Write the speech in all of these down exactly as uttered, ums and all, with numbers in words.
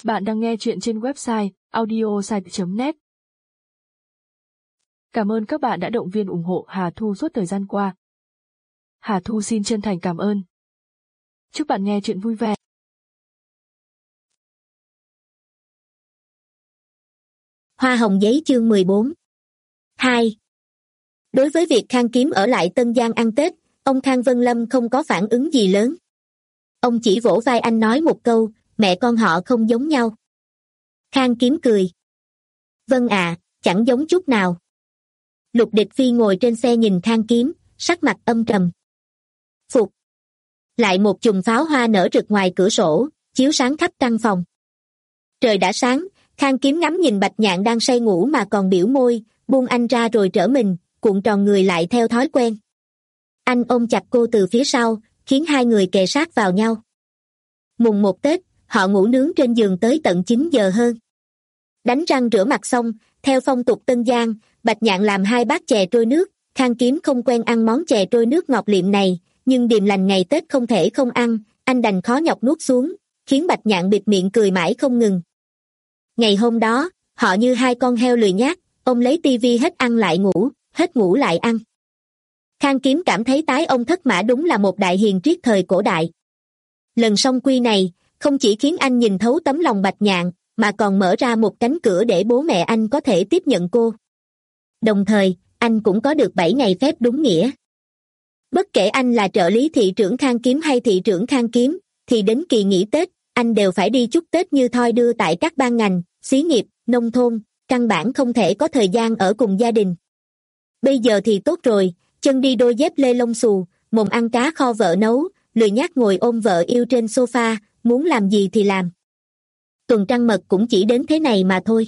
Bạn đang nghe chuyện trên website audiosite chấm net. Cảm ơn các bạn đã động viên ủng hộ Hà Thu suốt thời gian qua. Hà Thu xin chân thành cảm ơn. Chúc bạn nghe chuyện vui vẻ. Hoa hồng giấy chương mười bốn. hai. Đối với việc Khang Kiếm ở lại Tân Giang ăn Tết, ông Khang Vân Lâm không có phản ứng gì lớn. Ông chỉ vỗ vai anh nói một câu, mẹ con họ không giống nhau. Khang Kiếm cười. Vâng ạ, à, chẳng giống chút nào. Lục Địch Phi ngồi trên xe nhìn Khang Kiếm, sắc mặt âm trầm. Phục. Lại một chùm pháo hoa nở rực ngoài cửa sổ, chiếu sáng khắp căn phòng. Trời đã sáng, Khang Kiếm ngắm nhìn Bạch Nhạn đang say ngủ mà còn biểu môi, buông anh ra rồi trở mình, cuộn tròn người lại theo thói quen. Anh ôm chặt cô từ phía sau, khiến hai người kề sát vào nhau. Mùng một Tết, họ ngủ nướng trên giường tới tận chín giờ hơn. Đánh răng rửa mặt xong, theo phong tục Tân Giang, Bạch Nhạn làm hai bát chè trôi nước. Khang Kiếm không quen ăn món chè trôi nước ngọt liệm này, nhưng điềm lành ngày Tết không thể không ăn, anh đành khó nhọc nuốt xuống, khiến Bạch Nhạn bịt miệng cười mãi không ngừng. Ngày hôm đó, họ như hai con heo lười nhác, ông lấy tivi hết ăn lại ngủ, hết ngủ lại ăn. Khang Kiếm cảm thấy tái ông thất mã đúng là một đại hiền triết thời cổ đại. Lần song quy này, không chỉ khiến anh nhìn thấu tấm lòng Bạch Nhạn, mà còn mở ra một cánh cửa để bố mẹ anh có thể tiếp nhận cô. Đồng thời, anh cũng có được bảy ngày phép đúng nghĩa. Bất kể anh là trợ lý thị trưởng Khang Kiếm hay thị trưởng Khang Kiếm, thì đến kỳ nghỉ Tết, anh đều phải đi chúc Tết như thoi đưa tại các ban ngành, xí nghiệp, nông thôn, căn bản không thể có thời gian ở cùng gia đình. Bây giờ thì tốt rồi, chân đi đôi dép lê lông xù, mồm ăn cá kho vợ nấu, lười nhác ngồi ôm vợ yêu trên sofa, muốn làm gì thì làm. Tuần trăng mật cũng chỉ đến thế này mà thôi.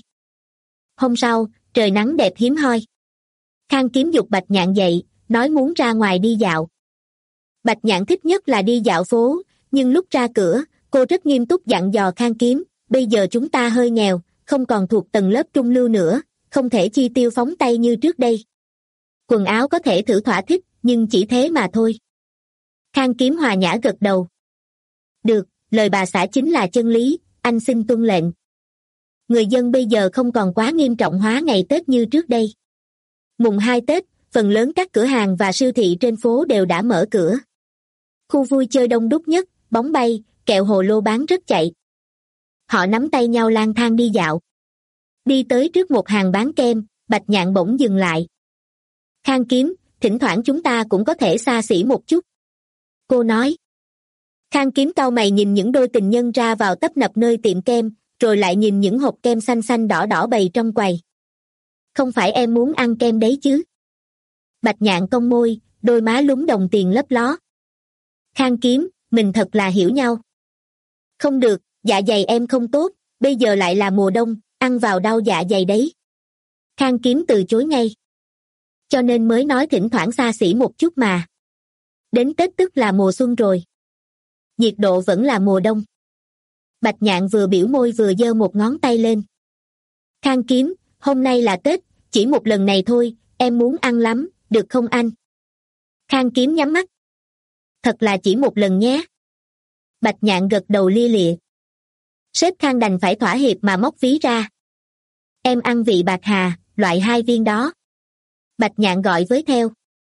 Hôm sau, trời nắng đẹp hiếm hoi. Khang Kiếm giục Bạch Nhạn dậy, nói muốn ra ngoài đi dạo. Bạch Nhạn thích nhất là đi dạo phố, nhưng lúc ra cửa, cô rất nghiêm túc dặn dò Khang Kiếm, bây giờ chúng ta hơi nghèo, không còn thuộc tầng lớp trung lưu nữa, không thể chi tiêu phóng tay như trước đây. Quần áo có thể thử thỏa thích, nhưng chỉ thế mà thôi. Khang Kiếm hòa nhã gật đầu. Được, lời bà xã chính là chân lý, anh xin tuân lệnh. Người dân bây giờ không còn quá nghiêm trọng hóa ngày Tết như trước đây. Mùng hai Tết, phần lớn các cửa hàng và siêu thị trên phố đều đã mở cửa. Khu vui chơi đông đúc nhất, bóng bay, kẹo hồ lô bán rất chạy. Họ nắm tay nhau lang thang đi dạo. Đi tới trước một hàng bán kem, Bạch Nhạn bỗng dừng lại. Khang Kiếm, thỉnh thoảng chúng ta cũng có thể xa xỉ một chút. Cô nói. Khang Kiếm cau mày nhìn những đôi tình nhân ra vào tấp nập nơi tiệm kem, rồi lại nhìn những hộp kem xanh xanh đỏ đỏ bày trong quầy. Không phải em muốn ăn kem đấy chứ? Bạch Nhạn cong môi, đôi má lúm đồng tiền lấp ló. Khang Kiếm, mình thật là hiểu nhau. Không được, dạ dày em không tốt, bây giờ lại là mùa đông, ăn vào đau dạ dày đấy. Khang Kiếm từ chối ngay. Cho nên mới nói thỉnh thoảng xa xỉ một chút mà. Đến Tết tức là mùa xuân rồi. Nhiệt độ vẫn là mùa đông. Bạch Nhạn vừa biểu môi vừa giơ một ngón tay lên. Khang Kiếm, hôm nay là Tết, chỉ một lần này thôi, em muốn ăn lắm, được không anh? Khang Kiếm nhắm mắt. Thật là chỉ một lần nhé. Bạch Nhạn gật đầu lia lịa. Sếp Khang đành phải thỏa hiệp mà móc ví ra. Em ăn vị bạc hà, loại hai viên đó. Bạch Nhạn gọi với theo.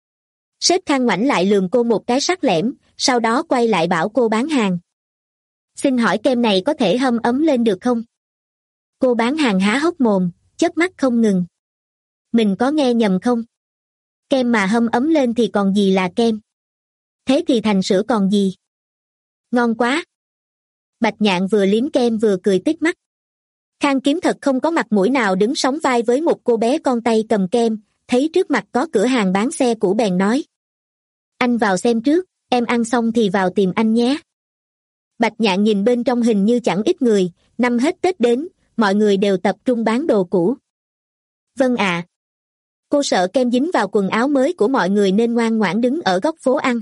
Sếp Khang ngoảnh lại lườm cô một cái sắc lẻm, sau đó quay lại bảo cô bán hàng. Xin hỏi kem này có thể hâm ấm lên được không? Cô bán hàng há hốc mồm, chớp mắt không ngừng. Mình có nghe nhầm không? Kem mà hâm ấm lên thì còn gì là kem? Thế thì thành sữa còn gì? Ngon quá! Bạch Nhạn vừa liếm kem vừa cười tít mắt. Khang Kiếm thật không có mặt mũi nào đứng sóng vai với một cô bé con tay cầm kem, thấy trước mặt có cửa hàng bán xe cũ bèn nói. Anh vào xem trước, em ăn xong thì vào tìm anh nhé. Bạch Nhạn nhìn bên trong hình như chẳng ít người, năm hết Tết đến, mọi người đều tập trung bán đồ cũ. Vâng ạ. Cô sợ kem dính vào quần áo mới của mọi người nên ngoan ngoãn đứng ở góc phố ăn.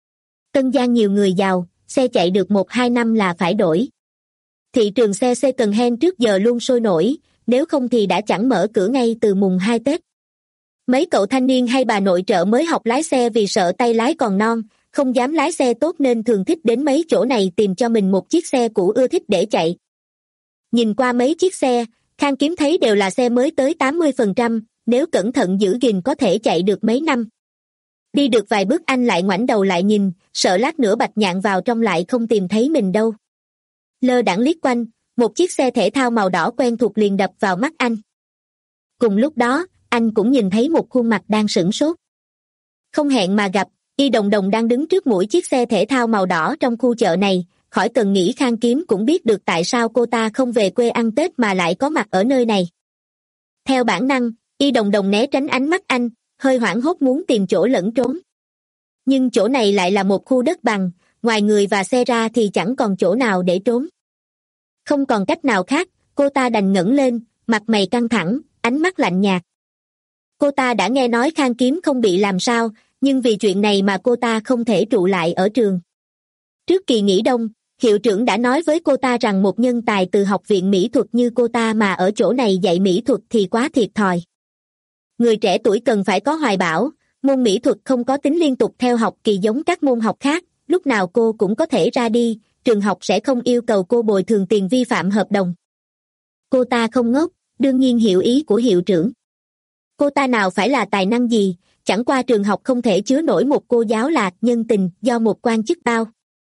Tân Giang nhiều người giàu, xe chạy được một hai năm là phải đổi. Thị trường xe second hand trước giờ luôn sôi nổi, nếu không thì đã chẳng mở cửa ngay từ mùng hai Tết. Mấy cậu thanh niên hay bà nội trợ mới học lái xe vì sợ tay lái còn non, không dám lái xe tốt nên thường thích đến mấy chỗ này tìm cho mình một chiếc xe cũ ưa thích để chạy. Nhìn qua mấy chiếc xe, Khang Kiếm thấy đều là xe mới tới tám mươi phần trăm, nếu cẩn thận giữ gìn có thể chạy được mấy năm. Đi được vài bước anh lại ngoảnh đầu lại nhìn, sợ lát nữa Bạch Nhạn vào trong lại không tìm thấy mình đâu. Lơ đãng liếc quanh, một chiếc xe thể thao màu đỏ quen thuộc liền đập vào mắt anh. Cùng lúc đó, anh cũng nhìn thấy một khuôn mặt đang sửng sốt. Không hẹn mà gặp, Y Đồng Đồng đang đứng trước mỗi chiếc xe thể thao màu đỏ trong khu chợ này, khỏi cần nghĩ Khang Kiếm cũng biết được tại sao cô ta không về quê ăn Tết mà lại có mặt ở nơi này. Theo bản năng, Y Đồng Đồng né tránh ánh mắt anh, hơi hoảng hốt muốn tìm chỗ lẫn trốn. Nhưng chỗ này lại là một khu đất bằng, ngoài người và xe ra thì chẳng còn chỗ nào để trốn. Không còn cách nào khác, cô ta đành ngẩng lên, mặt mày căng thẳng, ánh mắt lạnh nhạt. Cô ta đã nghe nói Khang Kiếm không bị làm sao, nhưng vì chuyện này mà cô ta không thể trụ lại ở trường. Trước kỳ nghỉ đông, hiệu trưởng đã nói với cô ta rằng một nhân tài từ học viện mỹ thuật như cô ta mà ở chỗ này dạy mỹ thuật thì quá thiệt thòi. Người trẻ tuổi cần phải có hoài bão, môn mỹ thuật không có tính liên tục theo học kỳ giống các môn học khác, lúc nào cô cũng có thể ra đi, trường học sẽ không yêu cầu cô bồi thường tiền vi phạm hợp đồng. Cô ta không ngốc, đương nhiên hiểu ý của hiệu trưởng. Cô ta nào phải là tài năng gì, chẳng qua trường học không thể chứa nổi một cô giáo là nhân tình do một quan chức bao.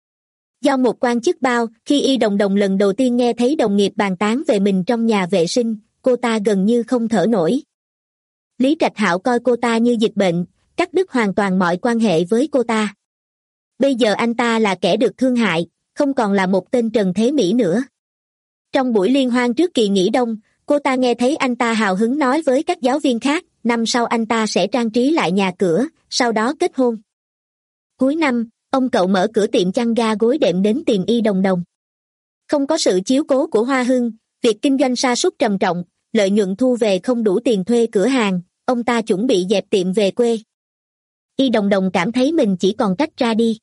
Do một quan chức bao, khi Y Đồng Đồng lần đầu tiên nghe thấy đồng nghiệp bàn tán về mình trong nhà vệ sinh, cô ta gần như không thở nổi. Lý Trạch Hạo coi cô ta như dịch bệnh, cắt đứt hoàn toàn mọi quan hệ với cô ta. Bây giờ anh ta là kẻ được thương hại, không còn là một tên Trần Thế Mỹ nữa. Trong buổi liên hoan trước kỳ nghỉ đông, cô ta nghe thấy anh ta hào hứng nói với các giáo viên khác, năm sau anh ta sẽ trang trí lại nhà cửa, sau đó kết hôn. Cuối năm, ông cậu mở cửa tiệm chăn ga gối đệm đến tìm Y Đồng Đồng. Không có sự chiếu cố của Hoa Hưng, việc kinh doanh sa sút trầm trọng, lợi nhuận thu về không đủ tiền thuê cửa hàng, ông ta chuẩn bị dẹp tiệm về quê. Y Đồng Đồng cảm thấy mình chỉ còn cách ra đi.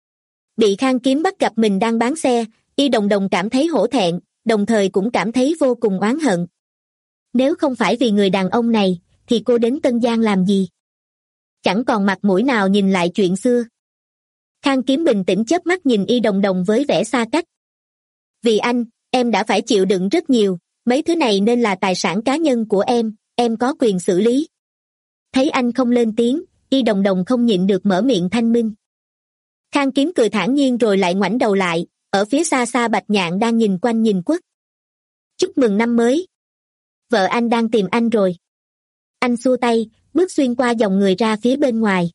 Bị Khang Kiếm bắt gặp mình đang bán xe, Y Đồng Đồng cảm thấy hổ thẹn, đồng thời cũng cảm thấy vô cùng oán hận. Nếu không phải vì người đàn ông này, thì cô đến Tân Giang làm gì? Chẳng còn mặt mũi nào nhìn lại chuyện xưa. Khang Kiếm bình tĩnh chớp mắt nhìn Y Đồng Đồng với vẻ xa cách. Vì anh, em đã phải chịu đựng rất nhiều, mấy thứ này nên là tài sản cá nhân của em, em có quyền xử lý. Thấy anh không lên tiếng, Y Đồng Đồng không nhịn được mở miệng thanh minh. Khang Kiếm cười thản nhiên rồi lại ngoảnh đầu lại, ở phía xa xa Bạch Nhạn đang nhìn quanh nhìn quất. Chúc mừng năm mới. Vợ anh đang tìm anh rồi. Anh xua tay, bước xuyên qua dòng người ra phía bên ngoài.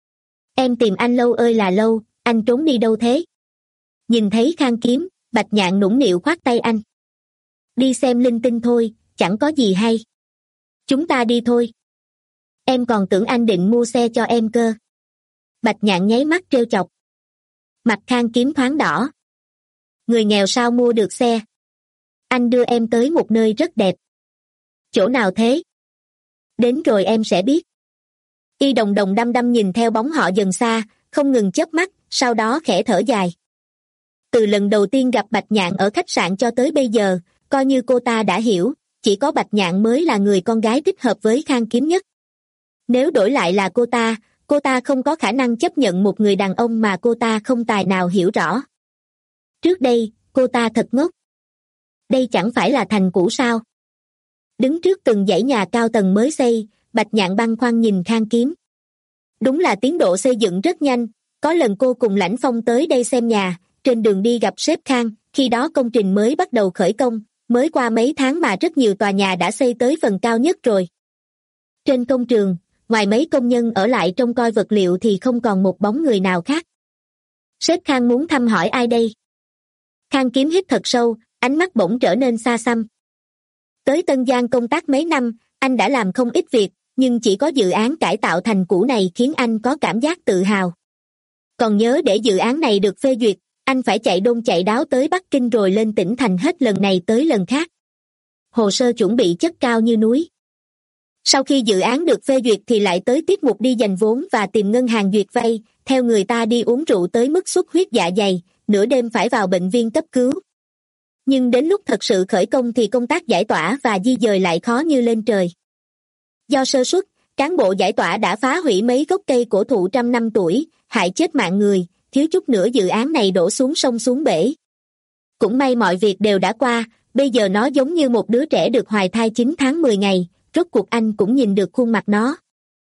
Em tìm anh lâu ơi là lâu, anh trốn đi đâu thế? Nhìn thấy Khang Kiếm, Bạch Nhạn nũng nịu khoát tay anh. Đi xem linh tinh thôi, chẳng có gì hay. Chúng ta đi thôi. Em còn tưởng anh định mua xe cho em cơ. Bạch Nhạn nháy mắt trêu chọc. Mặt Khang Kiếm thoáng đỏ. Người nghèo sao mua được xe? Anh đưa em tới một nơi rất đẹp. Chỗ nào thế? Đến rồi em sẽ biết. Y Đồng Đồng đăm đăm nhìn theo bóng họ dần xa, không ngừng chớp mắt, sau đó khẽ thở dài. Từ lần đầu tiên gặp Bạch Nhạn ở khách sạn cho tới bây giờ, coi như cô ta đã hiểu, chỉ có Bạch Nhạn mới là người con gái thích hợp với Khang Kiếm nhất. Nếu đổi lại là cô ta, cô ta không có khả năng chấp nhận một người đàn ông mà cô ta không tài nào hiểu rõ. Trước đây, cô ta thật ngốc. Đây chẳng phải là thành cũ sao? Đứng trước từng dãy nhà cao tầng mới xây, Bạch Nhạn băn khoăn nhìn Khang Kiếm. Đúng là tiến độ xây dựng rất nhanh, có lần cô cùng Lãnh Phong tới đây xem nhà, trên đường đi gặp sếp Khang, khi đó công trình mới bắt đầu khởi công, mới qua mấy tháng mà rất nhiều tòa nhà đã xây tới phần cao nhất rồi. Trên công trường, ngoài mấy công nhân ở lại trông coi vật liệu thì không còn một bóng người nào khác. Sếp Khang muốn thăm hỏi ai đây? Khang Kiếm hít thật sâu, ánh mắt bỗng trở nên xa xăm. Tới Tân Giang công tác mấy năm, anh đã làm không ít việc, nhưng chỉ có dự án cải tạo thành cũ này khiến anh có cảm giác tự hào. Còn nhớ để dự án này được phê duyệt, anh phải chạy đôn chạy đáo tới Bắc Kinh rồi lên tỉnh thành hết lần này tới lần khác. Hồ sơ chuẩn bị chất cao như núi. Sau khi dự án được phê duyệt thì lại tới tiết mục đi giành vốn và tìm ngân hàng duyệt vay, theo người ta đi uống rượu tới mức xuất huyết dạ dày, nửa đêm phải vào bệnh viện cấp cứu. Nhưng đến lúc thật sự khởi công thì công tác giải tỏa và di dời lại khó như lên trời. Do sơ suất, cán bộ giải tỏa đã phá hủy mấy gốc cây cổ thụ trăm năm tuổi, hại chết mạng người, thiếu chút nữa dự án này đổ xuống sông xuống bể. Cũng may mọi việc đều đã qua, bây giờ nó giống như một đứa trẻ được hoài thai chín tháng mười ngày, rốt cuộc anh cũng nhìn được khuôn mặt nó.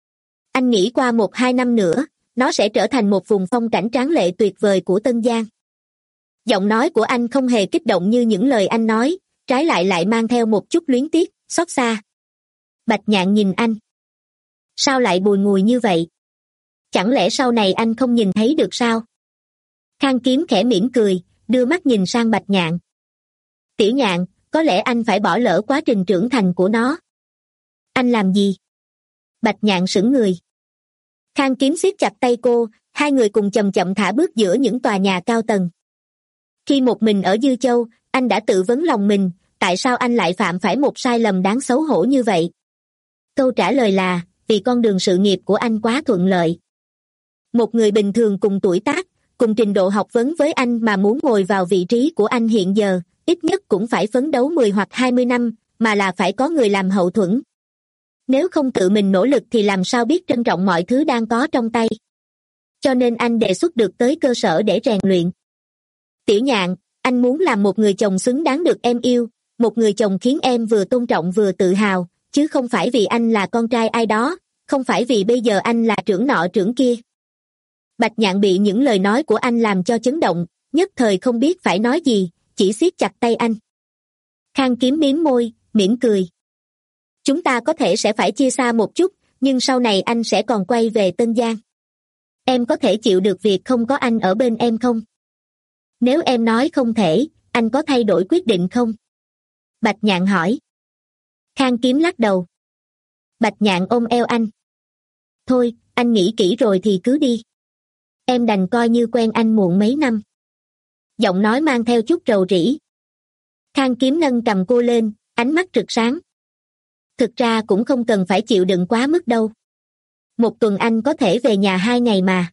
Anh nghĩ qua một hai năm nữa, nó sẽ trở thành một vùng phong cảnh tráng lệ tuyệt vời của Tân Giang. Giọng nói của anh không hề kích động như những lời anh nói, trái lại lại mang theo một chút luyến tiếc, xót xa. Bạch Nhạn nhìn anh. Sao lại bùi ngùi như vậy? Chẳng lẽ sau này anh không nhìn thấy được sao? Khang Kiếm khẽ mỉm cười, đưa mắt nhìn sang Bạch Nhạn. Tiểu Nhạn, có lẽ anh phải bỏ lỡ quá trình trưởng thành của nó. Anh làm gì? Bạch Nhạn sững người. Khang Kiếm siết chặt tay cô, hai người cùng chậm chậm thả bước giữa những tòa nhà cao tầng. Khi một mình ở Dư Châu, anh đã tự vấn lòng mình, tại sao anh lại phạm phải một sai lầm đáng xấu hổ như vậy? Câu trả lời là, vì con đường sự nghiệp của anh quá thuận lợi. Một người bình thường cùng tuổi tác, cùng trình độ học vấn với anh mà muốn ngồi vào vị trí của anh hiện giờ, ít nhất cũng phải phấn đấu mười hoặc hai mươi năm, mà là phải có người làm hậu thuẫn. Nếu không tự mình nỗ lực thì làm sao biết trân trọng mọi thứ đang có trong tay. Cho nên anh đề xuất được tới cơ sở để rèn luyện. Tiểu Nhạn, anh muốn làm một người chồng xứng đáng được em yêu, một người chồng khiến em vừa tôn trọng vừa tự hào, chứ không phải vì anh là con trai ai đó, không phải vì bây giờ anh là trưởng nọ trưởng kia. Bạch Nhạn bị những lời nói của anh làm cho chấn động, nhất thời không biết phải nói gì, chỉ siết chặt tay anh. Khang Kiếm mím môi, mỉm cười. Chúng ta có thể sẽ phải chia xa một chút, nhưng sau này anh sẽ còn quay về Tân Giang. Em có thể chịu được việc không có anh ở bên em không? Nếu em nói không thể, anh có thay đổi quyết định không? Bạch Nhạn hỏi. Khang Kiếm lắc đầu. Bạch Nhạn ôm eo anh. Thôi, anh nghĩ kỹ rồi thì cứ đi. Em đành coi như quen anh muộn mấy năm. Giọng nói mang theo chút rầu rĩ. Khang Kiếm nâng cầm cô lên, ánh mắt rực sáng. Thực ra cũng không cần phải chịu đựng quá mức đâu. Một tuần anh có thể về nhà hai ngày mà.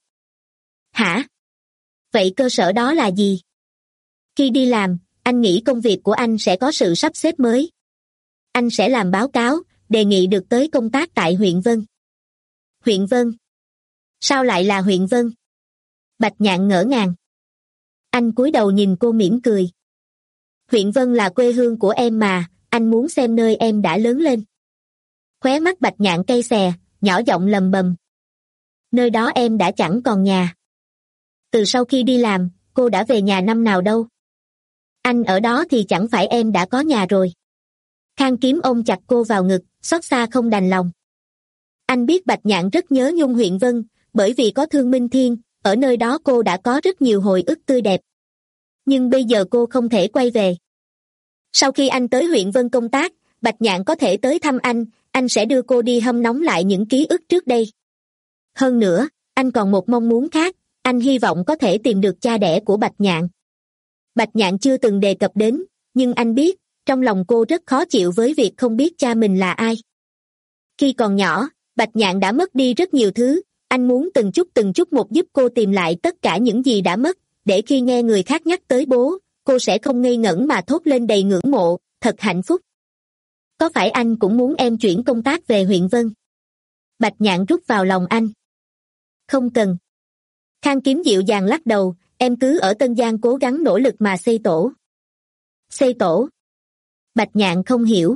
Hả? Vậy cơ sở đó là gì? Khi đi làm, anh nghĩ công việc của anh sẽ có sự sắp xếp mới. Anh sẽ làm báo cáo, đề nghị được tới công tác tại huyện Vân. Huyện Vân? Sao lại là huyện Vân? Bạch Nhạn ngỡ ngàng. Anh cúi đầu nhìn cô mỉm cười. Huyện Vân là quê hương của em mà, anh muốn xem nơi em đã lớn lên. Khóe mắt Bạch Nhạn cay xè, nhỏ giọng lầm bầm. Nơi đó em đã chẳng còn nhà. Từ sau khi đi làm, cô đã về nhà năm nào đâu. Anh ở đó thì chẳng phải em đã có nhà rồi. Khang Kiếm ôm chặt cô vào ngực, xót xa không đành lòng. Anh biết Bạch Nhạn rất nhớ nhung huyện Vân, bởi vì có Thương Minh Thiên, ở nơi đó cô đã có rất nhiều hồi ức tươi đẹp. Nhưng bây giờ cô không thể quay về. Sau khi anh tới huyện Vân công tác, Bạch Nhạn có thể tới thăm anh, anh sẽ đưa cô đi hâm nóng lại những ký ức trước đây. Hơn nữa, anh còn một mong muốn khác, anh hy vọng có thể tìm được cha đẻ của Bạch Nhạn. Bạch Nhạn chưa từng đề cập đến, nhưng anh biết, trong lòng cô rất khó chịu với việc không biết cha mình là ai. Khi còn nhỏ, Bạch Nhạn đã mất đi rất nhiều thứ, anh muốn từng chút từng chút một giúp cô tìm lại tất cả những gì đã mất, để khi nghe người khác nhắc tới bố, cô sẽ không ngây ngẩn mà thốt lên đầy ngưỡng mộ, thật hạnh phúc. Có phải anh cũng muốn em chuyển công tác về huyện Vân? Bạch Nhạn rút vào lòng anh. Không cần. Khang Kiếm dịu dàng lắc đầu, em cứ ở Tân Giang cố gắng nỗ lực mà xây tổ. Xây tổ? Bạch Nhạn không hiểu.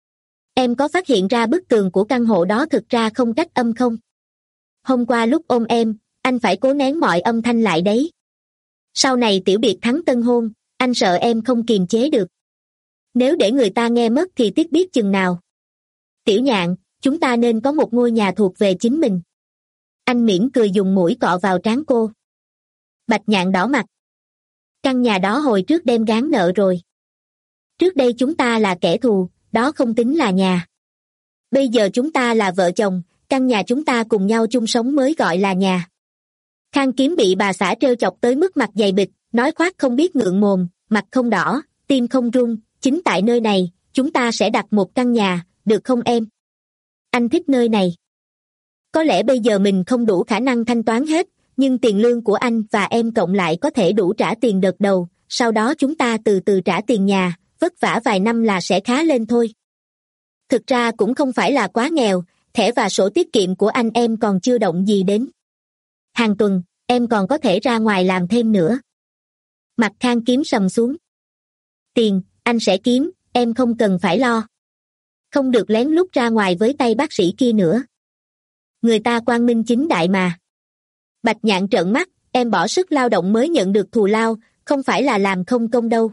Em có phát hiện ra bức tường của căn hộ đó thực ra không cách âm không? Hôm qua lúc ôm em, anh phải cố nén mọi âm thanh lại đấy. Sau này tiểu biệt thắng tân hôn, anh sợ em không kiềm chế được. Nếu để người ta nghe mất thì tiếc biết chừng nào. Tiểu Nhạn, chúng ta nên có một ngôi nhà thuộc về chính mình. Anh mỉm cười dùng mũi cọ vào trán cô. Bạch Nhạn đỏ mặt. Căn nhà đó hồi trước đem gán nợ rồi. Trước đây chúng ta là kẻ thù, đó không tính là nhà. Bây giờ chúng ta là vợ chồng, căn nhà chúng ta cùng nhau chung sống mới gọi là nhà. Khang Kiếm bị bà xã trêu chọc tới mức mặt dày bịch, nói khoác không biết ngượng mồm, mặt không đỏ, tim không run, chính tại nơi này, chúng ta sẽ đặt một căn nhà, được không em? Anh thích nơi này. Có lẽ bây giờ mình không đủ khả năng thanh toán hết, nhưng tiền lương của anh và em cộng lại có thể đủ trả tiền đợt đầu, sau đó chúng ta từ từ trả tiền nhà, vất vả vài năm là sẽ khá lên thôi. Thực ra cũng không phải là quá nghèo, thẻ và sổ tiết kiệm của anh em còn chưa động gì đến. Hàng tuần, em còn có thể ra ngoài làm thêm nữa. Mặt Khang Kiếm sầm xuống. Tiền, anh sẽ kiếm, em không cần phải lo. Không được lén lút ra ngoài với tay bác sĩ kia nữa. Người ta quang minh chính đại mà. Bạch Nhạn trợn mắt, em bỏ sức lao động mới nhận được thù lao, không phải là làm không công đâu.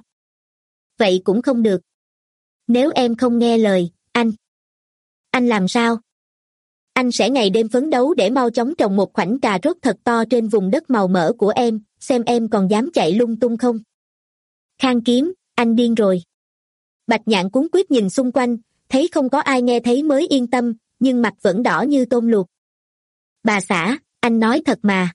Vậy cũng không được. Nếu em không nghe lời, anh... Anh làm sao? Anh sẽ ngày đêm phấn đấu để mau chóng trồng một khoảnh cà rốt thật to trên vùng đất màu mỡ của em, xem em còn dám chạy lung tung không? Khang Kiếm, anh điên rồi. Bạch Nhạn cuống quýt nhìn xung quanh, thấy không có ai nghe thấy mới yên tâm, nhưng mặt vẫn đỏ như tôm luộc. Bà xã, anh nói thật mà.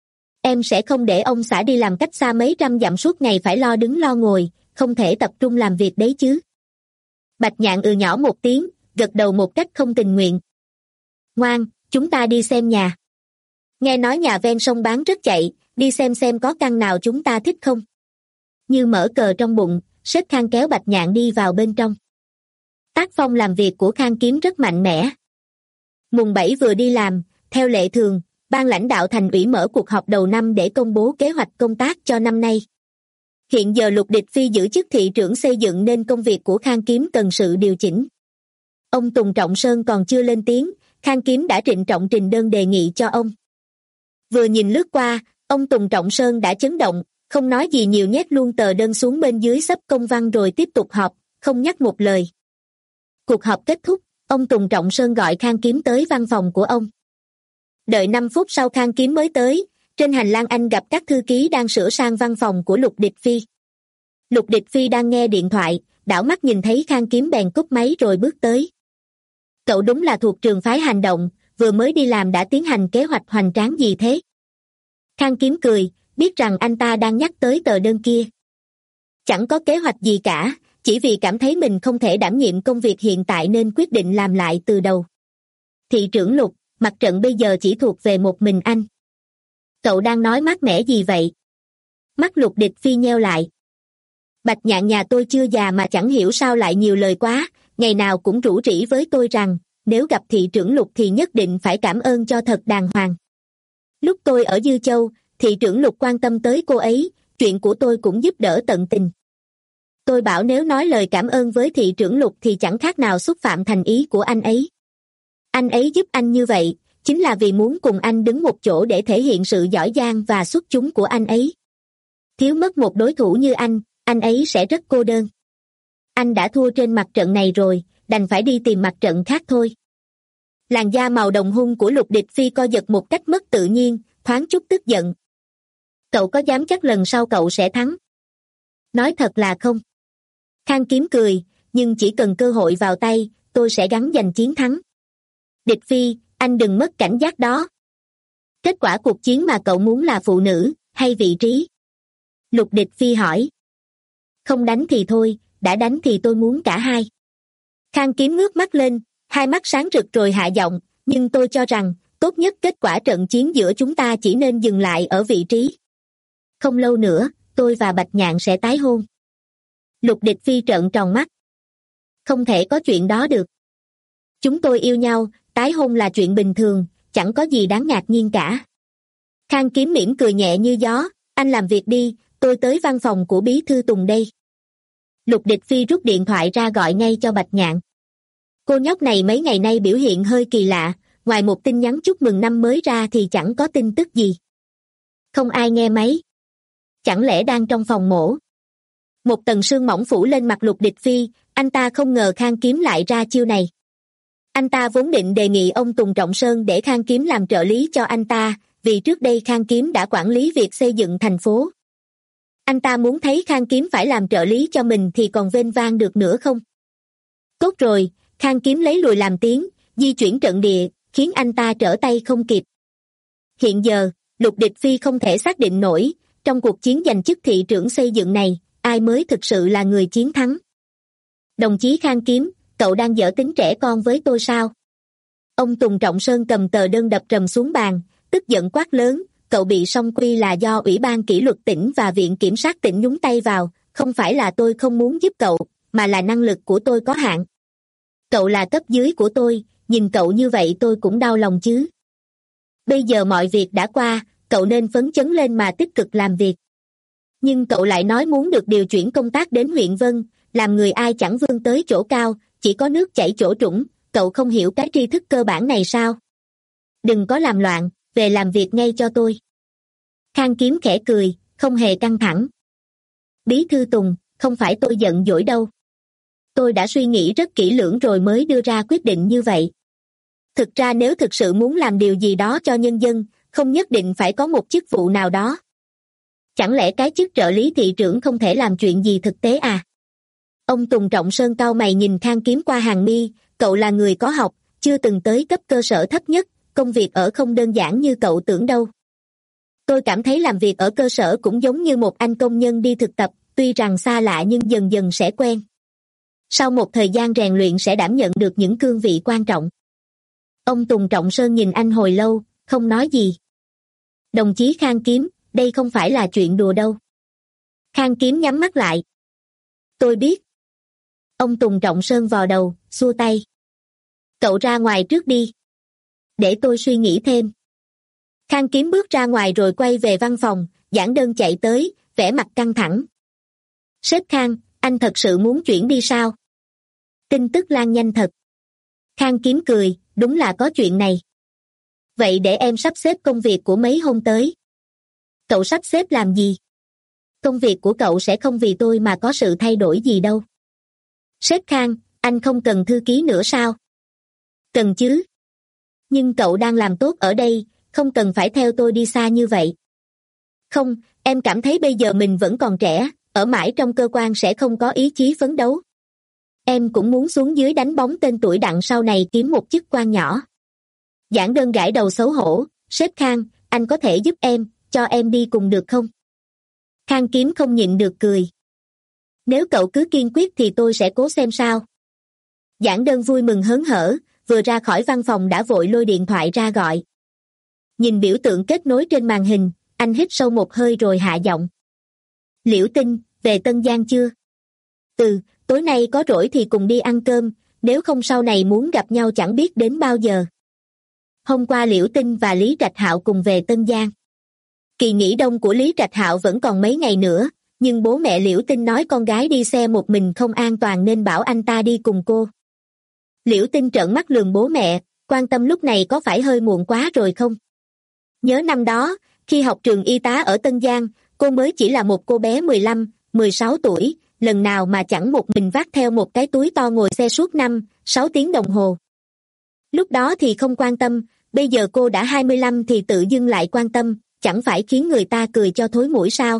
Em sẽ không để ông xã đi làm cách xa mấy trăm dặm suốt ngày phải lo đứng lo ngồi, không thể tập trung làm việc đấy chứ. Bạch Nhạn ừ nhỏ một tiếng, gật đầu một cách không tình nguyện. Ngoan, chúng ta đi xem nhà. Nghe nói nhà ven sông bán rất chạy, đi xem xem có căn nào chúng ta thích không. Như mở cờ trong bụng, Sếp Khang kéo Bạch Nhạn đi vào bên trong. Tác phong làm việc của Khang Kiếm rất mạnh mẽ. Mùng bảy vừa đi làm, theo lệ thường, ban lãnh đạo thành ủy mở cuộc họp đầu năm để công bố kế hoạch công tác cho năm nay. Hiện giờ Lục Địch Phi giữ chức thị trưởng xây dựng nên công việc của Khang Kiếm cần sự điều chỉnh. Ông Tùng Trọng Sơn còn chưa lên tiếng, Khang Kiếm đã trịnh trọng trình đơn đề nghị cho ông. Vừa nhìn lướt qua, ông Tùng Trọng Sơn đã chấn động, không nói gì nhiều nhét luôn tờ đơn xuống bên dưới xấp công văn rồi tiếp tục họp, không nhắc một lời. Cuộc họp kết thúc, ông Tùng Trọng Sơn gọi Khang Kiếm tới văn phòng của ông. Đợi năm phút sau Khang Kiếm mới tới, trên hành lang anh gặp các thư ký đang sửa sang văn phòng của Lục Địch Phi. Lục Địch Phi đang nghe điện thoại, đảo mắt nhìn thấy Khang Kiếm bèn cúp máy rồi bước tới. Cậu đúng là thuộc trường phái hành động, vừa mới đi làm đã tiến hành kế hoạch hoành tráng gì thế? Khang Kiếm cười, biết rằng anh ta đang nhắc tới tờ đơn kia. Chẳng có kế hoạch gì cả, chỉ vì cảm thấy mình không thể đảm nhiệm công việc hiện tại nên quyết định làm lại từ đầu. Thị trưởng Lục, mặt trận bây giờ chỉ thuộc về một mình anh. Cậu đang nói mát mẻ gì vậy? Mắt Lục Địch Phi nheo lại. Bạch Nhạn nhà tôi chưa già mà chẳng hiểu sao lại nhiều lời quá, ngày nào cũng rủ rỉ với tôi rằng, nếu gặp thị trưởng Lục thì nhất định phải cảm ơn cho thật đàng hoàng. Lúc tôi ở Dư Châu, thị trưởng Lục quan tâm tới cô ấy, chuyện của tôi cũng giúp đỡ tận tình. Tôi bảo nếu nói lời cảm ơn với thị trưởng Lục thì chẳng khác nào xúc phạm thành ý của anh ấy. Anh ấy giúp anh như vậy, chính là vì muốn cùng anh đứng một chỗ để thể hiện sự giỏi giang và xuất chúng của anh ấy. Thiếu mất một đối thủ như anh, anh ấy sẽ rất cô đơn. Anh đã thua trên mặt trận này rồi, đành phải đi tìm mặt trận khác thôi. Làn da màu đồng hung của Lục Địch Phi co giật một cách mất tự nhiên, thoáng chút tức giận. Cậu có dám chắc lần sau cậu sẽ thắng? Nói thật là không. Khang Kiếm cười, nhưng chỉ cần cơ hội vào tay, tôi sẽ gắng giành chiến thắng. Địch Phi, anh đừng mất cảnh giác đó. Kết quả cuộc chiến mà cậu muốn là phụ nữ, hay vị trí? Lục Địch Phi hỏi. Không đánh thì thôi, đã đánh thì tôi muốn cả hai. Khang Kiếm ngước mắt lên, hai mắt sáng rực rồi hạ giọng, nhưng tôi cho rằng, tốt nhất kết quả trận chiến giữa chúng ta chỉ nên dừng lại ở vị trí. Không lâu nữa, tôi và Bạch Nhạn sẽ tái hôn. Lục Địch Phi trợn tròn mắt. Không thể có chuyện đó được. Chúng tôi yêu nhau, tái hôn là chuyện bình thường, chẳng có gì đáng ngạc nhiên cả. Khang Kiếm mỉm cười nhẹ như gió, anh làm việc đi, tôi tới văn phòng của bí thư Tùng đây. Lục Địch Phi rút điện thoại ra gọi ngay cho Bạch Nhạn. Cô nhóc này mấy ngày nay biểu hiện hơi kỳ lạ, ngoài một tin nhắn chúc mừng năm mới ra thì chẳng có tin tức gì. Không ai nghe máy. Chẳng lẽ đang trong phòng mổ? Một tầng sương mỏng phủ lên mặt Lục Địch Phi, anh ta không ngờ Khang Kiếm lại ra chiêu này. Anh ta vốn định đề nghị ông Tùng Trọng Sơn để Khang Kiếm làm trợ lý cho anh ta, vì trước đây Khang Kiếm đã quản lý việc xây dựng thành phố. Anh ta muốn thấy Khang Kiếm phải làm trợ lý cho mình thì còn vênh vang được nữa không? Tốt rồi, Khang Kiếm lấy lùi làm tiếng, di chuyển trận địa, khiến anh ta trở tay không kịp. Hiện giờ, Lục Địch Phi không thể xác định nổi, trong cuộc chiến giành chức thị trưởng xây dựng này, ai mới thực sự là người chiến thắng. Đồng chí Khang Kiếm, cậu đang giở tính trẻ con với tôi sao? Ông Tùng Trọng Sơn cầm tờ đơn đập trầm xuống bàn, tức giận quát lớn, cậu bị song quy là do Ủy ban Kỷ luật tỉnh và Viện Kiểm sát tỉnh nhúng tay vào, không phải là tôi không muốn giúp cậu, mà là năng lực của tôi có hạn. Cậu là cấp dưới của tôi, nhìn cậu như vậy tôi cũng đau lòng chứ. Bây giờ mọi việc đã qua, cậu nên phấn chấn lên mà tích cực làm việc. Nhưng cậu lại nói muốn được điều chuyển công tác đến huyện Vân, làm người ai chẳng vươn tới chỗ cao, chỉ có nước chảy chỗ trũng, cậu không hiểu cái tri thức cơ bản này sao? Đừng có làm loạn, về làm việc ngay cho tôi. Khang Kiếm khẽ cười, không hề căng thẳng. Bí thư Tùng, không phải tôi giận dỗi đâu. Tôi đã suy nghĩ rất kỹ lưỡng rồi mới đưa ra quyết định như vậy. Thực ra nếu thực sự muốn làm điều gì đó cho nhân dân, không nhất định phải có một chức vụ nào đó. Chẳng lẽ cái chức trợ lý thị trưởng không thể làm chuyện gì thực tế à? Ông Tùng Trọng Sơn cau mày nhìn Khang Kiếm qua hàng mi, cậu là người có học, chưa từng tới cấp cơ sở thấp nhất, công việc ở không đơn giản như cậu tưởng đâu. Tôi cảm thấy làm việc ở cơ sở cũng giống như một anh công nhân đi thực tập, tuy rằng xa lạ nhưng dần dần sẽ quen. Sau một thời gian rèn luyện sẽ đảm nhận được những cương vị quan trọng. Ông Tùng Trọng Sơn nhìn anh hồi lâu, không nói gì. Đồng chí Khang Kiếm, đây không phải là chuyện đùa đâu. Khang Kiếm nhắm mắt lại. Tôi biết. Ông Tùng Trọng Sơn vò đầu, xua tay. Cậu ra ngoài trước đi. Để tôi suy nghĩ thêm. Khang Kiếm bước ra ngoài rồi quay về văn phòng, giảng đơn chạy tới, vẻ mặt căng thẳng. Sếp Khang, anh thật sự muốn chuyển đi sao? Tin tức lan nhanh thật. Khang Kiếm cười, đúng là có chuyện này. Vậy để em sắp xếp công việc của mấy hôm tới. Cậu sắp xếp làm gì? Công việc của cậu sẽ không vì tôi mà có sự thay đổi gì đâu. Sếp Khang, anh không cần thư ký nữa sao? Cần chứ. Nhưng cậu đang làm tốt ở đây, không cần phải theo tôi đi xa như vậy. Không, em cảm thấy bây giờ mình vẫn còn trẻ, ở mãi trong cơ quan sẽ không có ý chí phấn đấu. Em cũng muốn xuống dưới đánh bóng tên tuổi đặng sau này kiếm một chức quan nhỏ. Giảng đơn gãi đầu xấu hổ, sếp Khang, anh có thể giúp em, cho em đi cùng được không? Khang Kiếm không nhịn được cười. Nếu cậu cứ kiên quyết thì tôi sẽ cố xem sao. Giảng đơn vui mừng hớn hở, vừa ra khỏi văn phòng đã vội lôi điện thoại ra gọi. Nhìn biểu tượng kết nối trên màn hình, anh hít sâu một hơi rồi hạ giọng. Liễu Tinh, về Tân Giang chưa? Ừ, tối nay có rỗi thì cùng đi ăn cơm, nếu không sau này muốn gặp nhau chẳng biết đến bao giờ. Hôm qua Liễu Tinh và Lý Trạch Hạo cùng về Tân Giang. Kỳ nghỉ đông của Lý Trạch Hạo vẫn còn mấy ngày nữa, nhưng bố mẹ Liễu Tinh nói con gái đi xe một mình không an toàn nên bảo anh ta đi cùng cô. Liễu Tinh trợn mắt lườm bố mẹ, quan tâm lúc này có phải hơi muộn quá rồi không? Nhớ năm đó, khi học trường y tá ở Tân Giang, cô mới chỉ là một cô bé mười lăm, mười sáu tuổi, lần nào mà chẳng một mình vác theo một cái túi to ngồi xe suốt năm, sáu tiếng đồng hồ. Lúc đó thì không quan tâm, bây giờ cô đã hai mươi lăm thì tự dưng lại quan tâm, chẳng phải khiến người ta cười cho thối mũi sao?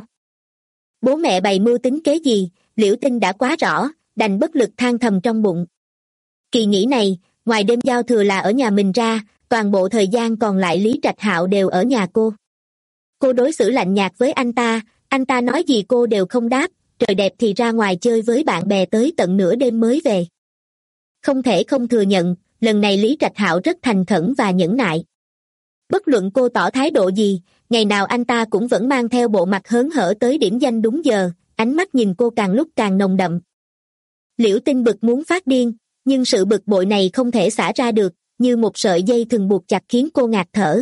Bố mẹ bày mưu tính kế gì, Liễu Tinh đã quá rõ, đành bất lực than thầm trong bụng. Kỳ nghỉ này, ngoài đêm giao thừa là ở nhà mình ra, toàn bộ thời gian còn lại Lý Trạch Hạo đều ở nhà cô. Cô đối xử lạnh nhạt với anh ta, anh ta nói gì cô đều không đáp, trời đẹp thì ra ngoài chơi với bạn bè tới tận nửa đêm mới về. Không thể không thừa nhận, lần này Lý Trạch Hạo rất thành khẩn và nhẫn nại. Bất luận cô tỏ thái độ gì, ngày nào anh ta cũng vẫn mang theo bộ mặt hớn hở tới điểm danh đúng giờ, ánh mắt nhìn cô càng lúc càng nồng đậm. Liễu Tinh bực muốn phát điên, nhưng sự bực bội này không thể xả ra được, như một sợi dây thừng buộc chặt khiến cô ngạt thở.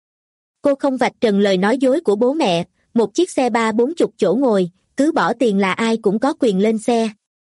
Cô không vạch trần lời nói dối của bố mẹ, một chiếc xe ba bốn chục chỗ ngồi, cứ bỏ tiền là ai cũng có quyền lên xe.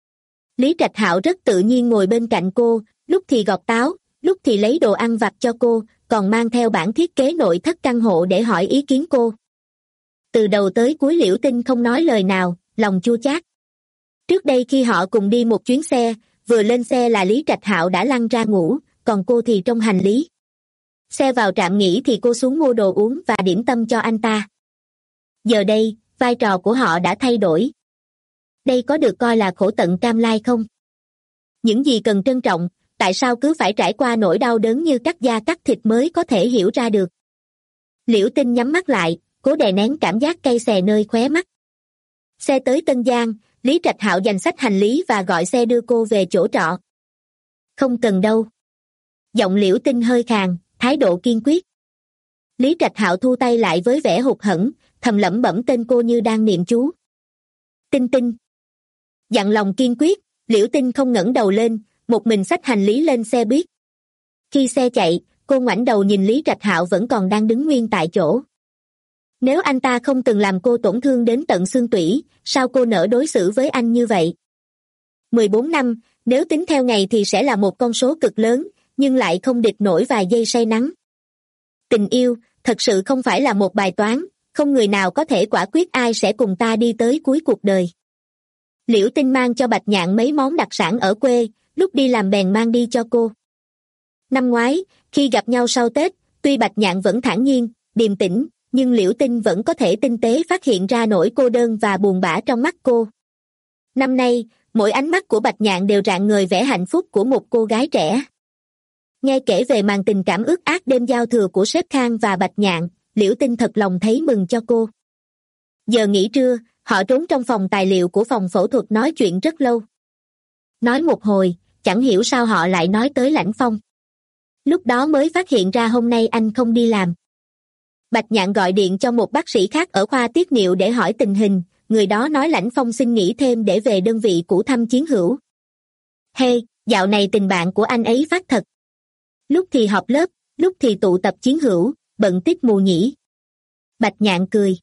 Lý Trạch Hạo rất tự nhiên ngồi bên cạnh cô, lúc thì gọt táo, lúc thì lấy đồ ăn vặt cho cô, còn mang theo bản thiết kế nội thất căn hộ để hỏi ý kiến cô. Từ đầu tới cuối Liễu Tinh không nói lời nào, lòng chua chát. Trước đây khi họ cùng đi một chuyến xe, vừa lên xe là Lý Trạch Hạo đã lăn ra ngủ, còn cô thì trong hành lý. Xe vào trạm nghỉ thì cô xuống mua đồ uống và điểm tâm cho anh ta. Giờ đây, vai trò của họ đã thay đổi. Đây có được coi là khổ tận cam lai không? Những gì cần trân trọng, tại sao cứ phải trải qua nỗi đau đớn như cắt da cắt thịt mới có thể hiểu ra được? Liễu Tinh nhắm mắt lại, cố đè nén cảm giác cay xè nơi khóe mắt. Xe tới Tân Giang, Lý Trạch Hạo giành xách hành lý và gọi xe đưa cô về chỗ trọ. Không cần đâu. Giọng Liễu Tinh hơi khàn, thái độ kiên quyết. Lý Trạch Hạo thu tay lại với vẻ hụt hẫng, thầm lẩm bẩm tên cô như đang niệm chú. Tinh Tinh. Dặn lòng kiên quyết, Liễu Tinh không ngẩng đầu lên, một mình xách hành lý lên xe buýt. Khi xe chạy, cô ngoảnh đầu nhìn Lý Trạch Hạo vẫn còn đang đứng nguyên tại chỗ. Nếu anh ta không từng làm cô tổn thương đến tận xương tủy, sao cô nỡ đối xử với anh như vậy? mười bốn năm, nếu tính theo ngày thì sẽ là một con số cực lớn, nhưng lại không địch nổi vài giây say nắng. Tình yêu, thật sự không phải là một bài toán, không người nào có thể quả quyết ai sẽ cùng ta đi tới cuối cuộc đời. Liễu Tinh mang cho Bạch Nhạn mấy món đặc sản ở quê, lúc đi làm bèn mang đi cho cô. Năm ngoái, khi gặp nhau sau Tết, tuy Bạch Nhạn vẫn thản nhiên, điềm tĩnh, nhưng Liễu Tinh vẫn có thể tinh tế phát hiện ra nỗi cô đơn và buồn bã trong mắt cô. Năm nay, mỗi ánh mắt của Bạch Nhạn đều rạng ngời vẻ hạnh phúc của một cô gái trẻ. Nghe kể về màn tình cảm ướt át đêm giao thừa của sếp Khang và Bạch Nhạn, Liễu Tinh thật lòng thấy mừng cho cô. Giờ nghỉ trưa, họ trốn trong phòng tài liệu của phòng phẫu thuật nói chuyện rất lâu. Nói một hồi, chẳng hiểu sao họ lại nói tới Lãnh Phong. Lúc đó mới phát hiện ra hôm nay anh không đi làm. Bạch Nhạn gọi điện cho một bác sĩ khác ở khoa tiết niệu để hỏi tình hình, người đó nói Lãnh Phong xin nghỉ thêm để về đơn vị cũ thăm chiến hữu. Hey, dạo này tình bạn của anh ấy phát thật. Lúc thì họp lớp, lúc thì tụ tập chiến hữu, bận tít mù nhỉ. Bạch Nhạn cười.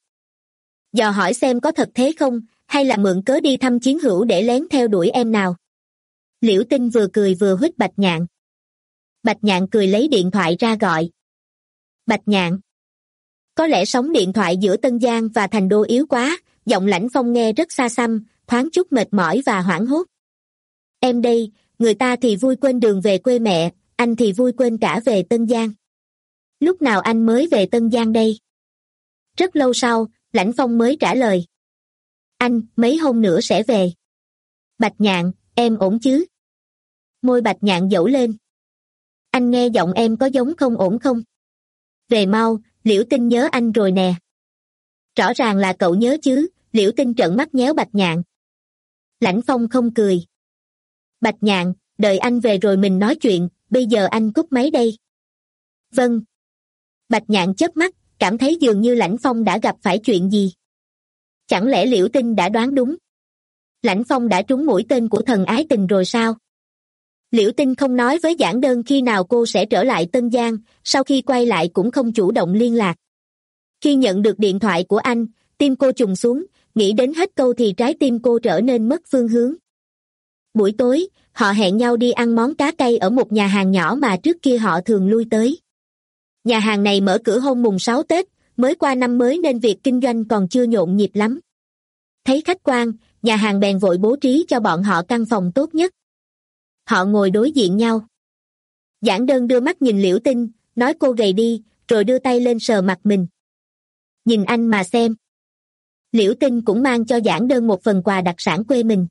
Dò hỏi xem có thật thế không, hay là mượn cớ đi thăm chiến hữu để lén theo đuổi em nào. Liễu Tinh vừa cười vừa huých Bạch Nhạn. Bạch Nhạn cười lấy điện thoại ra gọi. Bạch Nhạn. Có lẽ sóng điện thoại giữa Tân Giang và Thành Đô yếu quá, giọng Lãnh Phong nghe rất xa xăm, thoáng chút mệt mỏi và hoảng hốt. Em đây, người ta thì vui quên đường về quê mẹ, anh thì vui quên cả về Tân Giang. Lúc nào anh mới về Tân Giang đây? Rất lâu sau, Lãnh Phong mới trả lời. Anh, mấy hôm nữa sẽ về. Bạch Nhạn, em ổn chứ? Môi Bạch Nhạn dẫu lên. Anh nghe giọng em có giống không ổn không? Về mau, Liễu Tinh nhớ anh rồi nè. Rõ ràng là cậu nhớ chứ, Liễu Tinh trợn mắt nhéo Bạch Nhạn. Lãnh Phong không cười. Bạch Nhạn, đợi anh về rồi mình nói chuyện, bây giờ anh cúp máy đây. Vâng. Bạch Nhạn chớp mắt, cảm thấy dường như Lãnh Phong đã gặp phải chuyện gì. Chẳng lẽ Liễu Tinh đã đoán đúng? Lãnh Phong đã trúng mũi tên của thần ái tình rồi sao? Liễu Tinh không nói với Giản Đơn khi nào cô sẽ trở lại Tân Giang, sau khi quay lại cũng không chủ động liên lạc. Khi nhận được điện thoại của anh, tim cô trùng xuống, nghĩ đến hết câu thì trái tim cô trở nên mất phương hướng. Buổi tối, họ hẹn nhau đi ăn món cá cay ở một nhà hàng nhỏ mà trước kia họ thường lui tới. Nhà hàng này mở cửa hôm mùng sáu Tết, mới qua năm mới nên việc kinh doanh còn chưa nhộn nhịp lắm. Thấy khách quan, nhà hàng bèn vội bố trí cho bọn họ căn phòng tốt nhất. Họ ngồi đối diện nhau. Giản Đơn đưa mắt nhìn Liễu Tinh, nói cô gầy đi, rồi đưa tay lên sờ mặt mình. Nhìn anh mà xem. Liễu Tinh cũng mang cho Giản Đơn một phần quà đặc sản quê mình.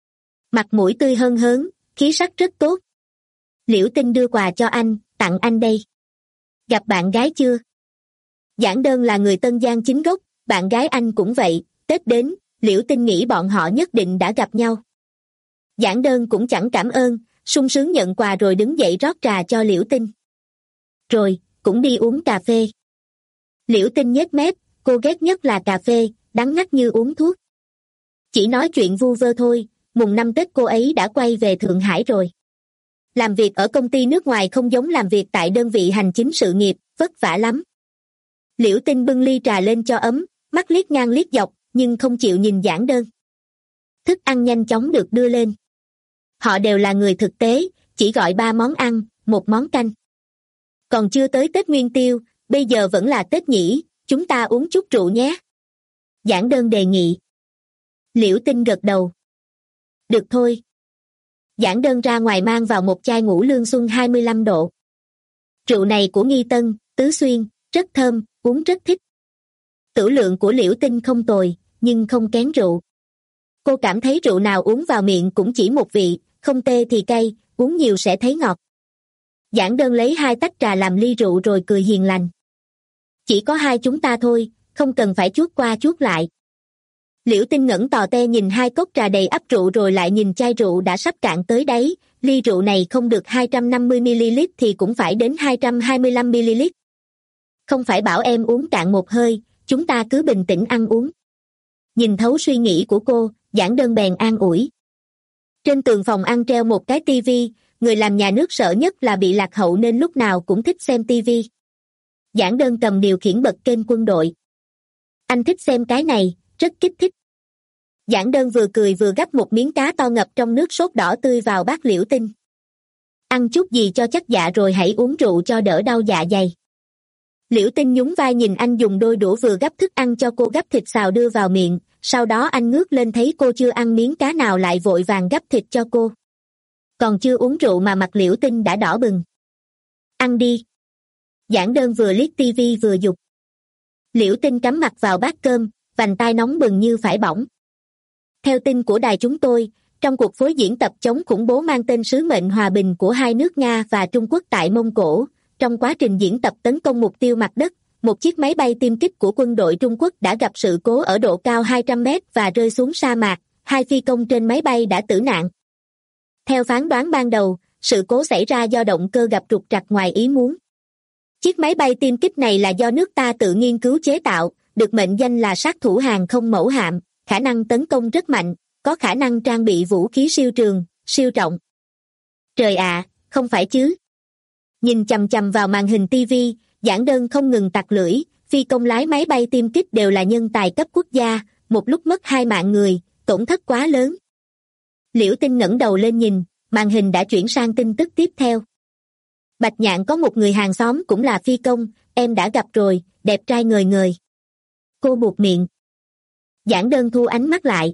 Mặt mũi tươi hân hớn, khí sắc rất tốt. Liễu Tinh đưa quà cho anh, tặng anh đây. Gặp bạn gái chưa? Giản Đơn là người Tân Giang chính gốc, bạn gái anh cũng vậy, Tết đến, Liễu Tinh nghĩ bọn họ nhất định đã gặp nhau. Giản Đơn cũng chẳng cảm ơn, sung sướng nhận quà rồi đứng dậy rót trà cho Liễu Tinh. Rồi, cũng đi uống cà phê. Liễu Tinh nhếch mép, cô ghét nhất là cà phê, đắng ngắt như uống thuốc. Chỉ nói chuyện vu vơ thôi, mùng năm Tết cô ấy đã quay về Thượng Hải rồi. Làm việc ở công ty nước ngoài không giống làm việc tại đơn vị hành chính sự nghiệp, vất vả lắm. Liễu Tinh bưng ly trà lên cho ấm, mắt liếc ngang liếc dọc, nhưng không chịu nhìn Giản Đơn. Thức ăn nhanh chóng được đưa lên. Họ đều là người thực tế, chỉ gọi ba món ăn, một món canh. Còn chưa tới Tết Nguyên Tiêu, bây giờ vẫn là Tết nhỉ, chúng ta uống chút rượu nhé. Giản Đơn đề nghị. Liễu Tinh gật đầu. Được thôi. Giản Đơn ra ngoài mang vào một chai ngũ lương xuân hai mươi lăm độ. Rượu này của Nghi Tân, Tứ Xuyên, rất thơm, uống rất thích. Tửu lượng của Liễu Tinh không tồi, nhưng không kén rượu. Cô cảm thấy rượu nào uống vào miệng cũng chỉ một vị, không tê thì cay, uống nhiều sẽ thấy ngọt. Giản Đơn lấy hai tách trà làm ly rượu rồi cười hiền lành. Chỉ có hai chúng ta thôi, không cần phải chuốt qua chuốt lại. Liễu Tinh ngẩng tò te nhìn hai cốc trà đầy ắp rượu rồi lại nhìn chai rượu đã sắp cạn tới đáy, ly rượu này không được hai trăm năm mươi mi li lít thì cũng phải đến hai trăm hai mươi lăm mi li lít. Không phải bảo em uống cạn một hơi, chúng ta cứ bình tĩnh ăn uống. Nhìn thấu suy nghĩ của cô, Giản Đơn bèn an ủi. Trên tường phòng ăn treo một cái tivi, người làm nhà nước sợ nhất là bị lạc hậu nên lúc nào cũng thích xem tivi. Giản Đơn cầm điều khiển bật kênh quân đội. Anh thích xem cái này, rất kích thích. Giảng Đơn vừa cười vừa gắp một miếng cá to ngập trong nước sốt đỏ tươi vào bát Liễu Tinh. Ăn chút gì cho chắc dạ rồi hãy uống rượu cho đỡ đau dạ dày. Liễu Tinh nhún vai nhìn anh dùng đôi đũa vừa gắp thức ăn cho cô gắp thịt xào đưa vào miệng, sau đó anh ngước lên thấy cô chưa ăn miếng cá nào lại vội vàng gắp thịt cho cô. Còn chưa uống rượu mà mặt Liễu Tinh đã đỏ bừng. Ăn đi. Giảng Đơn vừa liếc tivi vừa giục. Liễu Tinh cắm mặt vào bát cơm, vành tai nóng bừng như phải bỏng. Theo tin của đài chúng tôi, trong cuộc phối diễn tập chống khủng bố mang tên Sứ mệnh hòa bình của hai nước Nga và Trung Quốc tại Mông Cổ, trong quá trình diễn tập tấn công mục tiêu mặt đất, một chiếc máy bay tiêm kích của quân đội Trung Quốc đã gặp sự cố ở độ cao hai trăm mét và rơi xuống sa mạc, hai phi công trên máy bay đã tử nạn. Theo phán đoán ban đầu, sự cố xảy ra do động cơ gặp trục trặc ngoài ý muốn. Chiếc máy bay tiêm kích này là do nước ta tự nghiên cứu chế tạo, được mệnh danh là sát thủ hàng không mẫu hạm, khả năng tấn công rất mạnh, có khả năng trang bị vũ khí siêu trường, siêu trọng. Trời ạ, không phải chứ. Nhìn chằm chằm vào màn hình tivi, Giảng Đơn không ngừng tặc lưỡi, phi công lái máy bay tiêm kích đều là nhân tài cấp quốc gia, một lúc mất hai mạng người, tổn thất quá lớn. Liễu Tinh ngẩng đầu lên nhìn, màn hình đã chuyển sang tin tức tiếp theo. Bạch Nhạn có một người hàng xóm cũng là phi công, em đã gặp rồi, đẹp trai ngời ngời. Cô buột miệng. Giảng Đơn thu ánh mắt lại.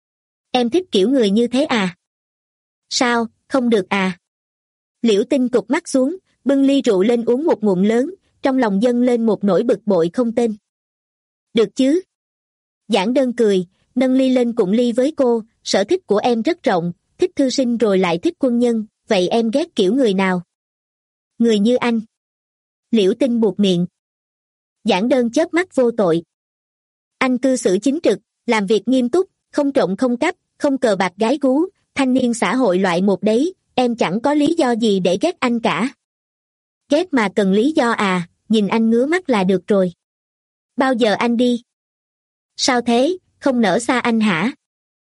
Em thích kiểu người như thế à? Sao, không được à? Liễu Tinh cụp mắt xuống, bưng ly rượu lên uống một ngụm lớn, trong lòng dâng lên một nỗi bực bội không tên. Được chứ? Giảng Đơn cười, nâng ly lên cụng ly với cô, sở thích của em rất rộng, thích thư sinh rồi lại thích quân nhân, vậy em ghét kiểu người nào? Người như anh. Liễu Tinh buột miệng. Giảng Đơn chớp mắt vô tội. Anh cư xử chính trực, làm việc nghiêm túc, không trộm không cắp, không cờ bạc gái gú, thanh niên xã hội loại một đấy, em chẳng có lý do gì để ghét anh cả. Ghét mà cần lý do à, nhìn anh ngứa mắt là được rồi. Bao giờ anh đi? Sao thế, không nỡ xa anh hả?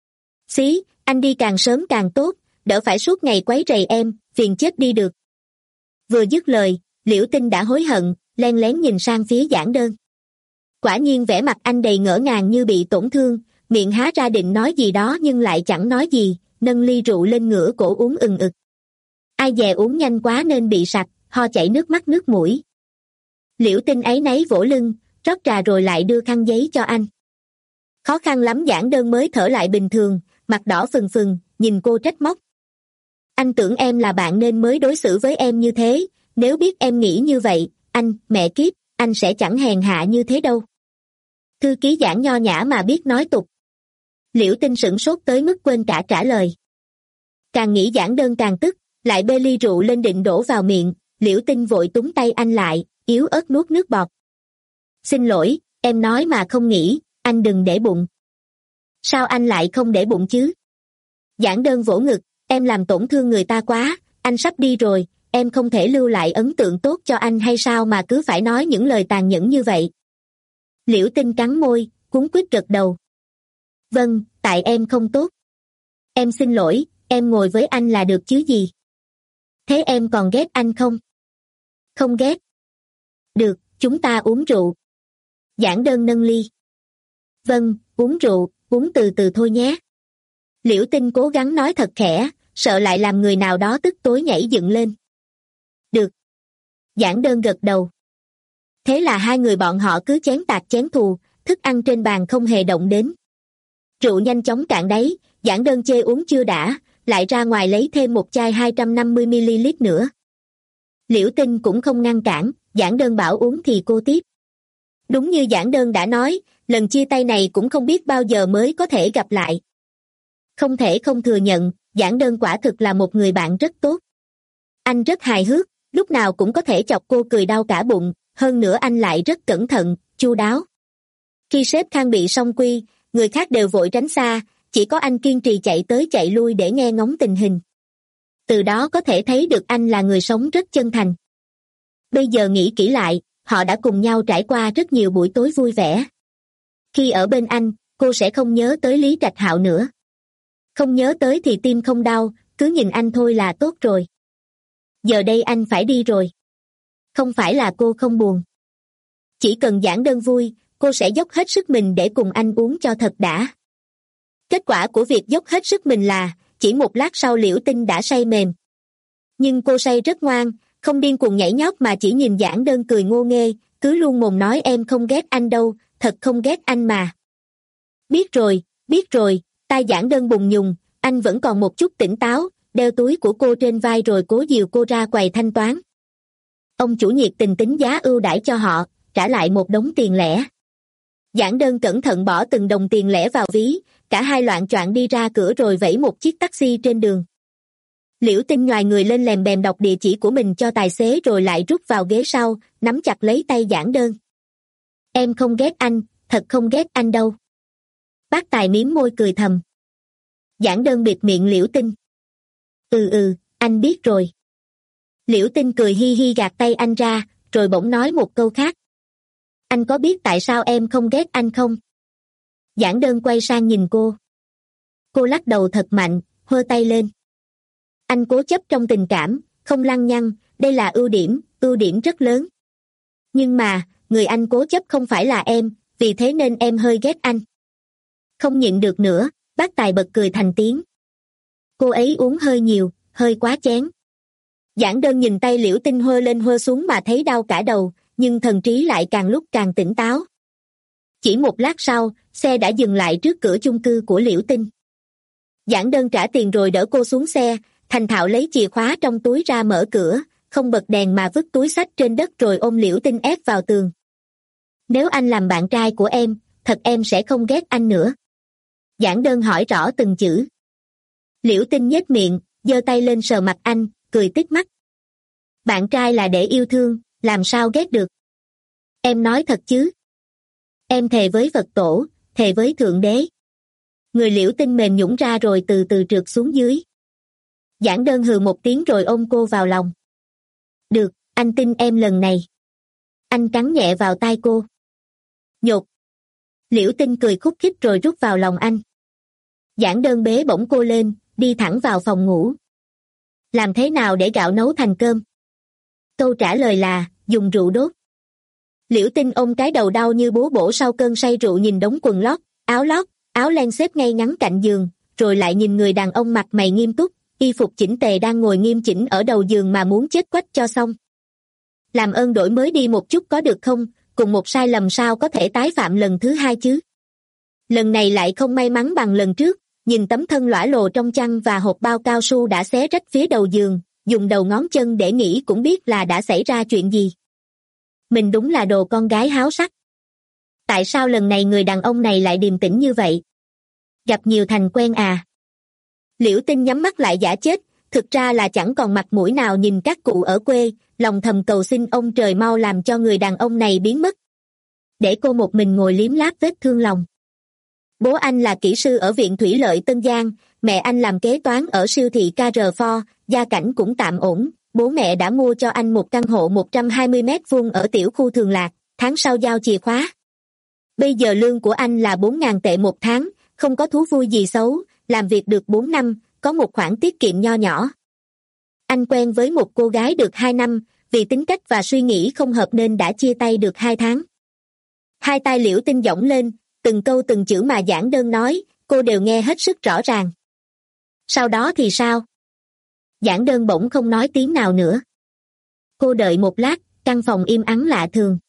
Xí, anh đi càng sớm càng tốt, đỡ phải suốt ngày quấy rầy em, phiền chết đi được. Vừa dứt lời, Liễu Tinh đã hối hận, len lén nhìn sang phía Giảng Đơn. Quả nhiên vẻ mặt anh đầy ngỡ ngàng như bị tổn thương, miệng há ra định nói gì đó nhưng lại chẳng nói gì, nâng ly rượu lên ngửa cổ uống ừng ực. Ai dè uống nhanh quá nên bị sặc, ho chảy nước mắt nước mũi. Liễu Tinh áy náy vỗ lưng, rót trà rồi lại đưa khăn giấy cho anh. Khó khăn lắm Giảng Đơn mới thở lại bình thường, mặt đỏ phừng phừng, nhìn cô trách móc. Anh tưởng em là bạn nên mới đối xử với em như thế, nếu biết em nghĩ như vậy, anh, mẹ kiếp, anh sẽ chẳng hèn hạ như thế đâu. Thư ký Giảng nho nhã mà biết nói tục. Liễu Tinh sửng sốt tới mức quên cả trả lời. Càng nghĩ Giảng Đơn càng tức, lại bê ly rượu lên định đổ vào miệng, Liễu Tinh vội túm tay anh lại, yếu ớt nuốt nước bọt. Xin lỗi, em nói mà không nghĩ, anh đừng để bụng. Sao anh lại không để bụng chứ? Giảng Đơn vỗ ngực, em làm tổn thương người ta quá, anh sắp đi rồi, em không thể lưu lại ấn tượng tốt cho anh hay sao mà cứ phải nói những lời tàn nhẫn như vậy. Liễu Tinh cắn môi, cuống quýt gật đầu. Vâng, tại em không tốt. Em xin lỗi, em ngồi với anh là được chứ gì. Thế em còn ghét anh không? Không ghét. Được, chúng ta uống rượu. Giảng Đơn nâng ly. Vâng, uống rượu, uống từ từ thôi nhé. Liễu Tinh cố gắng nói thật khẽ, sợ lại làm người nào đó tức tối nhảy dựng lên. Được. Giảng Đơn gật đầu. Thế là hai người bọn họ cứ chén tạc chén thù, thức ăn trên bàn không hề động đến. Rượu nhanh chóng cạn đáy, Giảng Đơn chê uống chưa đã, lại ra ngoài lấy thêm một chai hai trăm năm mươi mi li lít nữa. Liễu Tinh cũng không ngăn cản, Giảng Đơn bảo uống thì cô tiếp. Đúng như Giảng Đơn đã nói, lần chia tay này cũng không biết bao giờ mới có thể gặp lại. Không thể không thừa nhận, Giảng Đơn quả thực là một người bạn rất tốt. Anh rất hài hước, lúc nào cũng có thể chọc cô cười đau cả bụng, hơn nữa anh lại rất cẩn thận, chu đáo. Khi sếp Khang bị song quy, người khác đều vội tránh xa, chỉ có anh kiên trì chạy tới chạy lui để nghe ngóng tình hình. Từ đó có thể thấy được anh là người sống rất chân thành. Bây giờ nghĩ kỹ lại, họ đã cùng nhau trải qua rất nhiều buổi tối vui vẻ. Khi ở bên anh, cô sẽ không nhớ tới Lý Trạch Hạo nữa. Không nhớ tới thì tim không đau, cứ nhìn anh thôi là tốt rồi. Giờ đây anh phải đi rồi. Không phải là cô không buồn. Chỉ cần Giảng Đơn vui, cô sẽ dốc hết sức mình để cùng anh uống cho thật đã. Kết quả của việc dốc hết sức mình là, chỉ một lát sau Liễu Tinh đã say mềm. Nhưng cô say rất ngoan, không điên cuồng nhảy nhót mà chỉ nhìn Giản Đơn cười ngô nghê, cứ luôn mồm nói em không ghét anh đâu, thật không ghét anh mà. Biết rồi, biết rồi, tai Giản Đơn bùng nhùng, anh vẫn còn một chút tỉnh táo, đeo túi của cô trên vai rồi cố dìu cô ra quầy thanh toán. Ông chủ nhiệt tình tính giá ưu đãi cho họ, trả lại một đống tiền lẻ. Giản Đơn cẩn thận bỏ từng đồng tiền lẻ vào ví, cả hai loạng choạng đi ra cửa rồi vẫy một chiếc taxi trên đường. Liễu Tinh nhoài người lên lèm bèm đọc địa chỉ của mình cho tài xế rồi lại rút vào ghế sau, nắm chặt lấy tay Giản Đơn. Em không ghét anh, thật không ghét anh đâu. Bác tài mím môi cười thầm. Giản Đơn bịt miệng Liễu Tinh. Ừ ừ, anh biết rồi. Liễu Tinh cười hi hi gạt tay anh ra, rồi bỗng nói một câu khác. Anh có biết tại sao em không ghét anh không? Giản Đơn quay sang nhìn cô. Cô lắc đầu thật mạnh, hơ tay lên. Anh cố chấp trong tình cảm, không lăng nhăng, đây là ưu điểm, ưu điểm rất lớn. Nhưng mà, người anh cố chấp không phải là em, vì thế nên em hơi ghét anh. Không nhịn được nữa, bác tài bật cười thành tiếng. Cô ấy uống hơi nhiều, hơi quá chén. Giản Đơn nhìn tay Liễu Tinh hơ lên hơ xuống mà thấy đau cả đầu, nhưng thần trí lại càng lúc càng tỉnh táo. Chỉ một lát sau, xe đã dừng lại trước cửa chung cư của Liễu Tinh. Giản Đơn trả tiền rồi đỡ cô xuống xe, thành thạo lấy chìa khóa trong túi ra mở cửa, không bật đèn mà vứt túi xách trên đất rồi ôm Liễu Tinh ép vào tường. Nếu anh làm bạn trai của em, thật em sẽ không ghét anh nữa. Giản Đơn hỏi rõ từng chữ. Liễu Tinh nhếch miệng, giơ tay lên sờ mặt anh, cười tít mắt. Bạn trai là để yêu thương, làm sao ghét được. Em nói thật chứ. Em thề với Phật tổ, thề với Thượng Đế. Người Liễu Tinh mềm nhũn ra rồi từ từ trượt xuống dưới. Giản Đơn hừ một tiếng rồi ôm cô vào lòng. Được, anh tin em lần này. Anh cắn nhẹ vào tai cô. Nhột. Liễu Tinh cười khúc khích rồi rút vào lòng anh. Giản Đơn bế bổng cô lên, đi thẳng vào phòng ngủ. Làm thế nào để gạo nấu thành cơm? Câu trả lời là, dùng rượu đốt. Liễu Tinh ôm cái đầu đau như búa bổ sau cơn say rượu nhìn đống quần lót, áo lót, áo len xếp ngay ngắn cạnh giường, rồi lại nhìn người đàn ông mặt mày nghiêm túc, y phục chỉnh tề đang ngồi nghiêm chỉnh ở đầu giường mà muốn chết quách cho xong. Làm ơn đổi mới đi một chút có được không, cùng một sai lầm sao có thể tái phạm lần thứ hai chứ? Lần này lại không may mắn bằng lần trước, nhìn tấm thân lõa lồ trong chăn và hộp bao cao su đã xé rách phía đầu giường, dùng đầu ngón chân để nghĩ cũng biết là đã xảy ra chuyện gì. Mình đúng là đồ con gái háo sắc. Tại sao lần này người đàn ông này lại điềm tĩnh như vậy? Gặp nhiều thành quen à? Liễu Tinh nhắm mắt lại giả chết, thực ra là chẳng còn mặt mũi nào nhìn các cụ ở quê, lòng thầm cầu xin ông trời mau làm cho người đàn ông này biến mất. Để cô một mình ngồi liếm láp vết thương lòng. Bố anh là kỹ sư ở Viện Thủy Lợi Tân Giang, mẹ anh làm kế toán ở siêu thị ca rờ Ford, gia cảnh cũng tạm ổn. Bố mẹ đã mua cho anh một căn hộ một trăm hai mươi mét vuông ở tiểu khu Thường Lạc, tháng sau giao chìa khóa. Bây giờ lương của anh là bốn nghìn tệ một tháng, không có thú vui gì xấu, làm việc được bốn năm, có một khoản tiết kiệm nho nhỏ. Anh quen với một cô gái được hai năm, vì tính cách và suy nghĩ không hợp nên đã chia tay được hai tháng. Hai tai Liễu Tinh giọng lên, từng câu từng chữ mà Giản Đơn nói, cô đều nghe hết sức rõ ràng. Sau đó thì sao? Giản Đơn bỗng không nói tiếng nào nữa. Cô đợi một lát, căn phòng im ắng lạ thường.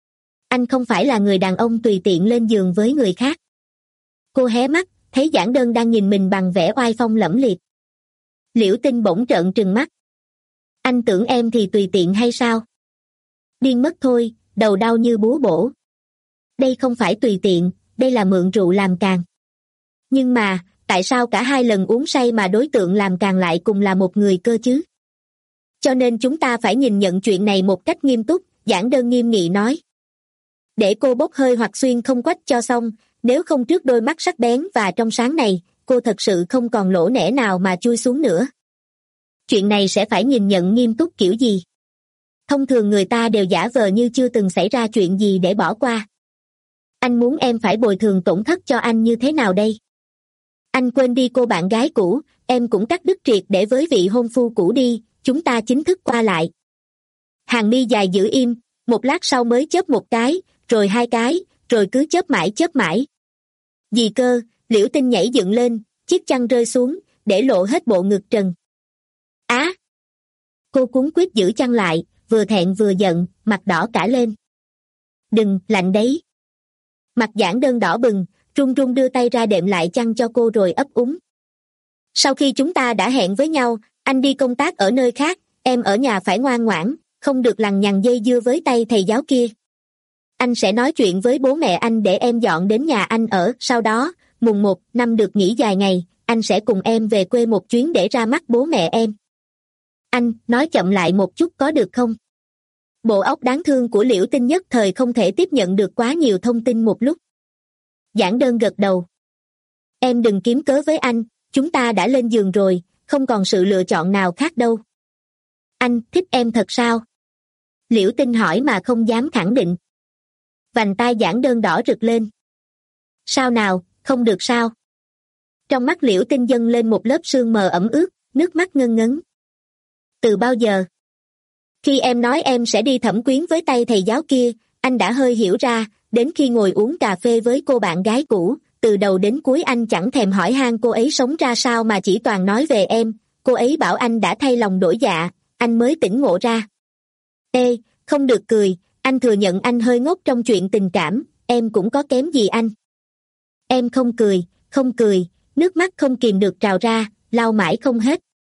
Anh không phải là người đàn ông tùy tiện lên giường với người khác. Cô hé mắt, thấy Giản Đơn đang nhìn mình bằng vẻ oai phong lẫm liệt. Liễu Tinh bỗng trợn trừng mắt. Anh tưởng em thì tùy tiện hay sao? Điên mất thôi, đầu đau như búa bổ. Đây không phải tùy tiện, đây là mượn rượu làm càng. Nhưng mà, tại sao cả hai lần uống say mà đối tượng làm càng lại cùng là một người cơ chứ? Cho nên chúng ta phải nhìn nhận chuyện này một cách nghiêm túc, Giản Đơn nghiêm nghị nói. Để cô bốc hơi hoặc xuyên không quách cho xong, nếu không trước đôi mắt sắc bén và trong sáng này, cô thật sự không còn lỗ nẻ nào mà chui xuống nữa. Chuyện này sẽ phải nhìn nhận nghiêm túc kiểu gì? Thông thường người ta đều giả vờ như chưa từng xảy ra chuyện gì để bỏ qua. Anh muốn em phải bồi thường tổn thất cho anh như thế nào đây? Anh quên đi cô bạn gái cũ, em cũng cắt đứt triệt để với vị hôn phu cũ đi, chúng ta chính thức qua lại. Hàng mi dài giữ im, một lát sau mới chớp một cái, rồi hai cái, rồi cứ chớp mãi chớp mãi. Gì cơ, Liễu Tinh nhảy dựng lên, chiếc chăn rơi xuống, để lộ hết bộ ngực trần. Á! Cô cuống quýt giữ chăn lại, vừa thẹn vừa giận, mặt đỏ cả lên. Đừng, lạnh đấy. Mặt Giản Đơn đỏ bừng, run run đưa tay ra đệm lại chăn cho cô rồi ấp úng. Sau khi chúng ta đã hẹn với nhau, anh đi công tác ở nơi khác, em ở nhà phải ngoan ngoãn, không được lằng nhằng dây dưa với tay thầy giáo kia. Anh sẽ nói chuyện với bố mẹ anh để em dọn đến nhà anh ở, sau đó, mùng một năm được nghỉ dài ngày, anh sẽ cùng em về quê một chuyến để ra mắt bố mẹ em. Anh, nói chậm lại một chút có được không? Bộ óc đáng thương của Liễu Tinh nhất thời không thể tiếp nhận được quá nhiều thông tin một lúc. Giản Đơn gật đầu. Em đừng kiếm cớ với anh, chúng ta đã lên giường rồi, không còn sự lựa chọn nào khác đâu. Anh thích em thật sao? Liễu Tinh hỏi mà không dám khẳng định. Vành tai Giản Đơn đỏ rực lên. Sao nào, không được sao? Trong mắt Liễu Tinh dâng lên một lớp sương mờ ẩm ướt, nước mắt ngân ngấn. Từ bao giờ? Khi em nói em sẽ đi thẩm quyến với tay thầy giáo kia, anh đã hơi hiểu ra, đến khi ngồi uống cà phê với cô bạn gái cũ, từ đầu đến cuối anh chẳng thèm hỏi han cô ấy sống ra sao mà chỉ toàn nói về em, cô ấy bảo anh đã thay lòng đổi dạ, anh mới tỉnh ngộ ra. Ê, không được cười, anh thừa nhận anh hơi ngốc trong chuyện tình cảm, em cũng có kém gì anh. Em không cười, không cười, nước mắt không kìm được trào ra, lau mãi không hết.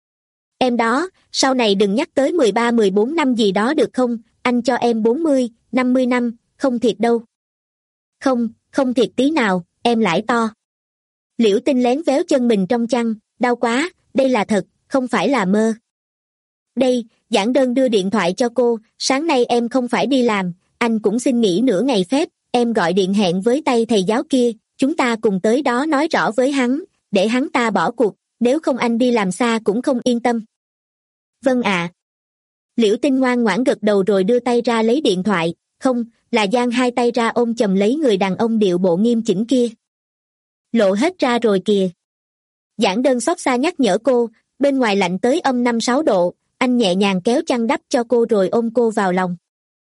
Em đó, sau này đừng nhắc tới mười ba mười bốn năm gì đó được không, anh cho em bốn mươi, năm mươi năm, không thiệt đâu. Không, không thiệt tí nào, em lãi to. Liễu Tinh lén véo chân mình trong chăn, đau quá, đây là thật, không phải là mơ. Đây, Giản Đơn đưa điện thoại cho cô, sáng nay em không phải đi làm, anh cũng xin nghỉ nửa ngày phép, em gọi điện hẹn với tay thầy giáo kia, chúng ta cùng tới đó nói rõ với hắn, để hắn ta bỏ cuộc, nếu không anh đi làm xa cũng không yên tâm. Vâng ạ. Liễu Tinh ngoan ngoãn gật đầu rồi đưa tay ra lấy điện thoại, không, là giang hai tay ra ôm chầm lấy người đàn ông điệu bộ nghiêm chỉnh kia. Lộ hết ra rồi kìa. Giản Đơn xót xa nhắc nhở cô, bên ngoài lạnh tới âm năm sáu độ, anh nhẹ nhàng kéo chăn đắp cho cô rồi ôm cô vào lòng.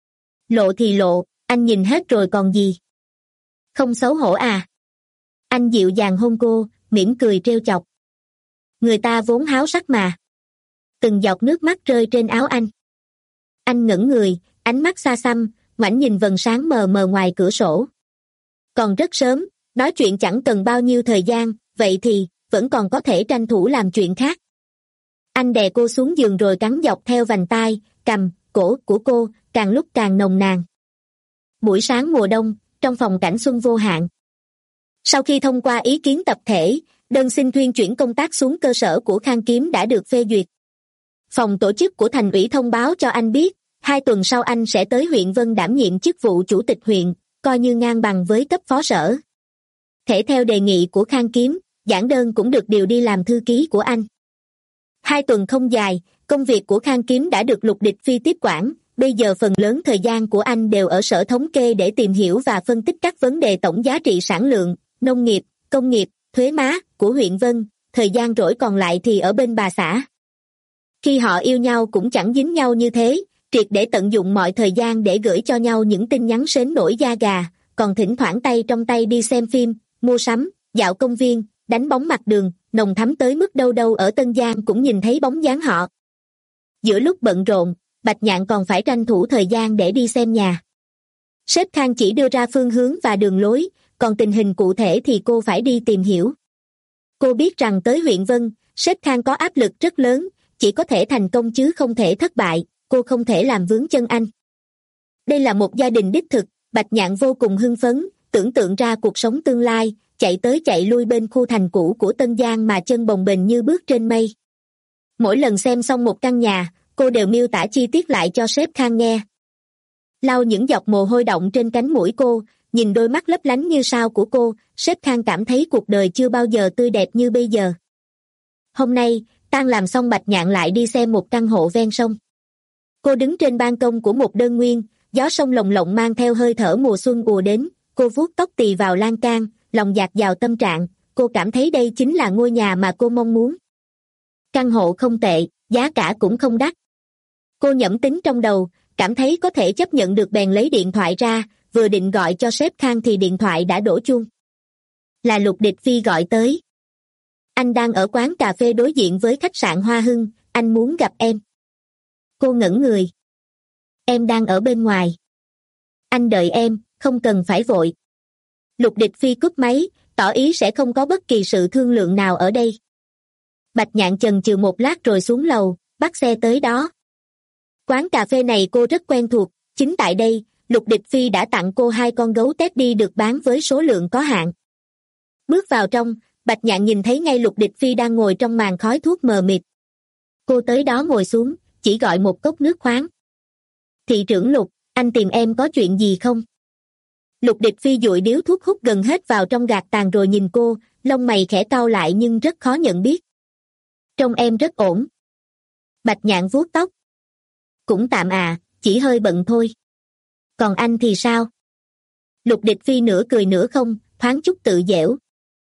Lộ thì lộ, anh nhìn hết rồi còn gì. Không xấu hổ à? Anh dịu dàng hôn cô, mỉm cười trêu chọc. Người ta vốn háo sắc mà. Từng giọt nước mắt rơi trên áo anh. Anh ngẩng người, ánh mắt xa xăm, ngoảnh nhìn vầng sáng mờ mờ ngoài cửa sổ. Còn rất sớm, nói chuyện chẳng cần bao nhiêu thời gian, vậy thì, vẫn còn có thể tranh thủ làm chuyện khác. Anh đè cô xuống giường rồi cắn dọc theo vành tai, cằm, cổ của cô, càng lúc càng nồng nàn. Buổi sáng mùa đông, trong phòng cảnh xuân vô hạn. Sau khi thông qua ý kiến tập thể, đơn xin thuyên chuyển công tác xuống cơ sở của Khang Kiếm đã được phê duyệt. Phòng tổ chức của thành ủy thông báo cho anh biết, hai tuần sau anh sẽ tới huyện Vân đảm nhiệm chức vụ chủ tịch huyện, coi như ngang bằng với cấp phó sở. Thể theo đề nghị của Khang Kiếm, Giản Đơn cũng được điều đi làm thư ký của anh. Hai tuần không dài, công việc của Khang Kiếm đã được Lục Địch Phi tiếp quản, bây giờ phần lớn thời gian của anh đều ở sở thống kê để tìm hiểu và phân tích các vấn đề tổng giá trị sản lượng, nông nghiệp, công nghiệp, thuế má của huyện Vân, thời gian rỗi còn lại thì ở bên bà xã. Khi họ yêu nhau cũng chẳng dính nhau như thế, triệt để tận dụng mọi thời gian để gửi cho nhau những tin nhắn sến nổi da gà, còn thỉnh thoảng tay trong tay đi xem phim, mua sắm, dạo công viên, đánh bóng mặt đường, nồng thắm tới mức đâu đâu ở Tân Giang cũng nhìn thấy bóng dáng họ. Giữa lúc bận rộn, Bạch Nhạn còn phải tranh thủ thời gian để đi xem nhà. Sếp Khang chỉ đưa ra phương hướng và đường lối, còn tình hình cụ thể thì cô phải đi tìm hiểu. Cô biết rằng tới huyện Vân, sếp Khang có áp lực rất lớn, chỉ có thể thành công chứ không thể thất bại, cô không thể làm vướng chân anh. Đây là một gia đình đích thực, Bạch Nhạn vô cùng hưng phấn, tưởng tượng ra cuộc sống tương lai, chạy tới chạy lui bên khu thành cũ của Tân Giang mà chân bồng bềnh như bước trên mây. Mỗi lần xem xong một căn nhà, cô đều miêu tả chi tiết lại cho sếp Khang nghe. Lau những giọt mồ hôi đọng trên cánh mũi cô, nhìn đôi mắt lấp lánh như sao của cô, sếp Khang cảm thấy cuộc đời chưa bao giờ tươi đẹp như bây giờ. Hôm nay, tan làm xong Bạch Nhạn lại đi xem một căn hộ ven sông. Cô đứng trên ban công của một đơn nguyên, gió sông lồng lộng mang theo hơi thở mùa xuân ùa đến, cô vuốt tóc tì vào lan can, lòng dạt dào tâm trạng, cô cảm thấy đây chính là ngôi nhà mà cô mong muốn. Căn hộ không tệ, giá cả cũng không đắt. Cô nhẩm tính trong đầu, cảm thấy có thể chấp nhận được bèn lấy điện thoại ra, vừa định gọi cho sếp Khang thì điện thoại đã đổ chuông. Là Lục Địch Phi gọi tới. Anh đang ở quán cà phê đối diện với khách sạn Hoa Hưng, anh muốn gặp em. Cô ngẩn người. Em đang ở bên ngoài. Anh đợi em, không cần phải vội. Lục Địch Phi cúp máy, tỏ ý sẽ không có bất kỳ sự thương lượng nào ở đây. Bạch Nhạn chần chừ một lát rồi xuống lầu, bắt xe tới đó. Quán cà phê này cô rất quen thuộc, chính tại đây, Lục Địch Phi đã tặng cô hai con gấu Teddy được bán với số lượng có hạn. Bước vào trong, Bạch Nhạn nhìn thấy ngay Lục Địch Phi đang ngồi trong màn khói thuốc mờ mịt. Cô tới đó ngồi xuống, chỉ gọi một cốc nước khoáng. Thị trưởng Lục, anh tìm em có chuyện gì không? Lục Địch Phi dụi điếu thuốc hút gần hết vào trong gạt tàn rồi nhìn cô, lông mày khẽ cau lại nhưng rất khó nhận biết. Trông em rất ổn. Bạch Nhạn vuốt tóc. Cũng tạm à, chỉ hơi bận thôi. Còn anh thì sao? Lục Địch Phi nửa cười nửa không, thoáng chút tự giễu.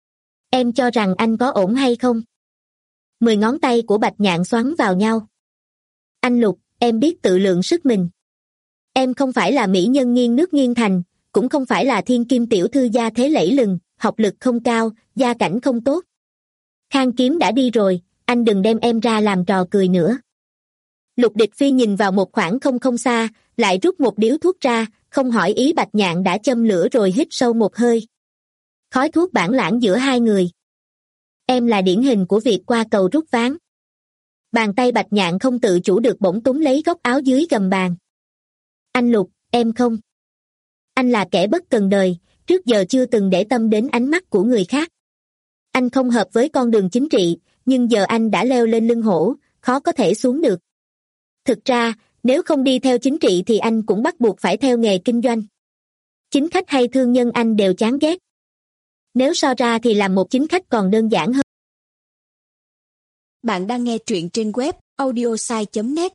Em cho rằng anh có ổn hay không? Mười ngón tay của Bạch Nhạn xoắn vào nhau. Anh Lục, em biết tự lượng sức mình. Em không phải là mỹ nhân nghiêng nước nghiêng thành, cũng không phải là thiên kim tiểu thư gia thế lẫy lừng, học lực không cao, gia cảnh không tốt. Khang Kiếm đã đi rồi, anh đừng đem em ra làm trò cười nữa. Lục Địch Phi nhìn vào một khoảng không không xa, lại rút một điếu thuốc ra, không hỏi ý Bạch Nhạn đã châm lửa rồi hít sâu một hơi. Khói thuốc bản lãng giữa hai người. Em là điển hình của việc qua cầu rút ván. Bàn tay Bạch Nhạn không tự chủ được bỗng túm lấy góc áo dưới gầm bàn. Anh Lục, em không. Anh là kẻ bất cần đời, trước giờ chưa từng để tâm đến ánh mắt của người khác. Anh không hợp với con đường chính trị, nhưng giờ anh đã leo lên lưng hổ, khó có thể xuống được. Thực ra, nếu không đi theo chính trị thì anh cũng bắt buộc phải theo nghề kinh doanh. Chính khách hay thương nhân anh đều chán ghét. Nếu so ra thì làm một chính khách còn đơn giản hơn. Bạn đang nghe truyện trên web audiosai chấm net.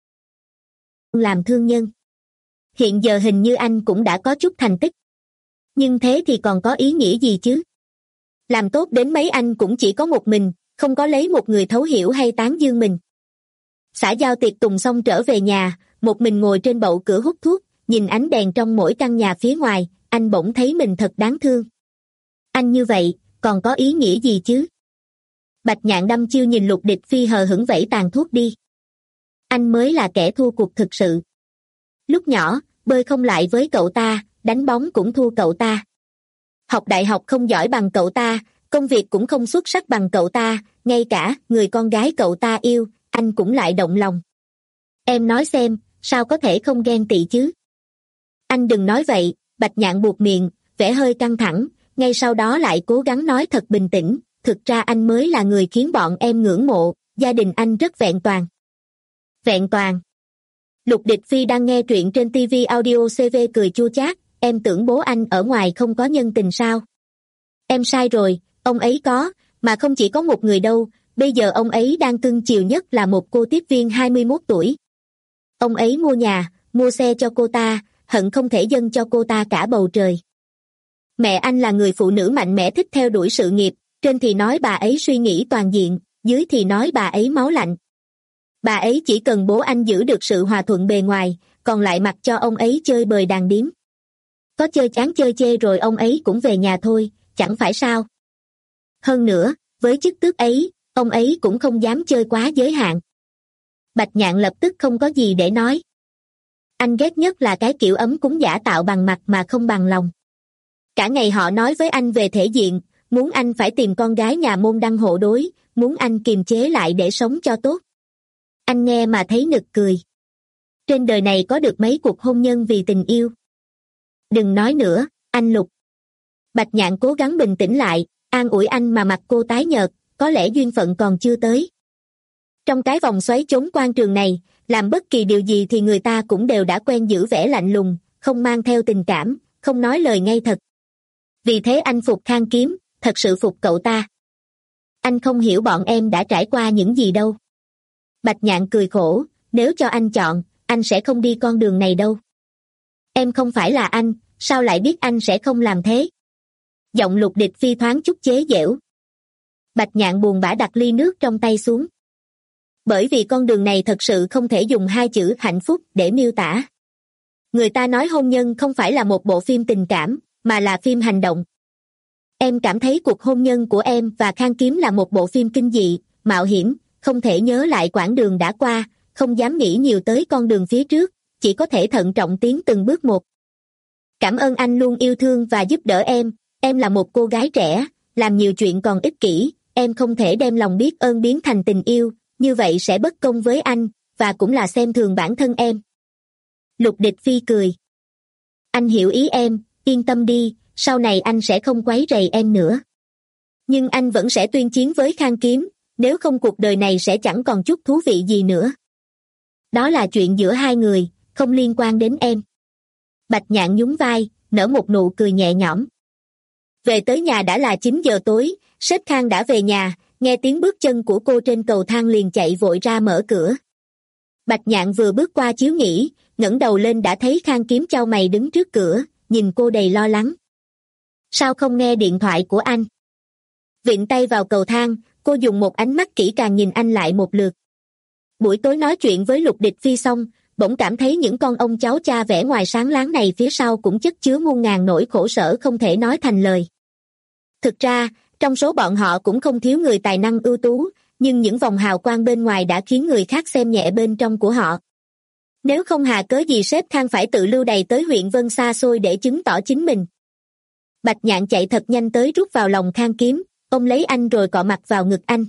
Làm thương nhân. Hiện giờ hình như anh cũng đã có chút thành tích. Nhưng thế thì còn có ý nghĩa gì chứ? Làm tốt đến mấy anh cũng chỉ có một mình, không có lấy một người thấu hiểu hay tán dương mình. Xã giao tiệc tùng xong trở về nhà, một mình ngồi trên bậu cửa hút thuốc, nhìn ánh đèn trong mỗi căn nhà phía ngoài, anh bỗng thấy mình thật đáng thương. Anh như vậy, còn có ý nghĩa gì chứ? Bạch Nhạn đăm chiêu nhìn Lục Địch Phi hờ hững vẫy tàn thuốc đi. Anh mới là kẻ thua cuộc thực sự. Lúc nhỏ, bơi không lại với cậu ta, đánh bóng cũng thua cậu ta. Học đại học không giỏi bằng cậu ta, công việc cũng không xuất sắc bằng cậu ta, ngay cả người con gái cậu ta yêu, anh cũng lại động lòng. Em nói xem, sao có thể không ghen tị chứ? Anh đừng nói vậy, Bạch Nhạn buột miệng, vẻ hơi căng thẳng, ngay sau đó lại cố gắng nói thật bình tĩnh, thực ra anh mới là người khiến bọn em ngưỡng mộ, gia đình anh rất vẹn toàn. Vẹn toàn. Lục Địch Phi đang nghe truyện trên ti vi Audio xê vê cười chua chát, em tưởng bố anh ở ngoài không có nhân tình sao? Em sai rồi, ông ấy có, mà không chỉ có một người đâu, bây giờ ông ấy đang cưng chiều nhất là một cô tiếp viên hai mươi mốt tuổi. Ông ấy mua nhà, mua xe cho cô ta, hận không thể dâng cho cô ta cả bầu trời. Mẹ anh là người phụ nữ mạnh mẽ thích theo đuổi sự nghiệp, trên thì nói bà ấy suy nghĩ toàn diện, dưới thì nói bà ấy máu lạnh. Bà ấy chỉ cần bố anh giữ được sự hòa thuận bề ngoài, còn lại mặc cho ông ấy chơi bời đàn điếm. Có chơi chán chơi chê rồi ông ấy cũng về nhà thôi, chẳng phải sao? Hơn nữa, với chức tước ấy, ông ấy cũng không dám chơi quá giới hạn. Bạch Nhạn lập tức không có gì để nói. Anh ghét nhất là cái kiểu ấm cúng giả tạo bằng mặt mà không bằng lòng. Cả ngày họ nói với anh về thể diện, muốn anh phải tìm con gái nhà môn đăng hộ đối, muốn anh kiềm chế lại để sống cho tốt. Anh nghe mà thấy nực cười. Trên đời này có được mấy cuộc hôn nhân vì tình yêu. Đừng nói nữa, anh Lục. Bạch Nhạn cố gắng bình tĩnh lại, an ủi anh mà mặt cô tái nhợt, có lẽ duyên phận còn chưa tới. Trong cái vòng xoáy chốn quan trường này, làm bất kỳ điều gì thì người ta cũng đều đã quen giữ vẻ lạnh lùng, không mang theo tình cảm, không nói lời ngay thật. Vì thế anh phục Khang Kiếm, thật sự phục cậu ta. Anh không hiểu bọn em đã trải qua những gì đâu. Bạch Nhạn cười khổ, nếu cho anh chọn, anh sẽ không đi con đường này đâu. Em không phải là anh, sao lại biết anh sẽ không làm thế? Giọng Lục Địch Phi thoáng chút chế giễu. Bạch Nhạn buồn bã đặt ly nước trong tay xuống. Bởi vì con đường này thật sự không thể dùng hai chữ hạnh phúc để miêu tả. Người ta nói hôn nhân không phải là một bộ phim tình cảm, mà là phim hành động. Em cảm thấy cuộc hôn nhân của em và Khang Kiếm là một bộ phim kinh dị, mạo hiểm, không thể nhớ lại quãng đường đã qua, không dám nghĩ nhiều tới con đường phía trước, chỉ có thể thận trọng tiến từng bước một. Cảm ơn anh luôn yêu thương và giúp đỡ em, em là một cô gái trẻ, làm nhiều chuyện còn ích kỷ, em không thể đem lòng biết ơn biến thành tình yêu, như vậy sẽ bất công với anh, và cũng là xem thường bản thân em. Lục Địch Phi cười. Anh hiểu ý em, yên tâm đi, sau này anh sẽ không quấy rầy em nữa. Nhưng anh vẫn sẽ tuyên chiến với Khang Kiếm, nếu không cuộc đời này sẽ chẳng còn chút thú vị gì nữa. Đó là chuyện giữa hai người, không liên quan đến em. Bạch Nhạn nhún vai, nở một nụ cười nhẹ nhõm. Về tới nhà đã là chín giờ tối, sếp Khang đã về nhà, nghe tiếng bước chân của cô trên cầu thang liền chạy vội ra mở cửa. Bạch Nhạn vừa bước qua chiếu nghỉ, ngẩng đầu lên đã thấy Khang Kiếm chau mày đứng trước cửa, nhìn cô đầy lo lắng. Sao không nghe điện thoại của anh? Vịn tay vào cầu thang, cô dùng một ánh mắt kỹ càng nhìn anh lại một lượt. Buổi tối nói chuyện với Lục Địch Phi xong, bỗng cảm thấy những con ông cháu cha vẻ ngoài sáng láng này phía sau cũng chất chứa muôn ngàn nỗi khổ sở không thể nói thành lời. Thực ra, trong số bọn họ cũng không thiếu người tài năng ưu tú, nhưng những vòng hào quang bên ngoài đã khiến người khác xem nhẹ bên trong của họ. Nếu không hà cớ gì sếp Khang phải tự lưu đày tới huyện Vân xa xôi để chứng tỏ chính mình. Bạch Nhạn chạy thật nhanh tới rút vào lòng Khang Kiếm, ôm lấy anh rồi cọ mặt vào ngực anh.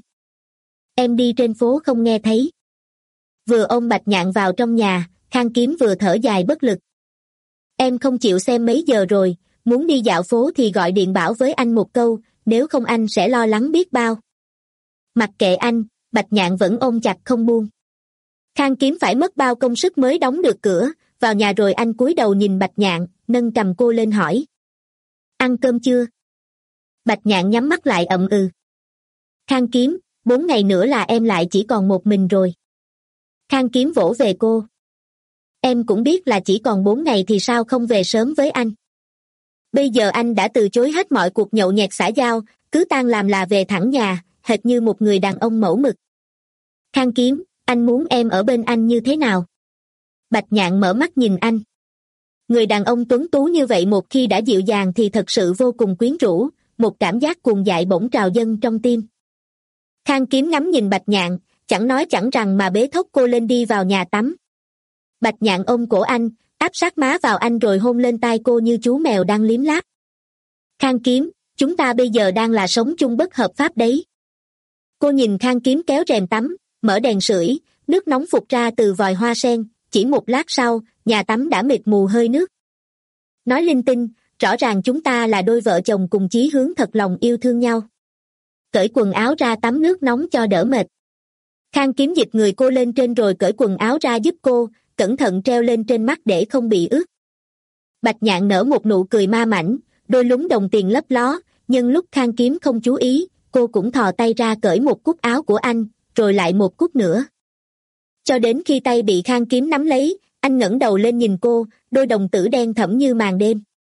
Em đi trên phố không nghe thấy. Vừa ôm Bạch Nhạn vào trong nhà, Khang Kiếm vừa thở dài bất lực. Em không chịu xem mấy giờ rồi, muốn đi dạo phố thì gọi điện bảo với anh một câu, nếu không anh sẽ lo lắng biết bao. Mặc kệ anh, Bạch Nhạn vẫn ôm chặt không buông. Khang Kiếm phải mất bao công sức mới đóng được cửa, vào nhà rồi anh cúi đầu nhìn Bạch Nhạn, nâng cầm cô lên hỏi. Ăn cơm chưa? Bạch Nhạn nhắm mắt lại ậm ừ. Khang Kiếm, bốn ngày nữa là em lại chỉ còn một mình rồi. Khang Kiếm vỗ về cô. Em cũng biết là chỉ còn bốn ngày thì sao không về sớm với anh. Bây giờ anh đã từ chối hết mọi cuộc nhậu nhẹt xã giao, cứ tan làm là về thẳng nhà, hệt như một người đàn ông mẫu mực. Khang Kiếm, anh muốn em ở bên anh như thế nào? Bạch Nhạn mở mắt nhìn anh. Người đàn ông tuấn tú như vậy một khi đã dịu dàng thì thật sự vô cùng quyến rũ, một cảm giác cuồng dại bỗng trào dâng trong tim. Khang Kiếm ngắm nhìn Bạch Nhạn, chẳng nói chẳng rằng mà bế thốc cô lên đi vào nhà tắm. Bạch Nhạn ôm cổ anh, áp sát má vào anh rồi hôn lên tai cô như chú mèo đang liếm láp. Khang Kiếm, chúng ta bây giờ đang là sống chung bất hợp pháp đấy. Cô nhìn Khang Kiếm kéo rèm tắm, mở đèn sưởi, nước nóng phụt ra từ vòi hoa sen, chỉ một lát sau, nhà tắm đã mịt mù hơi nước. Nói linh tinh, rõ ràng chúng ta là đôi vợ chồng cùng chí hướng thật lòng yêu thương nhau. Cởi quần áo ra tắm nước nóng cho đỡ mệt. Khang Kiếm dịch người cô lên trên rồi cởi quần áo ra giúp cô, cẩn thận treo lên trên mắt để không bị ướt. Bạch Nhạn nở một nụ cười ma mãnh, đôi lúm đồng tiền lấp ló, nhưng lúc Khang Kiếm không chú ý, cô cũng thò tay ra cởi một cúc áo của anh, rồi lại một cúc nữa. Cho đến khi tay bị Khang Kiếm nắm lấy, anh ngẩng đầu lên nhìn cô, đôi đồng tử đen thẫm như màn đêm.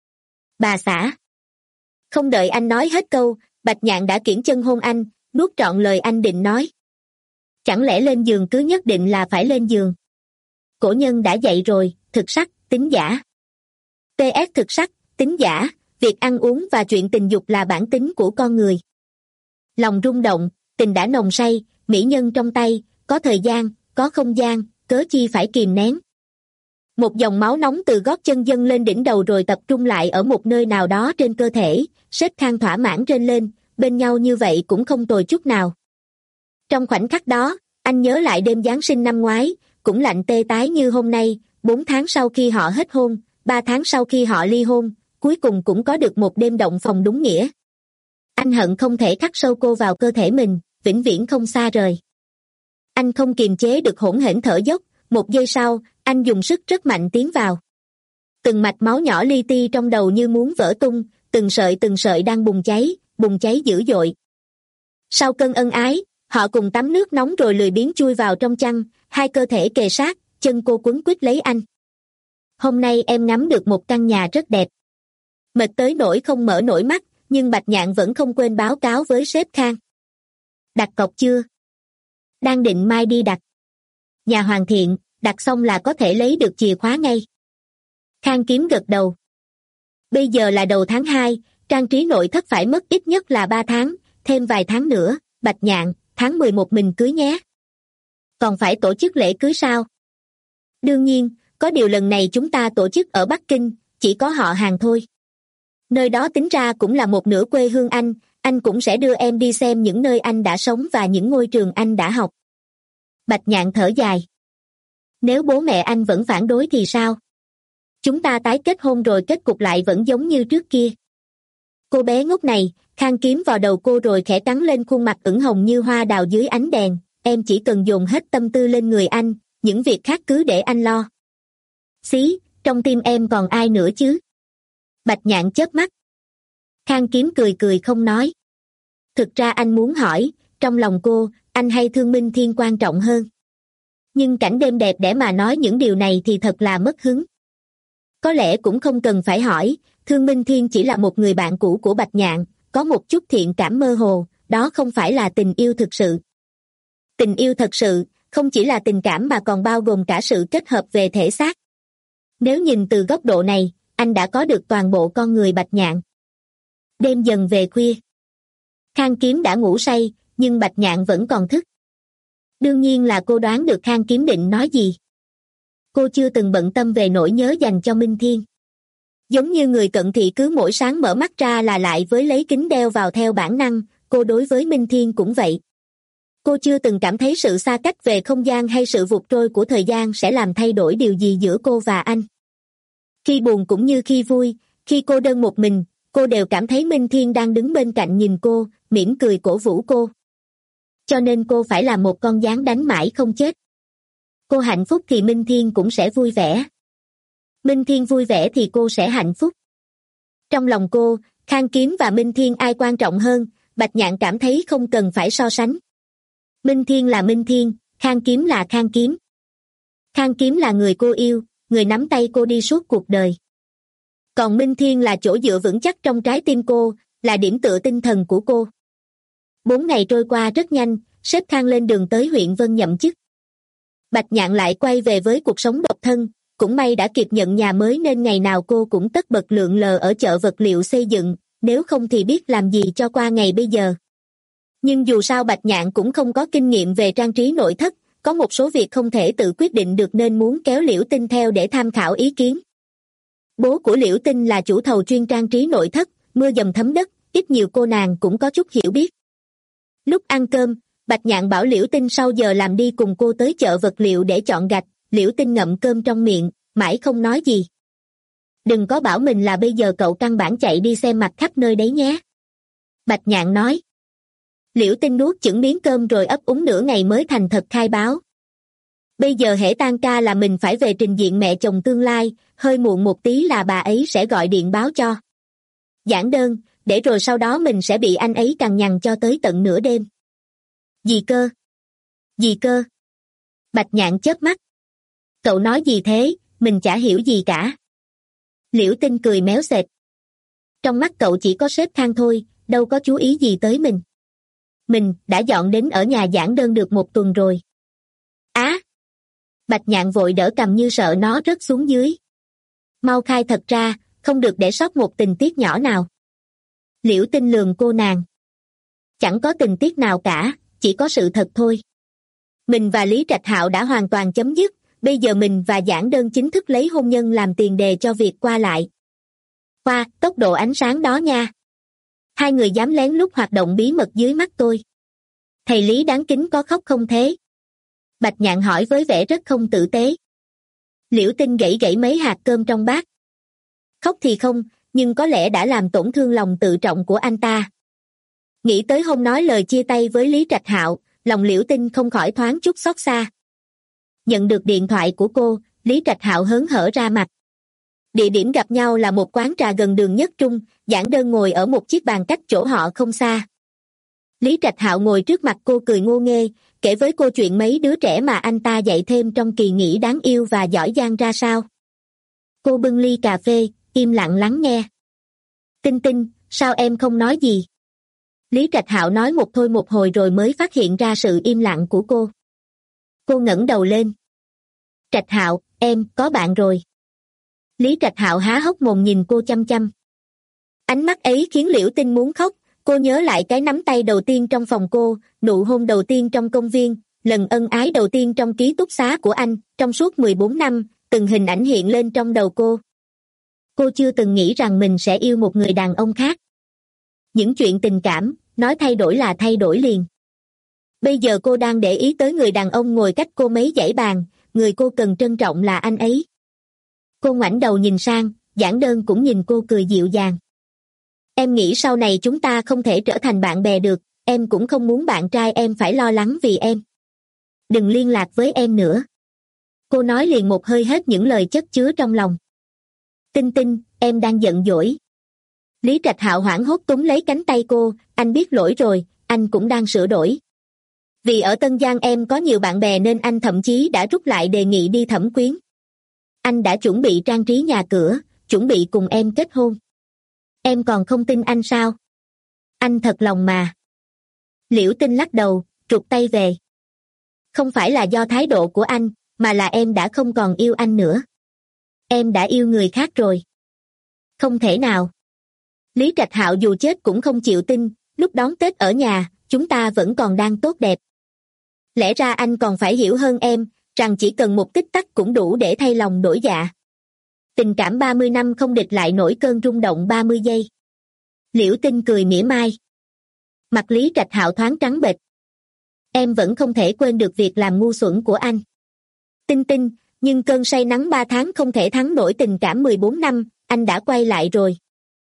Bà xã. Không đợi anh nói hết câu, Bạch Nhạn đã kiễng chân hôn anh, nuốt trọn lời anh định nói. Chẳng lẽ lên giường cứ nhất định là phải lên giường? Cổ nhân đã dạy rồi, thực sắc, tính giả. pê ét thực sắc, tính giả, việc ăn uống và chuyện tình dục là bản tính của con người. Lòng rung động, tình đã nồng say, mỹ nhân trong tay, có thời gian, có không gian, cớ chi phải kìm nén. Một dòng máu nóng từ gót chân dâng lên đỉnh đầu rồi tập trung lại ở một nơi nào đó trên cơ thể, sếp Khang thỏa mãn rên lên, bên nhau như vậy cũng không tồi chút nào. Trong khoảnh khắc đó, anh nhớ lại đêm Giáng sinh năm ngoái, cũng lạnh tê tái như hôm nay, bốn tháng sau khi họ hết hôn, ba tháng sau khi họ ly hôn, cuối cùng cũng có được một đêm động phòng đúng nghĩa. Anh hận không thể khắc sâu cô vào cơ thể mình, vĩnh viễn không xa rời. Anh không kiềm chế được hỗn hển thở dốc, một giây sau, anh dùng sức rất mạnh tiến vào. Từng mạch máu nhỏ li ti trong đầu như muốn vỡ tung, từng sợi từng sợi đang bùng cháy, bùng cháy dữ dội. Sau cơn ân ái, họ cùng tắm nước nóng rồi lười biếng chui vào trong chăn, hai cơ thể kề sát, chân cô quấn quýt lấy anh. Hôm nay em ngắm được một căn nhà rất đẹp. Mệt tới nỗi không mở nổi mắt, nhưng Bạch Nhạn vẫn không quên báo cáo với sếp Khang. Đặt cọc chưa? Đang định mai đi đặt. Nhà hoàn thiện, đặt xong là có thể lấy được chìa khóa ngay. Khang Kiếm gật đầu. Bây giờ là đầu tháng hai, Trang trí nội thất phải mất ít nhất là ba tháng, thêm vài tháng nữa, Bạch Nhạn, tháng mười một mình cưới nhé. Còn phải tổ chức lễ cưới sao? Đương nhiên, có điều lần này chúng ta tổ chức ở Bắc Kinh, chỉ có họ hàng thôi. Nơi đó tính ra cũng là một nửa quê hương anh, anh cũng sẽ đưa em đi xem những nơi anh đã sống và những ngôi trường anh đã học. Bạch Nhạn thở dài. Nếu bố mẹ anh vẫn phản đối thì sao? Chúng ta tái kết hôn rồi kết cục lại vẫn giống như trước kia. Cô bé ngốc này, Khang kiếm vào đầu cô rồi khẽ cắn lên khuôn mặt ửng hồng như hoa đào dưới ánh đèn. Em chỉ cần dồn hết tâm tư lên người anh, những việc khác cứ để anh lo. Xí, trong tim em còn ai nữa chứ? Bạch Nhạn chớp mắt. Khang kiếm cười cười không nói. Thực ra anh muốn hỏi, trong lòng cô, anh hay Thương Minh Thiên quan trọng hơn. Nhưng cảnh đêm đẹp để mà nói những điều này thì thật là mất hứng. Có lẽ cũng không cần phải hỏi, Thương Minh Thiên chỉ là một người bạn cũ của Bạch Nhạn, có một chút thiện cảm mơ hồ, đó không phải là tình yêu thực sự. Tình yêu thật sự, không chỉ là tình cảm mà còn bao gồm cả sự kết hợp về thể xác. Nếu nhìn từ góc độ này, anh đã có được toàn bộ con người Bạch Nhạn. Đêm dần về khuya. Khang kiếm đã ngủ say, nhưng Bạch Nhạn vẫn còn thức. Đương nhiên là cô đoán được Khang kiếm định nói gì. Cô chưa từng bận tâm về nỗi nhớ dành cho Minh Thiên. Giống như người cận thị cứ mỗi sáng mở mắt ra là lại với lấy kính đeo vào theo bản năng, cô đối với Minh Thiên cũng vậy. Cô chưa từng cảm thấy sự xa cách về không gian hay sự vụt trôi của thời gian sẽ làm thay đổi điều gì giữa cô và anh. Khi buồn cũng như khi vui, khi cô đơn một mình, cô đều cảm thấy Minh Thiên đang đứng bên cạnh nhìn cô, mỉm cười cổ vũ cô. Cho nên cô phải là một con gián đánh mãi không chết. Cô hạnh phúc thì Minh Thiên cũng sẽ vui vẻ. Minh Thiên vui vẻ thì cô sẽ hạnh phúc. Trong lòng cô, Khang kiếm và Minh Thiên ai quan trọng hơn, Bạch Nhạn cảm thấy không cần phải so sánh. Minh Thiên là Minh Thiên, Khang kiếm là Khang kiếm. Khang kiếm là người cô yêu, người nắm tay cô đi suốt cuộc đời. Còn Minh Thiên là chỗ dựa vững chắc trong trái tim cô, là điểm tựa tinh thần của cô. Bốn ngày trôi qua rất nhanh, sếp Khang lên đường tới huyện Vân nhậm chức. Bạch Nhạn lại quay về với cuộc sống độc thân, cũng may đã kịp nhận nhà mới nên ngày nào cô cũng tất bật lượn lờ ở chợ vật liệu xây dựng, nếu không thì biết làm gì cho qua ngày bây giờ. Nhưng dù sao Bạch Nhạn cũng không có kinh nghiệm về trang trí nội thất, có một số việc không thể tự quyết định được nên muốn kéo Liễu Tinh theo để tham khảo ý kiến. Bố của Liễu Tinh là chủ thầu chuyên trang trí nội thất, mưa dầm thấm đất, ít nhiều cô nàng cũng có chút hiểu biết. Lúc ăn cơm, Bạch Nhạn bảo Liễu Tinh sau giờ làm đi cùng cô tới chợ vật liệu để chọn gạch, Liễu Tinh ngậm cơm trong miệng, mãi không nói gì. Đừng có bảo mình là bây giờ cậu căn bản chạy đi xem mặt khắp nơi đấy nhé. Bạch Nhạn nói. Liễu Tinh nuốt chửng miếng cơm rồi ấp úng nửa ngày mới thành thật khai báo. Bây giờ hễ tan ca là mình phải về trình diện mẹ chồng tương lai, hơi muộn một tí là bà ấy sẽ gọi điện báo cho. Giảng đơn, để rồi sau đó mình sẽ bị anh ấy cằn nhằn cho tới tận nửa đêm. Gì cơ? Gì cơ? Bạch Nhạn chớp mắt. Cậu nói gì thế, mình chả hiểu gì cả. Liễu Tinh cười méo xẹt. Trong mắt cậu chỉ có sếp Khang thôi, đâu có chú ý gì tới mình. Mình đã dọn đến ở nhà giảng đơn được một tuần rồi. Á! À, Bạch Nhạn vội đỡ cầm như sợ nó rớt xuống dưới. Mau khai thật ra, không được để sót một tình tiết nhỏ nào. Liễu Tinh lườm cô nàng. Chẳng có tình tiết nào cả, chỉ có sự thật thôi. Mình và Lý Trạch Hạo đã hoàn toàn chấm dứt, bây giờ mình và giảng đơn chính thức lấy hôn nhân làm tiền đề cho việc qua lại. Qua, tốc độ ánh sáng đó nha. Hai người dám lén lút hoạt động bí mật dưới mắt tôi. Thầy Lý đáng kính có khóc không thế? Bạch Nhạn hỏi với vẻ rất không tử tế. Liễu Tinh gãy gãy mấy hạt cơm trong bát. Khóc thì không, nhưng có lẽ đã làm tổn thương lòng tự trọng của anh ta. Nghĩ tới hôm nói lời chia tay với Lý Trạch Hạo, lòng Liễu Tinh không khỏi thoáng chút xót xa. Nhận được điện thoại của cô, Lý Trạch Hạo hớn hở ra mặt. Địa điểm gặp nhau là một quán trà gần đường Nhất Trung, giảng đơn ngồi ở một chiếc bàn cách chỗ họ không xa. Lý Trạch Hạo ngồi trước mặt cô cười ngô nghê, kể với cô chuyện mấy đứa trẻ mà anh ta dạy thêm trong kỳ nghỉ đáng yêu và giỏi giang ra sao. Cô bưng ly cà phê, im lặng lắng nghe. Tinh Tinh, sao em không nói gì? Lý Trạch Hạo nói một thôi một hồi rồi mới phát hiện ra sự im lặng của cô. Cô ngẩng đầu lên. Trạch Hạo, em có bạn rồi. Lý Trạch Hạo há hốc mồm nhìn cô chăm chăm. Ánh mắt ấy khiến Liễu Tinh muốn khóc, cô nhớ lại cái nắm tay đầu tiên trong phòng cô, nụ hôn đầu tiên trong công viên, lần ân ái đầu tiên trong ký túc xá của anh, trong suốt mười bốn năm, từng hình ảnh hiện lên trong đầu cô. Cô chưa từng nghĩ rằng mình sẽ yêu một người đàn ông khác. Những chuyện tình cảm, nói thay đổi là thay đổi liền. Bây giờ cô đang để ý tới người đàn ông ngồi cách cô mấy dãy bàn, người cô cần trân trọng là anh ấy. Cô ngoảnh đầu nhìn sang, Giản Đơn cũng nhìn cô cười dịu dàng. Em nghĩ sau này chúng ta không thể trở thành bạn bè được, em cũng không muốn bạn trai em phải lo lắng vì em. Đừng liên lạc với em nữa. Cô nói liền một hơi hết những lời chất chứa trong lòng. Tinh Tinh, em đang giận dỗi. Lý Trạch Hạo hoảng hốt túm lấy cánh tay cô, anh biết lỗi rồi, anh cũng đang sửa đổi. Vì ở Tân Giang em có nhiều bạn bè nên anh thậm chí đã rút lại đề nghị đi thẩm quyến. Anh đã chuẩn bị trang trí nhà cửa, chuẩn bị cùng em kết hôn. Em còn không tin anh sao? Anh thật lòng mà. Liễu Tinh lắc đầu, trụt tay về. Không phải là do thái độ của anh, mà là em đã không còn yêu anh nữa. Em đã yêu người khác rồi. Không thể nào. Lý Trạch Hạo dù chết cũng không chịu tin, lúc đón Tết ở nhà, chúng ta vẫn còn đang tốt đẹp. Lẽ ra anh còn phải hiểu hơn em, rằng chỉ cần một tích tắc cũng đủ để thay lòng đổi dạ. Tình cảm ba mươi năm không địch lại nổi cơn rung động ba mươi giây. Liễu Tinh cười mỉa mai. Mặt Lý Trạch Hạo thoáng trắng bệch. Em vẫn không thể quên được việc làm ngu xuẩn của anh. Tinh Tinh, nhưng cơn say nắng ba tháng không thể thắng nổi tình cảm mười bốn năm, anh đã quay lại rồi.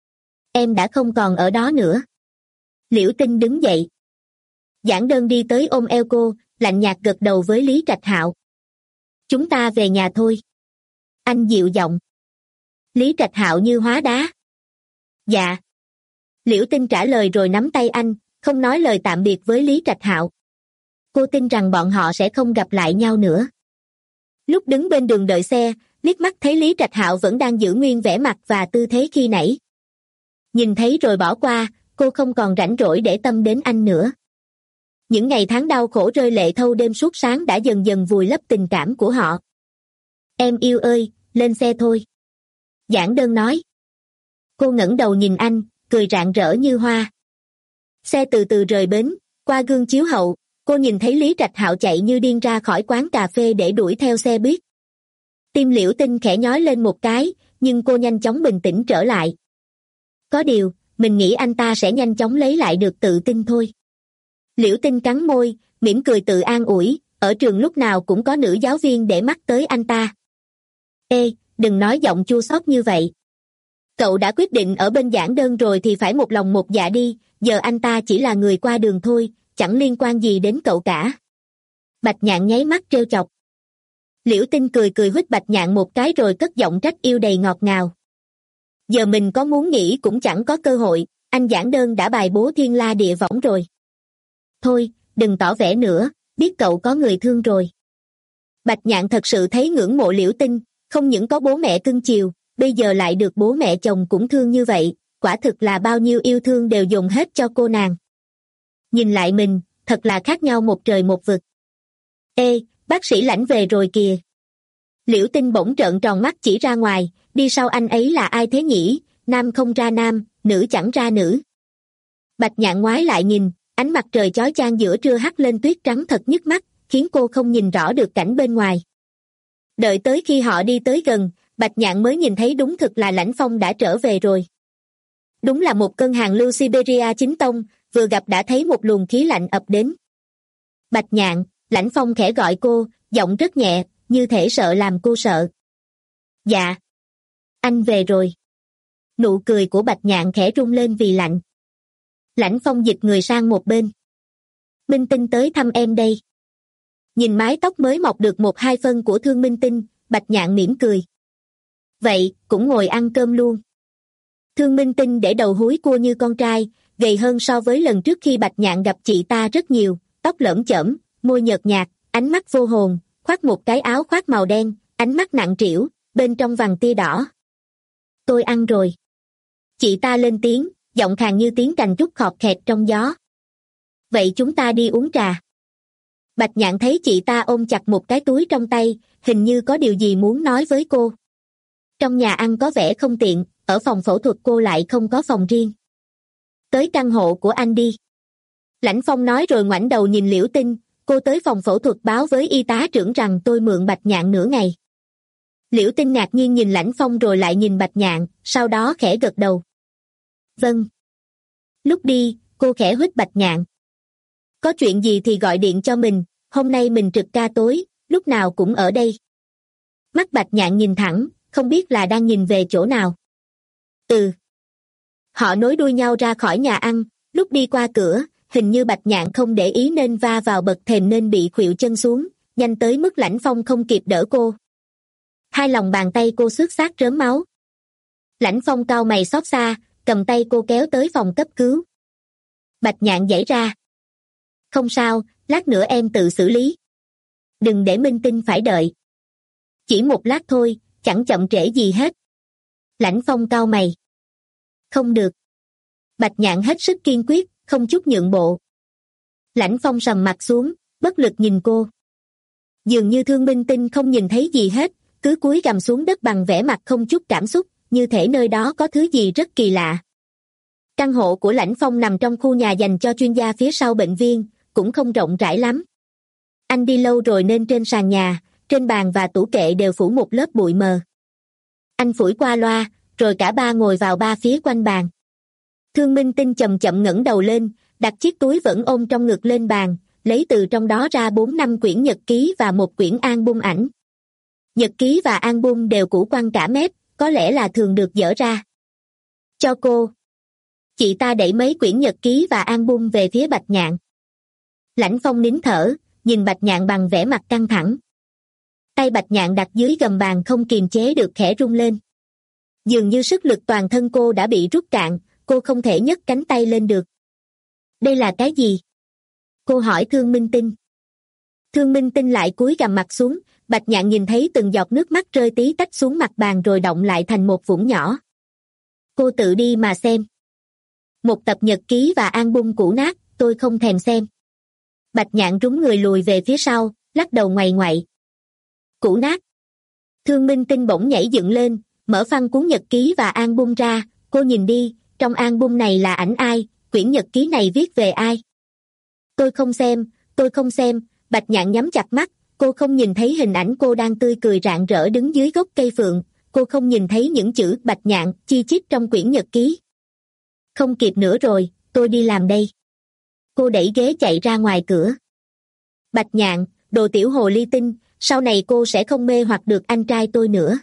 Em đã không còn ở đó nữa. Liễu Tinh đứng dậy. Giản Đơn đi tới ôm eo cô, lạnh nhạt gật đầu với Lý Trạch Hạo. Chúng ta về nhà thôi. Anh dịu giọng. Lý Trạch Hạo như hóa đá. Dạ. Liễu Tinh trả lời rồi nắm tay anh, không nói lời tạm biệt với Lý Trạch Hạo. Cô tin rằng bọn họ sẽ không gặp lại nhau nữa. Lúc đứng bên đường đợi xe, liếc mắt thấy Lý Trạch Hạo vẫn đang giữ nguyên vẻ mặt và tư thế khi nãy. Nhìn thấy rồi bỏ qua, cô không còn rảnh rỗi để tâm đến anh nữa. Những ngày tháng đau khổ rơi lệ thâu đêm suốt sáng đã dần dần vùi lấp tình cảm của họ. Em yêu ơi, lên xe thôi. Giản Đơn nói. Cô ngẩng đầu nhìn anh, cười rạng rỡ như hoa. Xe từ từ rời bến, qua gương chiếu hậu, cô nhìn thấy Lý Trạch Hạo chạy như điên ra khỏi quán cà phê để đuổi theo xe buýt. Tim Liễu Tinh khẽ nhói lên một cái, nhưng cô nhanh chóng bình tĩnh trở lại. Có điều, mình nghĩ anh ta sẽ nhanh chóng lấy lại được tự tin thôi. Liễu Tinh cắn môi, mỉm cười tự an ủi, ở trường lúc nào cũng có nữ giáo viên để mắt tới anh ta. Ê, đừng nói giọng chua xót như vậy. Cậu đã quyết định ở bên Giản Đơn rồi thì phải một lòng một dạ đi, giờ anh ta chỉ là người qua đường thôi, chẳng liên quan gì đến cậu cả. Bạch Nhạn nháy mắt trêu chọc. Liễu Tinh cười cười huých Bạch Nhạn một cái rồi cất giọng trách yêu đầy ngọt ngào. Giờ mình có muốn nghĩ cũng chẳng có cơ hội, anh Giản Đơn đã bài bố thiên la địa võng rồi. Thôi, đừng tỏ vẻ nữa, biết cậu có người thương rồi. Bạch Nhạn thật sự thấy ngưỡng mộ Liễu Tinh, không những có bố mẹ cưng chiều, bây giờ lại được bố mẹ chồng cũng thương như vậy, quả thực là bao nhiêu yêu thương đều dùng hết cho cô nàng. Nhìn lại mình, thật là khác nhau một trời một vực. Ê, bác sĩ Lãnh về rồi kìa. Liễu Tinh bỗng trợn tròn mắt chỉ ra ngoài, đi sau anh ấy là ai thế nhỉ, nam không ra nam, nữ chẳng ra nữ. Bạch Nhạn ngoái lại nhìn, ánh mặt trời chói chang giữa trưa hắt lên tuyết trắng thật nhức mắt, khiến cô không nhìn rõ được cảnh bên ngoài. Đợi tới khi họ đi tới gần, Bạch Nhạn mới nhìn thấy đúng thực là Lãnh Phong đã trở về rồi. Đúng là một cơn hàng lưu Siberia chính tông, vừa gặp đã thấy một luồng khí lạnh ập đến. Bạch Nhạn, Lãnh Phong khẽ gọi cô, giọng rất nhẹ, như thể sợ làm cô sợ. Dạ. Anh về rồi. Nụ cười của Bạch Nhạn khẽ rung lên vì lạnh. Lãnh Phong dịch người sang một bên. Minh Tinh tới thăm em đây. Nhìn mái tóc mới mọc được một hai phân của Thương Minh Tinh, Bạch Nhạn mỉm cười. Vậy, cũng ngồi ăn cơm luôn. Thương Minh Tinh để đầu húi cua như con trai, gầy hơn so với lần trước khi Bạch Nhạn gặp chị ta rất nhiều, tóc lởm chởm, môi nhợt nhạt, ánh mắt vô hồn, khoác một cái áo khoác màu đen, ánh mắt nặng trĩu, bên trong vằn tia đỏ. Tôi ăn rồi. Chị ta lên tiếng, giọng khàn như tiếng cành trúc khọt khẹt trong gió. Vậy chúng ta đi uống trà. Bạch Nhạn thấy chị ta ôm chặt một cái túi trong tay, hình như có điều gì muốn nói với cô. Trong nhà ăn có vẻ không tiện, ở phòng phẫu thuật cô lại không có phòng riêng. Tới căn hộ của anh đi. Lãnh Phong nói rồi ngoảnh đầu nhìn Liễu Tinh, cô tới phòng phẫu thuật báo với y tá trưởng rằng tôi mượn Bạch Nhạn nửa ngày. Liễu Tinh ngạc nhiên nhìn Lãnh Phong rồi lại nhìn Bạch Nhạn, sau đó khẽ gật đầu. Vâng. Lúc đi, cô khẽ huých Bạch Nhạn. Có chuyện gì thì gọi điện cho mình, hôm nay mình trực ca tối, lúc nào cũng ở đây. Mắt Bạch Nhạn nhìn thẳng, không biết là đang nhìn về chỗ nào. Ừ. Họ nối đuôi nhau ra khỏi nhà ăn, lúc đi qua cửa, hình như Bạch Nhạn không để ý nên va vào bậc thềm nên bị khuỵu chân xuống, nhanh tới mức Lãnh Phong không kịp đỡ cô. Hai lòng bàn tay cô xước xác rớm máu. Lãnh Phong cau mày xót xa, cầm tay cô kéo tới phòng cấp cứu. Bạch Nhạn giãy ra. Không sao, lát nữa em tự xử lý. Đừng để Minh Tinh phải đợi. Chỉ một lát thôi, chẳng chậm trễ gì hết. Lãnh Phong cau mày. Không được. Bạch Nhạn hết sức kiên quyết, không chút nhượng bộ. Lãnh Phong sầm mặt xuống, bất lực nhìn cô. Dường như Thương Minh Tinh không nhìn thấy gì hết, cứ cúi gằm xuống đất bằng vẻ mặt không chút cảm xúc, như thể nơi đó có thứ gì rất kỳ lạ. Căn hộ của Lãnh Phong nằm trong khu nhà dành cho chuyên gia phía sau bệnh viện, cũng không rộng rãi lắm. Anh đi lâu rồi nên trên sàn nhà, trên bàn và tủ kệ đều phủ một lớp bụi mờ. Anh phủi qua loa, rồi cả ba ngồi vào ba phía quanh bàn. Thương Minh Tinh chậm chậm ngẩng đầu lên, đặt chiếc túi vẫn ôm trong ngực lên bàn, lấy từ trong đó ra bốn năm quyển nhật ký và một quyển album ảnh. Nhật ký và album đều cũ quăng cả mép, có lẽ là thường được dở ra. Cho cô. Chị ta đẩy mấy quyển nhật ký và album về phía Bạch Nhạn. Lãnh Phong nín thở, nhìn Bạch Nhạn bằng vẻ mặt căng thẳng. Tay Bạch Nhạn đặt dưới gầm bàn không kiềm chế được khẽ rung lên. Dường như sức lực toàn thân cô đã bị rút cạn, cô không thể nhấc cánh tay lên được. Đây là cái gì? Cô hỏi Thương Minh Tinh. Thương Minh Tinh lại cúi gằm mặt xuống, Bạch Nhạn nhìn thấy từng giọt nước mắt rơi tí tách xuống mặt bàn rồi đọng lại thành một vũng nhỏ. Cô tự đi mà xem. Một tập nhật ký và album cũ nát, tôi không thèm xem. Bạch Nhạn rúng người lùi về phía sau, lắc đầu ngoày ngoại. Cũ nát. Thương Minh Tinh bỗng nhảy dựng lên, mở phăng cuốn nhật ký và album ra, cô nhìn đi, trong album này là ảnh ai, quyển nhật ký này viết về ai. Tôi không xem, tôi không xem, Bạch Nhạn nhắm chặt mắt, cô không nhìn thấy hình ảnh cô đang tươi cười rạng rỡ đứng dưới gốc cây phượng, cô không nhìn thấy những chữ Bạch Nhạn chi chít trong quyển nhật ký. Không kịp nữa rồi, tôi đi làm đây. Cô đẩy ghế chạy ra ngoài cửa. Bạch Nhạn, đồ tiểu hồ ly tinh, sau này cô sẽ không mê hoặc được anh trai tôi nữa.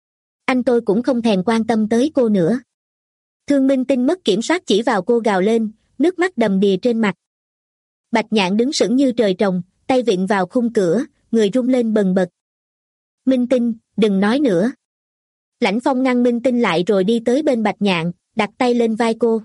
Anh tôi cũng không thèm quan tâm tới cô nữa. Thương Minh Tinh mất kiểm soát chỉ vào cô gào lên, nước mắt đầm đìa trên mặt. Bạch Nhạn đứng sững như trời trồng, tay vịn vào khung cửa, người rung lên bần bật. Minh Tinh, đừng nói nữa. Lãnh Phong ngăn Minh Tinh lại rồi đi tới bên Bạch Nhạn, đặt tay lên vai cô.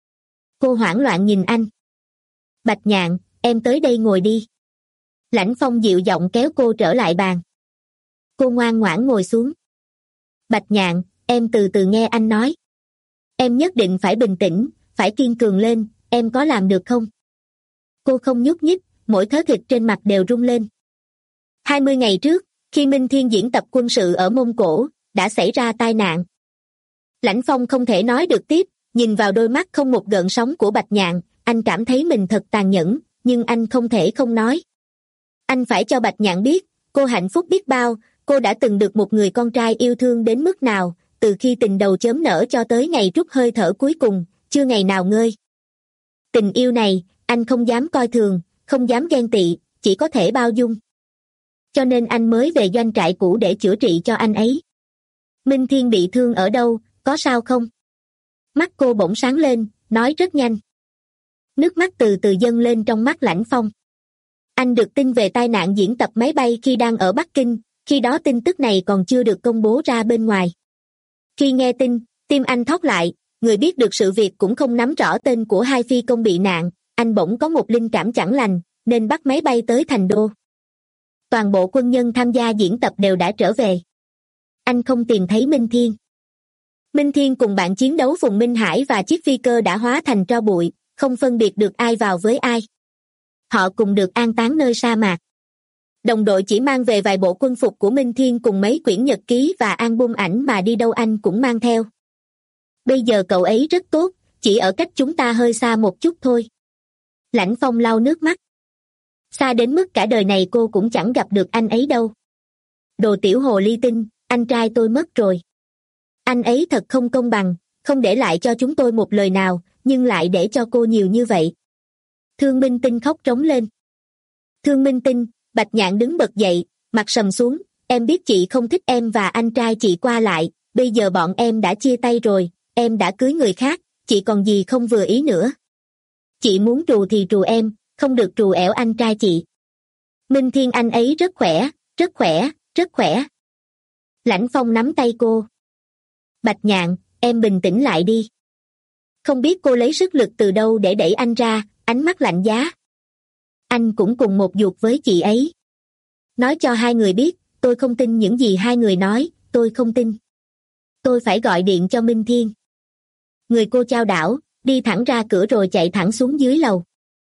Cô hoảng loạn nhìn anh. Bạch Nhạn, em tới đây ngồi đi. Lãnh Phong dịu giọng kéo cô trở lại bàn. Cô ngoan ngoãn ngồi xuống. Bạch Nhạn, em từ từ nghe anh nói. Em nhất định phải bình tĩnh, phải kiên cường lên, em có làm được không? Cô không nhúc nhích, mỗi thớ thịt trên mặt đều rung lên. hai mươi ngày trước, khi Minh Thiên diễn tập quân sự ở Mông Cổ, đã xảy ra tai nạn. Lãnh Phong không thể nói được tiếp, nhìn vào đôi mắt không một gợn sóng của Bạch Nhạn, anh cảm thấy mình thật tàn nhẫn, nhưng anh không thể không nói. Anh phải cho Bạch Nhạn biết, cô hạnh phúc biết bao, cô đã từng được một người con trai yêu thương đến mức nào, từ khi tình đầu chớm nở cho tới ngày trút hơi thở cuối cùng, chưa ngày nào ngơi. Tình yêu này, anh không dám coi thường, không dám ghen tị, chỉ có thể bao dung. Cho nên anh mới về doanh trại cũ để chữa trị cho anh ấy. Minh Thiên bị thương ở đâu, có sao không? Mắt cô bỗng sáng lên, nói rất nhanh. Nước mắt từ từ dâng lên trong mắt Lãnh Phong. Anh được tin về tai nạn diễn tập máy bay khi đang ở Bắc Kinh, khi đó tin tức này còn chưa được công bố ra bên ngoài. Khi nghe tin, tim anh thót lại, người biết được sự việc cũng không nắm rõ tên của hai phi công bị nạn, anh bỗng có một linh cảm chẳng lành, nên bắt máy bay tới Thành Đô. Toàn bộ quân nhân tham gia diễn tập đều đã trở về. Anh không tìm thấy Minh Thiên. Minh Thiên cùng bạn chiến đấu Phùng Minh Hải và chiếc phi cơ đã hóa thành tro bụi, không phân biệt được ai vào với ai. Họ cùng được an táng nơi sa mạc. Đồng đội chỉ mang về vài bộ quân phục của Minh Thiên cùng mấy quyển nhật ký và album ảnh mà đi đâu anh cũng mang theo. Bây giờ cậu ấy rất tốt, chỉ ở cách chúng ta hơi xa một chút thôi. Lãnh Phong lau nước mắt. Xa đến mức cả đời này cô cũng chẳng gặp được anh ấy đâu. Đồ tiểu hồ ly tinh, anh trai tôi mất rồi. Anh ấy thật không công bằng, không để lại cho chúng tôi một lời nào, nhưng lại để cho cô nhiều như vậy. Thương Minh Tinh khóc trống lên. Thương Minh Tinh, Bạch Nhạn đứng bật dậy, mặt sầm xuống, em biết chị không thích em và anh trai chị qua lại, bây giờ bọn em đã chia tay rồi, em đã cưới người khác, chị còn gì không vừa ý nữa. Chị muốn trù thì trù em, không được trù ẻo anh trai chị. Minh Thiên anh ấy rất khỏe, rất khỏe, rất khỏe. Lãnh Phong nắm tay cô. Bạch Nhạn, em bình tĩnh lại đi. Không biết cô lấy sức lực từ đâu để đẩy anh ra, ánh mắt lạnh giá. Anh cũng cùng một ruột với chị ấy. Nói cho hai người biết, tôi không tin những gì hai người nói, tôi không tin. Tôi phải gọi điện cho Minh Thiên. Người cô chao đảo, đi thẳng ra cửa rồi chạy thẳng xuống dưới lầu.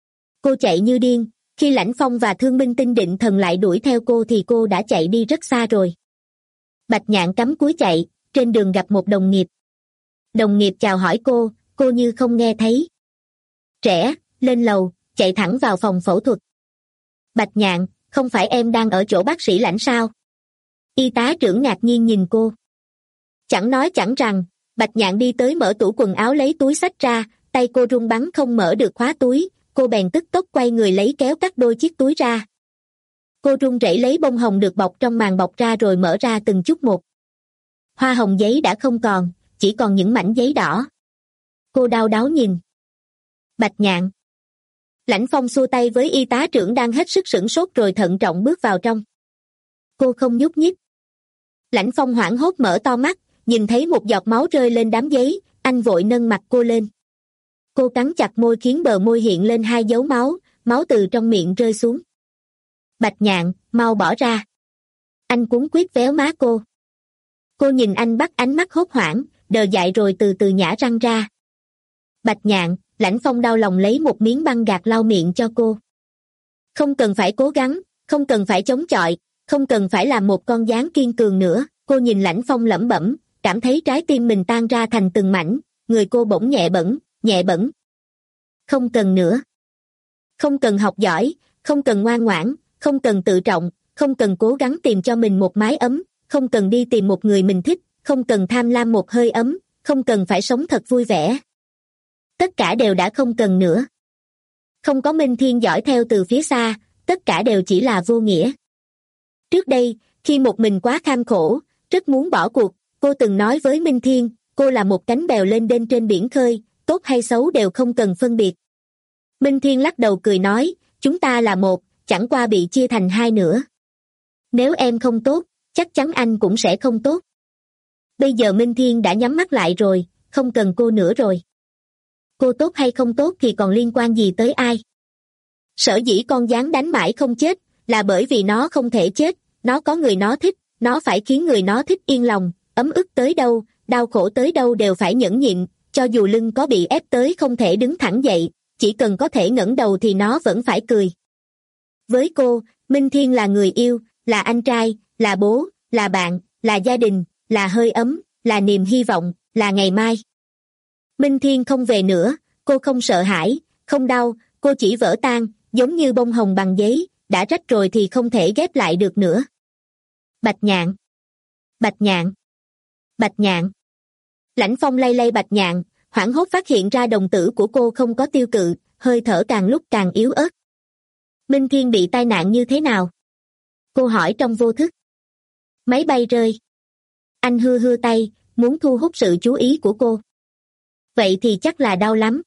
Cô chạy như điên, khi Lãnh Phong và Thương Minh Tinh định thần lại đuổi theo cô thì cô đã chạy đi rất xa rồi. Bạch Nhạn cắm cúi chạy, trên đường gặp một đồng nghiệp. Đồng nghiệp chào hỏi cô, cô như không nghe thấy. Trẻ, lên lầu, chạy thẳng vào phòng phẫu thuật. Bạch Nhạn, không phải em đang ở chỗ bác sĩ Lãnh sao? Y tá trưởng ngạc nhiên nhìn cô. Chẳng nói chẳng rằng, Bạch Nhạn đi tới mở tủ quần áo lấy túi xách ra, tay cô run bắn không mở được khóa túi, cô bèn tức tốc quay người lấy kéo cắt đôi chiếc túi ra. Cô run rẩy lấy bông hồng được bọc trong màng bọc ra rồi mở ra từng chút một. Hoa hồng giấy đã không còn, chỉ còn những mảnh giấy đỏ. Cô đau đáu nhìn. Bạch Nhạn. Lãnh Phong xua tay với y tá trưởng đang hết sức sửng sốt rồi thận trọng bước vào trong. Cô không nhúc nhích. Lãnh Phong hoảng hốt mở to mắt, nhìn thấy một giọt máu rơi lên đám giấy, anh vội nâng mặt cô lên. Cô cắn chặt môi khiến bờ môi hiện lên hai dấu máu, máu từ trong miệng rơi xuống. Bạch Nhạn, mau bỏ ra. Anh cuống quýt véo má cô. Cô nhìn anh bắt ánh mắt hốt hoảng, đờ dại rồi từ từ nhả răng ra. Bạch Nhạn, Lãnh Phong đau lòng lấy một miếng băng gạc lau miệng cho cô. Không cần phải cố gắng, không cần phải chống chọi, không cần phải làm một con gián kiên cường nữa. Cô nhìn Lãnh Phong lẩm bẩm, cảm thấy trái tim mình tan ra thành từng mảnh, người cô bỗng nhẹ bẫng, nhẹ bẫng. Không cần nữa. Không cần học giỏi, không cần ngoan ngoãn, không cần tự trọng, không cần cố gắng tìm cho mình một mái ấm, không cần đi tìm một người mình thích, không cần tham lam một hơi ấm, không cần phải sống thật vui vẻ. Tất cả đều đã không cần nữa. Không có Minh Thiên dõi theo từ phía xa, tất cả đều chỉ là vô nghĩa. Trước đây, khi một mình quá kham khổ, rất muốn bỏ cuộc, cô từng nói với Minh Thiên, cô là một cánh bèo lênh đênh trên biển khơi, tốt hay xấu đều không cần phân biệt. Minh Thiên lắc đầu cười nói, chúng ta là một, chẳng qua bị chia thành hai nữa. Nếu em không tốt, chắc chắn anh cũng sẽ không tốt. Bây giờ Minh Thiên đã nhắm mắt lại rồi, không cần cô nữa rồi. Cô tốt hay không tốt thì còn liên quan gì tới ai? Sở dĩ con gián đánh mãi không chết, là bởi vì nó không thể chết, nó có người nó thích, nó phải khiến người nó thích yên lòng, ấm ức tới đâu, đau khổ tới đâu đều phải nhẫn nhịn, cho dù lưng có bị ép tới không thể đứng thẳng dậy, chỉ cần có thể ngẩng đầu thì nó vẫn phải cười. Với cô, Minh Thiên là người yêu, là anh trai, là bố, là bạn, là gia đình, là hơi ấm, là niềm hy vọng, là ngày mai. Minh Thiên không về nữa, cô không sợ hãi, không đau, cô chỉ vỡ tan, giống như bông hồng bằng giấy, đã rách rồi thì không thể ghép lại được nữa. Bạch Nhạn. Bạch Nhạn. Bạch Nhạn. Lãnh Phong lay lay Bạch Nhạn, hoảng hốt phát hiện ra đồng tử của cô không có tiêu cự, hơi thở càng lúc càng yếu ớt. Minh Thiên bị tai nạn như thế nào? Cô hỏi trong vô thức. Máy bay rơi. Anh hư hư tay, muốn thu hút sự chú ý của cô. Vậy thì chắc là đau lắm.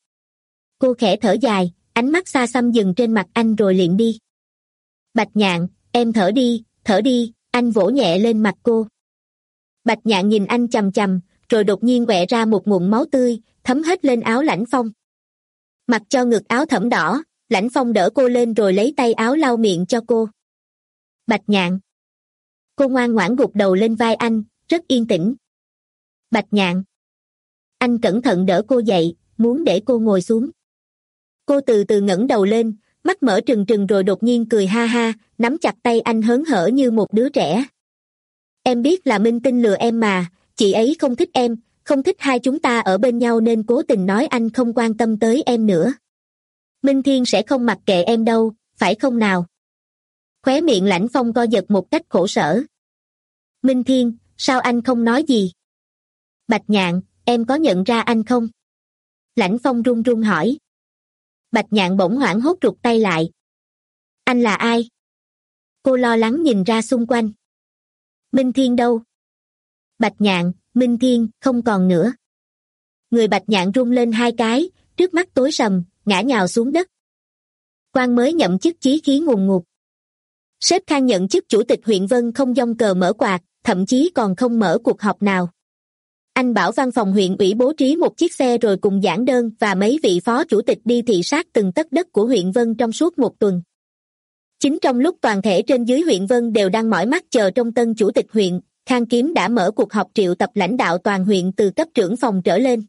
Cô khẽ thở dài, ánh mắt xa xăm dừng trên mặt anh rồi liền đi. Bạch Nhạn, em thở đi, thở đi, anh vỗ nhẹ lên mặt cô. Bạch Nhạn nhìn anh chằm chằm, rồi đột nhiên quẹ ra một ngụm máu tươi, thấm hết lên áo Lãnh Phong. Mặc cho ngực áo thẫm đỏ, Lãnh Phong đỡ cô lên rồi lấy tay áo lau miệng cho cô. Bạch Nhạn. Cô ngoan ngoãn gục đầu lên vai anh, rất yên tĩnh. Bạch Nhạn. Anh cẩn thận đỡ cô dậy, muốn để cô ngồi xuống. Cô từ từ ngẩng đầu lên, mắt mở trừng trừng rồi đột nhiên cười ha ha, nắm chặt tay anh hớn hở như một đứa trẻ. Em biết là Minh Tinh lừa em mà, chị ấy không thích em, không thích hai chúng ta ở bên nhau nên cố tình nói anh không quan tâm tới em nữa. Minh Thiên sẽ không mặc kệ em đâu, phải không nào? Khóe miệng Lãnh Phong co giật một cách khổ sở. Minh Thiên, sao anh không nói gì? Bạch Nhạn, em có nhận ra anh không? Lãnh Phong run run hỏi. Bạch Nhạn bỗng hoảng hốt rụt tay lại. Anh là ai? Cô lo lắng nhìn ra xung quanh. Minh Thiên đâu? Bạch Nhạn, Minh Thiên, không còn nữa. Người Bạch Nhạn run lên hai cái, trước mắt tối sầm, ngã nhào xuống đất. Quan mới nhậm chức chí khí ngùn ngụt. Sếp Khang nhận chức chủ tịch huyện Vân không dông cờ mở quạt, thậm chí còn không mở cuộc họp nào. Anh bảo văn phòng huyện ủy bố trí một chiếc xe rồi cùng giảng đơn và mấy vị phó chủ tịch đi thị sát từng tấc đất của huyện Vân trong suốt một tuần. Chính trong lúc toàn thể trên dưới huyện Vân đều đang mỏi mắt chờ trông tân chủ tịch huyện, Khang Kiếm đã mở cuộc họp triệu tập lãnh đạo toàn huyện từ cấp trưởng phòng trở lên.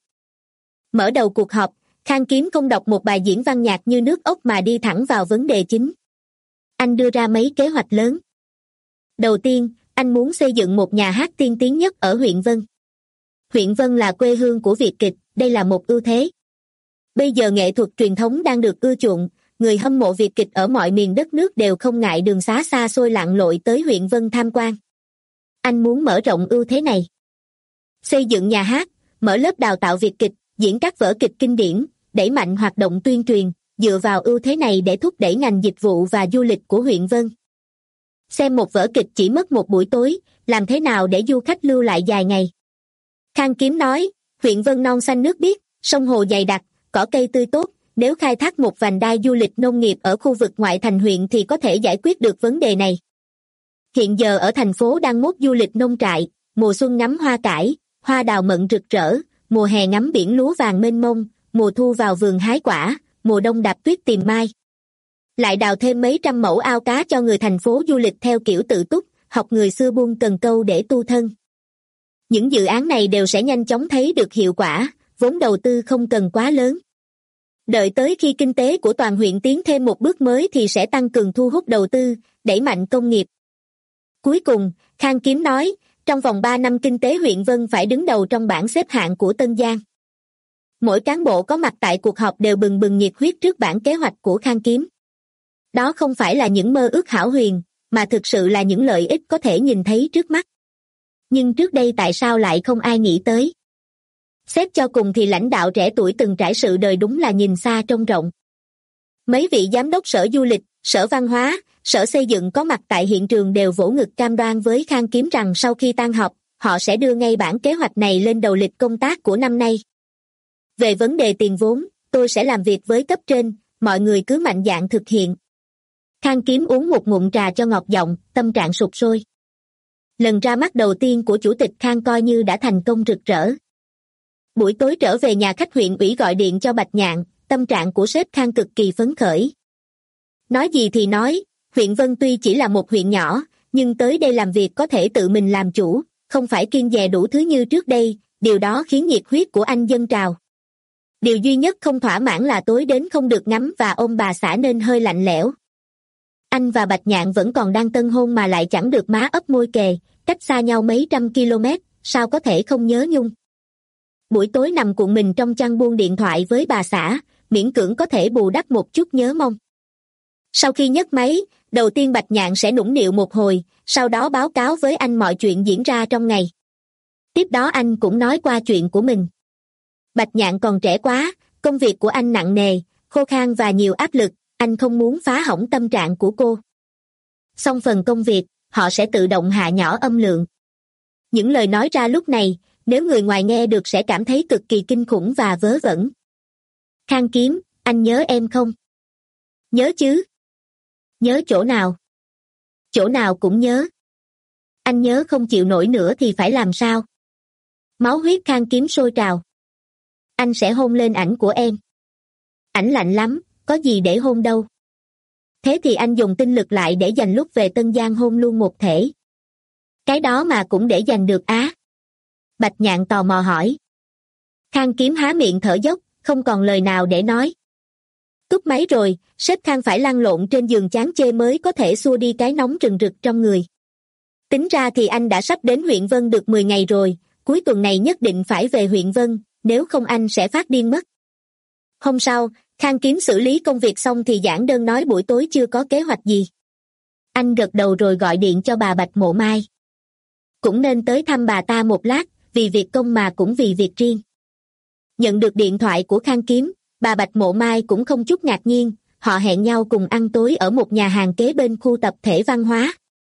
Mở đầu cuộc họp, Khang Kiếm không đọc một bài diễn văn nhạc như nước ốc mà đi thẳng vào vấn đề chính. Anh đưa ra mấy kế hoạch lớn. Đầu tiên, anh muốn xây dựng một nhà hát tiên tiến nhất ở huyện Vân. Huyện Vân là quê hương của Việt kịch, đây là một ưu thế. Bây giờ nghệ thuật truyền thống đang được ưa chuộng, người hâm mộ Việt kịch ở mọi miền đất nước đều không ngại đường xá xa xôi lặn lội tới huyện Vân tham quan. Anh muốn mở rộng ưu thế này. Xây dựng nhà hát, mở lớp đào tạo Việt kịch, diễn các vở kịch kinh điển, đẩy mạnh hoạt động tuyên truyền, dựa vào ưu thế này để thúc đẩy ngành dịch vụ và du lịch của huyện Vân. Xem một vở kịch chỉ mất một buổi tối, làm thế nào để du khách lưu lại dài ngày? Khang Kiếm nói, huyện Vân non xanh nước biếc, sông hồ dày đặc, cỏ cây tươi tốt, nếu khai thác một vành đai du lịch nông nghiệp ở khu vực ngoại thành huyện thì có thể giải quyết được vấn đề này. Hiện giờ ở thành phố đang mốt du lịch nông trại, mùa xuân ngắm hoa cải, hoa đào mận rực rỡ, mùa hè ngắm biển lúa vàng mênh mông, mùa thu vào vườn hái quả, mùa đông đạp tuyết tìm mai. Lại đào thêm mấy trăm mẫu ao cá cho người thành phố du lịch theo kiểu tự túc, học người xưa buôn cần câu để tu thân. Những dự án này đều sẽ nhanh chóng thấy được hiệu quả, vốn đầu tư không cần quá lớn. Đợi tới khi kinh tế của toàn huyện tiến thêm một bước mới thì sẽ tăng cường thu hút đầu tư, đẩy mạnh công nghiệp. Cuối cùng, Khang Kiếm nói, trong vòng ba năm kinh tế huyện Vân phải đứng đầu trong bảng xếp hạng của Tân Giang. Mỗi cán bộ có mặt tại cuộc họp đều bừng bừng nhiệt huyết trước bản kế hoạch của Khang Kiếm. Đó không phải là những mơ ước hão huyền, mà thực sự là những lợi ích có thể nhìn thấy trước mắt. Nhưng trước đây tại sao lại không ai nghĩ tới? Xét cho cùng thì lãnh đạo trẻ tuổi từng trải sự đời đúng là nhìn xa trông rộng. Mấy vị giám đốc sở du lịch, sở văn hóa, sở xây dựng có mặt tại hiện trường đều vỗ ngực cam đoan với Khang Kiếm rằng sau khi tan họp, họ sẽ đưa ngay bản kế hoạch này lên đầu lịch công tác của năm nay. Về vấn đề tiền vốn, tôi sẽ làm việc với cấp trên, mọi người cứ mạnh dạn thực hiện. Khang Kiếm uống một ngụm trà cho ngọt giọng, tâm trạng sụp sôi. Lần ra mắt đầu tiên của chủ tịch Khang coi như đã thành công rực rỡ. Buổi tối trở về nhà khách huyện ủy gọi điện cho Bạch Nhạn, tâm trạng của sếp Khang cực kỳ phấn khởi. Nói gì thì nói, huyện Vân tuy chỉ là một huyện nhỏ, nhưng tới đây làm việc có thể tự mình làm chủ, không phải kiêng dè đủ thứ như trước đây, điều đó khiến nhiệt huyết của anh dâng trào. Điều duy nhất không thỏa mãn là tối đến không được ngắm và ôm bà xã nên hơi lạnh lẽo. Anh và Bạch Nhạn vẫn còn đang tân hôn mà lại chẳng được má ấp môi kề, cách xa nhau mấy trăm km, sao có thể không nhớ nhung. Buổi tối nằm cuộn mình trong chăn buông điện thoại với bà xã, miễn cưỡng có thể bù đắp một chút nhớ mong. Sau khi nhấc máy, đầu tiên Bạch Nhạn sẽ nũng nịu một hồi, sau đó báo cáo với anh mọi chuyện diễn ra trong ngày. Tiếp đó anh cũng nói qua chuyện của mình. Bạch Nhạn còn trẻ quá, công việc của anh nặng nề, khô khan và nhiều áp lực, anh không muốn phá hỏng tâm trạng của cô. Xong phần công việc, họ sẽ tự động hạ nhỏ âm lượng. Những lời nói ra lúc này, nếu người ngoài nghe được sẽ cảm thấy cực kỳ kinh khủng và vớ vẩn. Khang Kiếm, anh nhớ em không? Nhớ chứ. Nhớ chỗ nào? Chỗ nào cũng nhớ. Anh nhớ không chịu nổi nữa thì phải làm sao? Máu huyết Khang Kiếm sôi trào. Anh sẽ hôn lên ảnh của em. Ảnh lạnh lắm, có gì để hôn đâu. Thế thì anh dùng tinh lực lại để dành lúc về Tân Giang hôn luôn một thể. Cái đó mà cũng để dành được á? Bạch Nhạn tò mò hỏi. Khang Kiếm há miệng thở dốc, không còn lời nào để nói. Cúp máy rồi, sếp Khang phải lăn lộn trên giường chán chê mới có thể xua đi cái nóng rừng rực trong người. Tính ra thì anh đã sắp đến huyện Vân được mười ngày rồi, cuối tuần này nhất định phải về huyện Vân, nếu không anh sẽ phát điên mất. Hôm sau, Khang Kiếm xử lý công việc xong thì giảng đơn nói buổi tối chưa có kế hoạch gì. Anh gật đầu rồi gọi điện cho bà Bạch Mộ Mai. Cũng nên tới thăm bà ta một lát, vì việc công mà cũng vì việc riêng. Nhận được điện thoại của Khang Kiếm, bà Bạch Mộ Mai cũng không chút ngạc nhiên, họ hẹn nhau cùng ăn tối ở một nhà hàng kế bên khu tập thể văn hóa.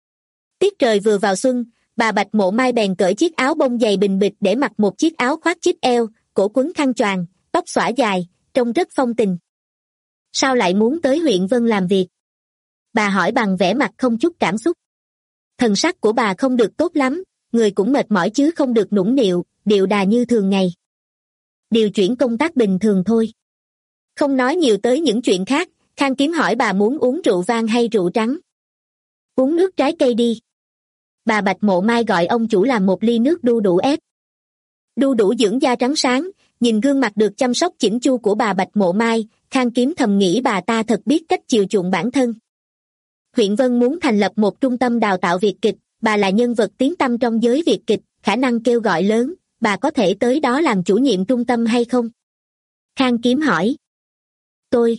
Tiết trời vừa vào xuân, bà Bạch Mộ Mai bèn cởi chiếc áo bông dày bình bịch để mặc một chiếc áo khoác chít eo, cổ quấn khăn choàng, tóc xõa dài, trông rất phong tình. Sao lại muốn tới huyện Vân làm việc? Bà hỏi bằng vẻ mặt không chút cảm xúc. Thần sắc của bà không được tốt lắm, người cũng mệt mỏi chứ không được nũng nịu, điệu đà như thường ngày. Điều chuyển công tác bình thường thôi. Không nói nhiều tới những chuyện khác, Khang Kiếm hỏi bà muốn uống rượu vang hay rượu trắng. Uống nước trái cây đi. Bà Bạch Mộ Mai gọi ông chủ làm một ly nước đu đủ ép. Đu đủ dưỡng da trắng sáng, nhìn gương mặt được chăm sóc chỉnh chu của bà Bạch Mộ Mai, Khang Kiếm thầm nghĩ bà ta thật biết cách chiều chuộng bản thân. Huyện Vân muốn thành lập một trung tâm đào tạo Việt kịch, bà là nhân vật tiếng tăm trong giới Việt kịch, khả năng kêu gọi lớn, bà có thể tới đó làm chủ nhiệm trung tâm hay không? Khang Kiếm hỏi. Tôi.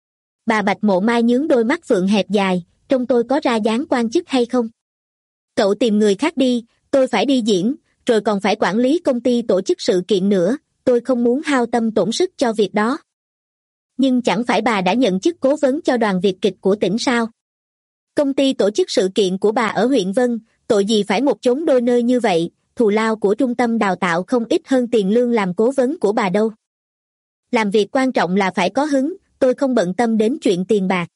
Bà Bạch Mộ Mai nhướng đôi mắt phượng hẹp dài, trông tôi có ra dáng quan chức hay không? Cậu tìm người khác đi, tôi phải đi diễn, rồi còn phải quản lý công ty tổ chức sự kiện nữa, tôi không muốn hao tâm tổn sức cho việc đó. Nhưng chẳng phải bà đã nhận chức cố vấn cho đoàn Việt kịch của tỉnh sao? Công ty tổ chức sự kiện của bà ở huyện Vân, tội gì phải một chốn đôi nơi như vậy, thù lao của trung tâm đào tạo không ít hơn tiền lương làm cố vấn của bà đâu. Làm việc quan trọng là phải có hứng, tôi không bận tâm đến chuyện tiền bạc.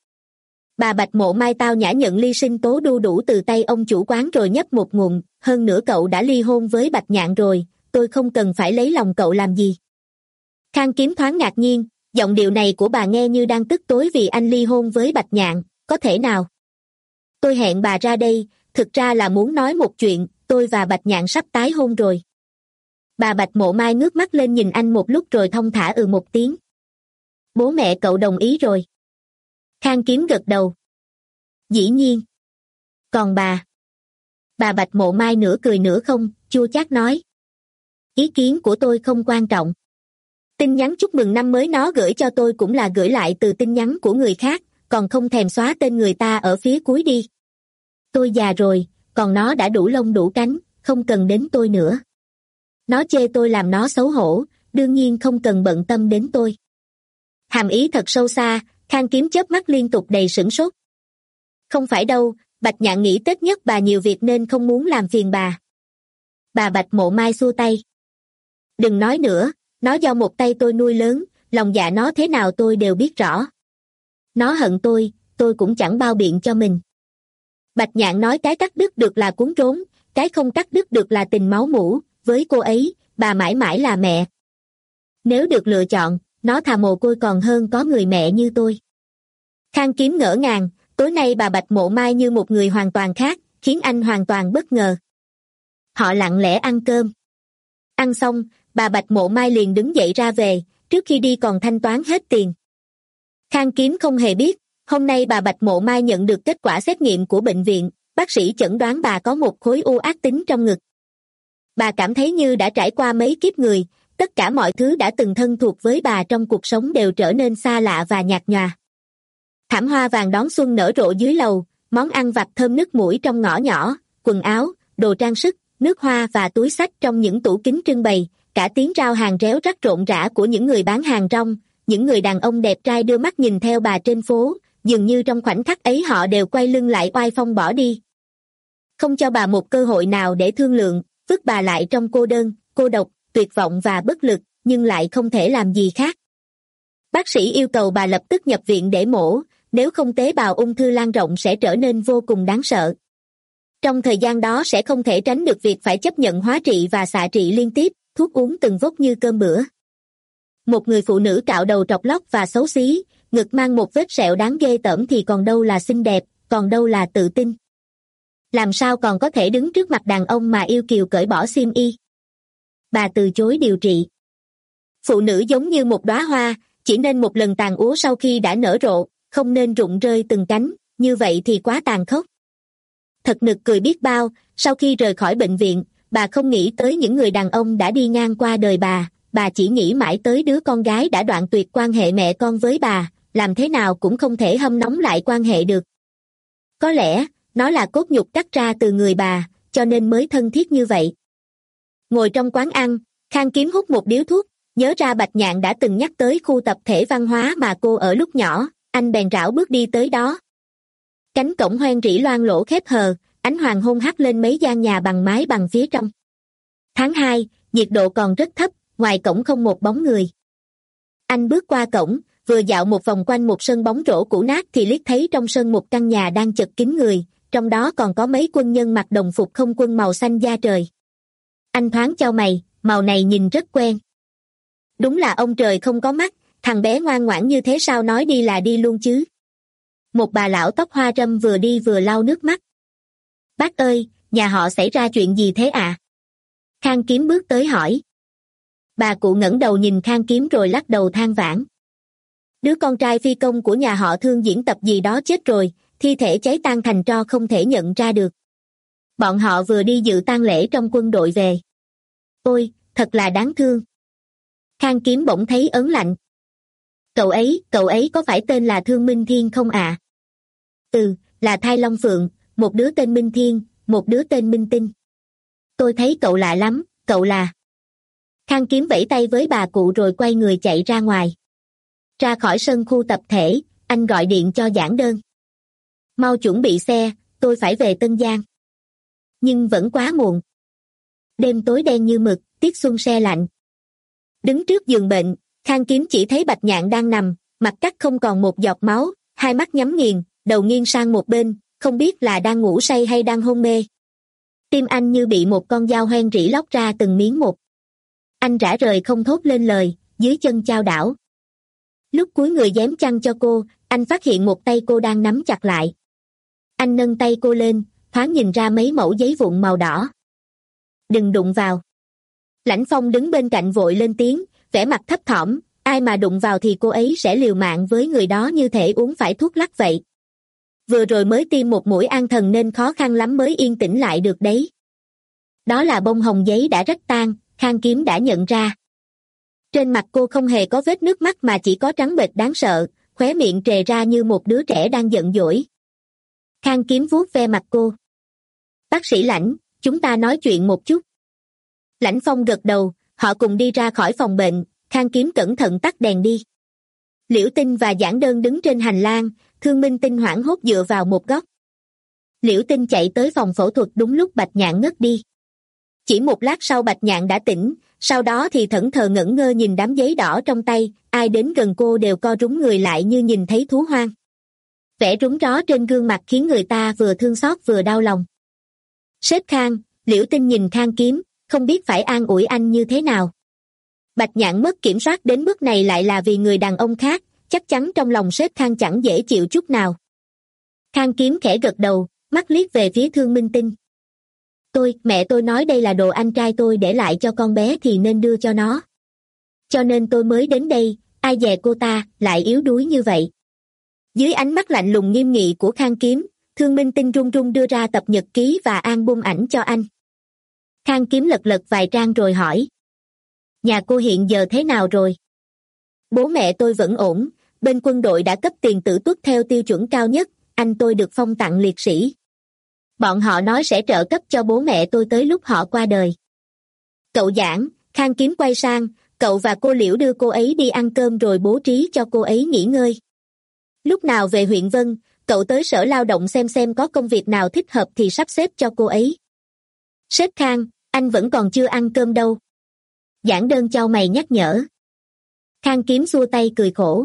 Bà Bạch Mộ Mai tao nhã nhận ly sinh tố đu đủ từ tay ông chủ quán rồi nhấp một ngụm, hơn nữa cậu đã ly hôn với Bạch Nhạn rồi, tôi không cần phải lấy lòng cậu làm gì. Khang Kiếm thoáng ngạc nhiên, giọng điệu này của bà nghe như đang tức tối vì anh ly hôn với Bạch Nhạn, có thể nào? Tôi hẹn bà ra đây, thực ra là muốn nói một chuyện, tôi và Bạch Nhạn sắp tái hôn rồi. Bà Bạch Mộ Mai ngước mắt lên nhìn anh một lúc rồi thong thả ừ một tiếng. Bố mẹ cậu đồng ý rồi. Khang Kiếm gật đầu. Dĩ nhiên. Còn bà? Bà Bạch Mộ Mai nửa cười nửa không, chua chát nói. Ý kiến của tôi không quan trọng. Tin nhắn chúc mừng năm mới nó gửi cho tôi cũng là gửi lại từ tin nhắn của người khác, còn không thèm xóa tên người ta ở phía cuối đi. Tôi già rồi, còn nó đã đủ lông đủ cánh, không cần đến tôi nữa. Nó chê tôi làm nó xấu hổ, đương nhiên không cần bận tâm đến tôi. Hàm ý thật sâu xa, Khang Kiếm chớp mắt liên tục đầy sửng sốt. Không phải đâu, Bạch Nhạn nghĩ Tết nhất bà nhiều việc nên không muốn làm phiền bà. Bà Bạch Mộ Mai xua tay. Đừng nói nữa, nó do một tay tôi nuôi lớn, lòng dạ nó thế nào tôi đều biết rõ. Nó hận tôi, tôi cũng chẳng bao biện cho mình. Bạch Nhạn nói cái cắt đứt được là cuốn trốn, cái không cắt đứt được là tình máu mủ, với cô ấy, bà mãi mãi là mẹ. Nếu được lựa chọn, nó thà mồ côi còn hơn có người mẹ như tôi. Khang Kiếm ngỡ ngàng, tối nay bà Bạch Mộ Mai như một người hoàn toàn khác, khiến anh hoàn toàn bất ngờ. Họ lặng lẽ ăn cơm. Ăn xong, bà Bạch Mộ Mai liền đứng dậy ra về, trước khi đi còn thanh toán hết tiền. Khang Kiếm không hề biết, hôm nay bà Bạch Mộ Mai nhận được kết quả xét nghiệm của bệnh viện, bác sĩ chẩn đoán bà có một khối u ác tính trong ngực. Bà cảm thấy như đã trải qua mấy kiếp người, tất cả mọi thứ đã từng thân thuộc với bà trong cuộc sống đều trở nên xa lạ và nhạt nhòa. Thảm hoa vàng đón xuân nở rộ dưới lầu, món ăn vặt thơm nức mũi trong ngõ nhỏ, quần áo, đồ trang sức, nước hoa và túi xách trong những tủ kính trưng bày, cả tiếng rao hàng réo rắt rộn rã của những người bán hàng rong, những người đàn ông đẹp trai đưa mắt nhìn theo bà trên phố, dường như trong khoảnh khắc ấy họ đều quay lưng lại oai phong bỏ đi. Không cho bà một cơ hội nào để thương lượng, vứt bà lại trong cô đơn, cô độc, tuyệt vọng và bất lực, nhưng lại không thể làm gì khác. Bác sĩ yêu cầu bà lập tức nhập viện để mổ, nếu không tế bào ung thư lan rộng sẽ trở nên vô cùng đáng sợ. Trong thời gian đó sẽ không thể tránh được việc phải chấp nhận hóa trị và xạ trị liên tiếp, thuốc uống từng vốc như cơm bữa. Một người phụ nữ cạo đầu trọc lóc và xấu xí, ngực mang một vết sẹo đáng ghê tởm thì còn đâu là xinh đẹp, còn đâu là tự tin. Làm sao còn có thể đứng trước mặt đàn ông mà yêu kiều cởi bỏ xiêm y. Bà từ chối điều trị. Phụ nữ giống như một đóa hoa, chỉ nên một lần tàn úa sau khi đã nở rộ, không nên rụng rơi từng cánh, như vậy thì quá tàn khốc. Thật nực cười biết bao, sau khi rời khỏi bệnh viện, bà không nghĩ tới những người đàn ông đã đi ngang qua đời bà, bà chỉ nghĩ mãi tới đứa con gái đã đoạn tuyệt quan hệ mẹ con với bà, làm thế nào cũng không thể hâm nóng lại quan hệ được. Có lẽ, nó là cốt nhục cắt ra từ người bà, cho nên mới thân thiết như vậy. Ngồi trong quán ăn, Khang Kiếm hút một điếu thuốc, nhớ ra Bạch Nhạn đã từng nhắc tới khu tập thể văn hóa mà cô ở lúc nhỏ, anh bèn rảo bước đi tới đó. Cánh cổng hoen rỉ loang lỗ khép hờ, ánh hoàng hôn hắt lên mấy gian nhà bằng mái bằng phía trong. Tháng hai, nhiệt độ còn rất thấp, ngoài cổng không một bóng người. Anh bước qua cổng, vừa dạo một vòng quanh một sân bóng rổ cũ nát thì liếc thấy trong sân một căn nhà đang chật kín người, trong đó còn có mấy quân nhân mặc đồng phục không quân màu xanh da trời. Anh thoáng chau mày, màu này nhìn rất quen. Đúng là ông trời không có mắt, thằng bé ngoan ngoãn như thế sao nói đi là đi luôn chứ. Một bà lão tóc hoa râm vừa đi vừa lau nước mắt. Bác ơi, nhà họ xảy ra chuyện gì thế ạ? À? Khang Kiếm bước tới hỏi. Bà cụ ngẩng đầu nhìn Khang Kiếm rồi lắc đầu than vãn. Đứa con trai phi công của nhà họ Thương diễn tập gì đó chết rồi, thi thể cháy tan thành tro không thể nhận ra được. Bọn họ vừa đi dự tang lễ trong quân đội về. Ôi, thật là đáng thương. Khang Kiếm bỗng thấy ớn lạnh. Cậu ấy, cậu ấy có phải tên là Thương Minh Thiên không ạ? À? Ừ, là Thai Long Phượng, một đứa tên Minh Thiên, một đứa tên Minh Tinh. Tôi thấy cậu lạ lắm, cậu là... Khang Kiếm vẫy tay với bà cụ rồi quay người chạy ra ngoài. Ra khỏi sân khu tập thể, anh gọi điện cho giảng đơn. Mau chuẩn bị xe, tôi phải về Tân Giang. Nhưng vẫn quá muộn. Đêm tối đen như mực, tiết xuân se lạnh. Đứng trước giường bệnh, Khang Kiếm chỉ thấy Bạch Nhạn đang nằm, mặt cắt không còn một giọt máu, hai mắt nhắm nghiền, đầu nghiêng sang một bên, không biết là đang ngủ say hay đang hôn mê. Tim anh như bị một con dao hoen rỉ lóc ra từng miếng một. Anh rã rời không thốt lên lời, dưới chân chao đảo. Lúc cúi người giếm chăn cho cô, anh phát hiện một tay cô đang nắm chặt lại. Anh nâng tay cô lên, thoáng nhìn ra mấy mẩu giấy vụn màu đỏ. Đừng đụng vào. Lãnh Phong đứng bên cạnh vội lên tiếng, vẻ mặt thấp thỏm, ai mà đụng vào thì cô ấy sẽ liều mạng với người đó như thể uống phải thuốc lắc vậy. Vừa rồi mới tiêm một mũi an thần nên khó khăn lắm mới yên tĩnh lại được đấy. Đó là bông hồng giấy đã rách tan, Khang Kiếm đã nhận ra. Trên mặt cô không hề có vết nước mắt mà chỉ có trắng bệch đáng sợ, khóe miệng trề ra như một đứa trẻ đang giận dỗi. Khang Kiếm vuốt ve mặt cô. Bác sĩ Lãnh, chúng ta nói chuyện một chút. Lãnh Phong gật đầu, họ cùng đi ra khỏi phòng bệnh, Khang Kiếm cẩn thận tắt đèn đi. Liễu Tinh và giảng đơn đứng trên hành lang, Thương Minh Tinh hoảng hốt dựa vào một góc. Liễu Tinh chạy tới phòng phẫu thuật đúng lúc Bạch Nhạn ngất đi. Chỉ một lát sau Bạch Nhạn đã tỉnh, sau đó thì thẫn thờ ngẩn ngơ nhìn đám giấy đỏ trong tay, ai đến gần cô đều co rúm người lại như nhìn thấy thú hoang. Vẻ rúng ró trên gương mặt khiến người ta vừa thương xót vừa đau lòng. Sếp Khang, Liễu Tinh nhìn Khang Kiếm, không biết phải an ủi anh như thế nào. Bạch Nhạn mất kiểm soát đến mức này lại là vì người đàn ông khác, chắc chắn trong lòng sếp Khang chẳng dễ chịu chút nào. Khang Kiếm khẽ gật đầu, mắt liếc về phía Thương Minh Tinh. Tôi, mẹ tôi nói đây là đồ anh trai tôi để lại cho con bé thì nên đưa cho nó. Cho nên tôi mới đến đây, ai dè cô ta, lại yếu đuối như vậy. Dưới ánh mắt lạnh lùng nghiêm nghị của Khang Kiếm, Thương Minh Tinh run run đưa ra tập nhật ký và album ảnh cho anh. Khang Kiếm lật lật vài trang rồi hỏi. Nhà cô hiện giờ thế nào rồi? Bố mẹ tôi vẫn ổn, bên quân đội đã cấp tiền tử tuất theo tiêu chuẩn cao nhất, anh tôi được phong tặng liệt sĩ. Bọn họ nói sẽ trợ cấp cho bố mẹ tôi tới lúc họ qua đời. Cậu Giảng, Khang Kiếm quay sang, cậu và cô Liễu đưa cô ấy đi ăn cơm rồi bố trí cho cô ấy nghỉ ngơi. Lúc nào về huyện Vân, cậu tới sở lao động xem xem có công việc nào thích hợp thì sắp xếp cho cô ấy. Sếp Khang, anh vẫn còn chưa ăn cơm đâu. Giảng đơn chau mày nhắc nhở. Khang Kiếm xua tay cười khổ.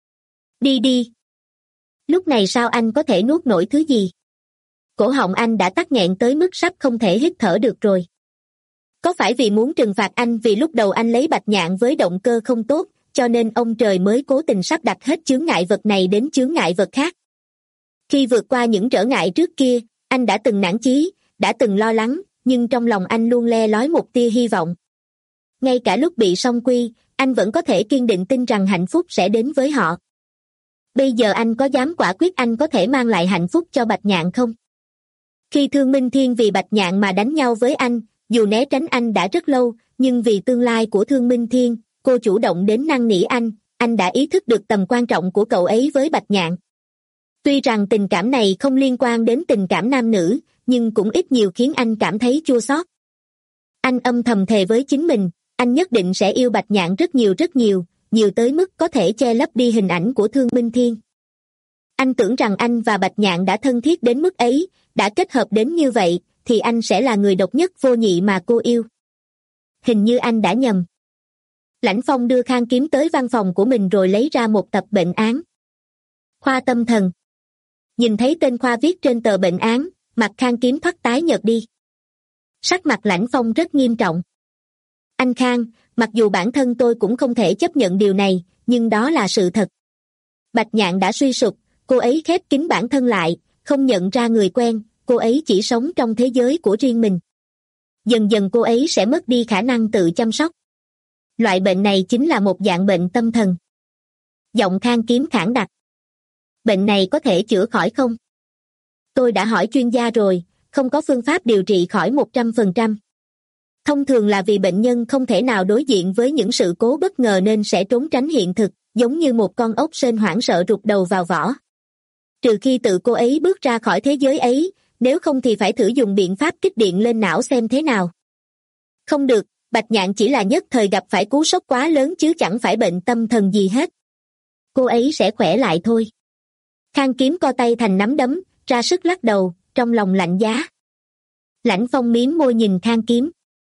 Đi đi. Lúc này sao anh có thể nuốt nổi thứ gì? Cổ họng anh đã tắc nghẹn tới mức sắp không thể hít thở được rồi. Có phải vì muốn trừng phạt anh vì lúc đầu anh lấy Bạch Nhạn với động cơ không tốt, cho nên ông trời mới cố tình sắp đặt hết chướng ngại vật này đến chướng ngại vật khác? Khi vượt qua những trở ngại trước kia, anh đã từng nản chí, đã từng lo lắng, nhưng trong lòng anh luôn le lói một tia hy vọng. Ngay cả lúc bị song quy, anh vẫn có thể kiên định tin rằng hạnh phúc sẽ đến với họ. Bây giờ anh có dám quả quyết anh có thể mang lại hạnh phúc cho Bạch Nhạn không? Khi Thương Minh Thiên vì Bạch Nhạn mà đánh nhau với anh, Dù né tránh anh đã rất lâu, nhưng vì tương lai của Thương Minh Thiên, cô chủ động đến năn nỉ anh, anh đã ý thức được tầm quan trọng của cậu ấy với Bạch Nhạn. Tuy rằng tình cảm này không liên quan đến tình cảm nam nữ, nhưng cũng ít nhiều khiến anh cảm thấy chua xót. Anh âm thầm thề với chính mình, anh nhất định sẽ yêu Bạch Nhạn rất nhiều rất nhiều, nhiều tới mức có thể che lấp đi hình ảnh của Thương Minh Thiên. Anh tưởng rằng anh và Bạch Nhạn đã thân thiết đến mức ấy, đã kết hợp đến như vậy, thì anh sẽ là người độc nhất vô nhị mà cô yêu. Hình như anh đã nhầm. Lãnh Phong đưa khang kiếm tới văn phòng của mình rồi lấy ra một tập bệnh án. Khoa tâm thần. Nhìn thấy tên khoa viết trên tờ bệnh án, mặt Khang kiếm thoắt tái nhợt đi. Sắc mặt Lãnh Phong rất nghiêm trọng. Anh Khang, mặc dù bản thân tôi cũng không thể chấp nhận điều này, nhưng đó là sự thật. Bạch Nhạn đã suy sụp, cô ấy khép kín bản thân lại, không nhận ra người quen, cô ấy chỉ sống trong thế giới của riêng mình. Dần dần cô ấy sẽ mất đi khả năng tự chăm sóc. Loại bệnh này chính là một dạng bệnh tâm thần. Giọng Khang kiếm khản đặc. Bệnh này có thể chữa khỏi không? Tôi đã hỏi chuyên gia rồi, không có phương pháp điều trị khỏi một trăm phần trăm. Thông thường là vì bệnh nhân không thể nào đối diện với những sự cố bất ngờ nên sẽ trốn tránh hiện thực, giống như một con ốc sên hoảng sợ rụt đầu vào vỏ. Trừ khi tự cô ấy bước ra khỏi thế giới ấy, nếu không thì phải thử dùng biện pháp kích điện lên não xem thế nào. Không được, Bạch Nhạn chỉ là nhất thời gặp phải cú sốc quá lớn chứ chẳng phải bệnh tâm thần gì hết. Cô ấy sẽ khỏe lại thôi. Khang kiếm co tay thành nắm đấm, ra sức lắc đầu, trong lòng lạnh giá. Lãnh Phong mím môi nhìn Khang kiếm.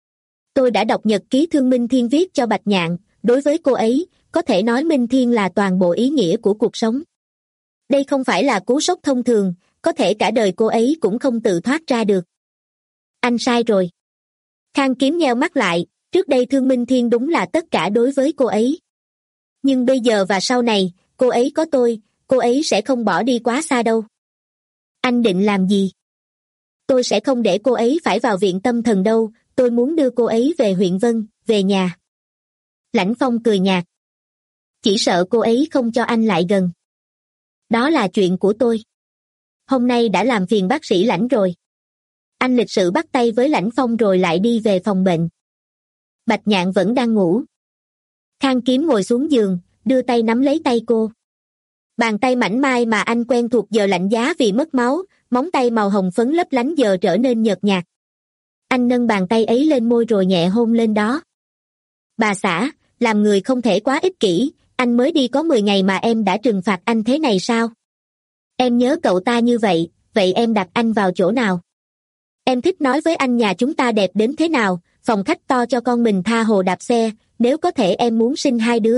Tôi đã đọc nhật ký Thương Minh Thiên viết cho Bạch Nhạn, đối với cô ấy, có thể nói Minh Thiên là toàn bộ ý nghĩa của cuộc sống. Đây không phải là cú sốc thông thường, có thể cả đời cô ấy cũng không tự thoát ra được. Anh sai rồi. Khang kiếm nheo mắt lại, trước đây Thương Minh Thiên đúng là tất cả đối với cô ấy. Nhưng bây giờ và sau này, cô ấy có tôi, cô ấy sẽ không bỏ đi quá xa đâu. Anh định làm gì? Tôi sẽ không để cô ấy phải vào viện tâm thần đâu, tôi muốn đưa cô ấy về huyện Vân, về nhà. Lãnh Phong cười nhạt. Chỉ sợ cô ấy không cho anh lại gần. Đó là chuyện của tôi. Hôm nay đã làm phiền bác sĩ Lãnh rồi. Anh lịch sự bắt tay với Lãnh Phong rồi lại đi về phòng bệnh. Bạch Nhạn vẫn đang ngủ. Khang kiếm ngồi xuống giường, đưa tay nắm lấy tay cô. Bàn tay mảnh mai mà anh quen thuộc giờ lạnh giá vì mất máu, móng tay màu hồng phấn lấp lánh giờ trở nên nhợt nhạt. Anh nâng bàn tay ấy lên môi rồi nhẹ hôn lên đó. Bà xã, làm người không thể quá ích kỷ, anh mới đi có mười ngày mà em đã trừng phạt anh thế này sao? Em nhớ cậu ta như vậy, vậy em đặt anh vào chỗ nào? Em thích nói với anh nhà chúng ta đẹp đến thế nào, phòng khách to cho con mình tha hồ đạp xe, nếu có thể em muốn sinh hai đứa.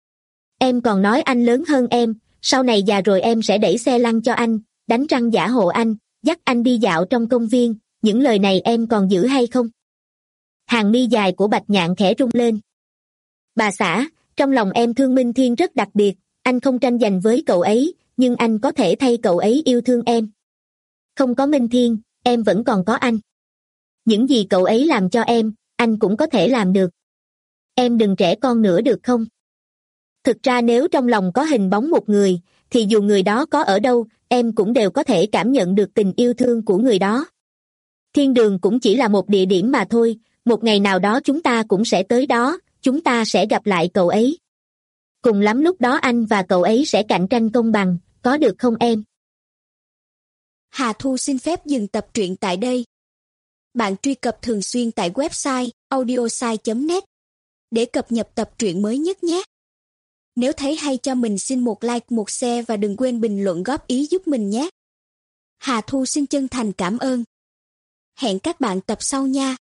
Em còn nói anh lớn hơn em, sau này già rồi em sẽ đẩy xe lăn cho anh, đánh răng giả hộ anh, dắt anh đi dạo trong công viên, những lời này em còn giữ hay không? Hàng mi dài của Bạch Nhạn khẽ rung lên. Bà xã, trong lòng em Thương Minh Thiên rất đặc biệt, anh không tranh giành với cậu ấy, nhưng anh có thể thay cậu ấy yêu thương em. Không có Minh Thiên, em vẫn còn có anh. Những gì cậu ấy làm cho em, anh cũng có thể làm được. Em đừng trẻ con nữa được không? Thực ra nếu trong lòng có hình bóng một người, thì dù người đó có ở đâu, em cũng đều có thể cảm nhận được tình yêu thương của người đó. Thiên đường cũng chỉ là một địa điểm mà thôi, một ngày nào đó chúng ta cũng sẽ tới đó, chúng ta sẽ gặp lại cậu ấy. Cùng lắm lúc đó anh và cậu ấy sẽ cạnh tranh công bằng, có được không em? Hà Thu xin phép dừng tập truyện tại đây. Bạn truy cập thường xuyên tại website audiosai chấm net để cập nhật tập truyện mới nhất nhé. Nếu thấy hay cho mình xin một like, một share và đừng quên bình luận góp ý giúp mình nhé. Hà Thu xin chân thành cảm ơn. Hẹn các bạn tập sau nha.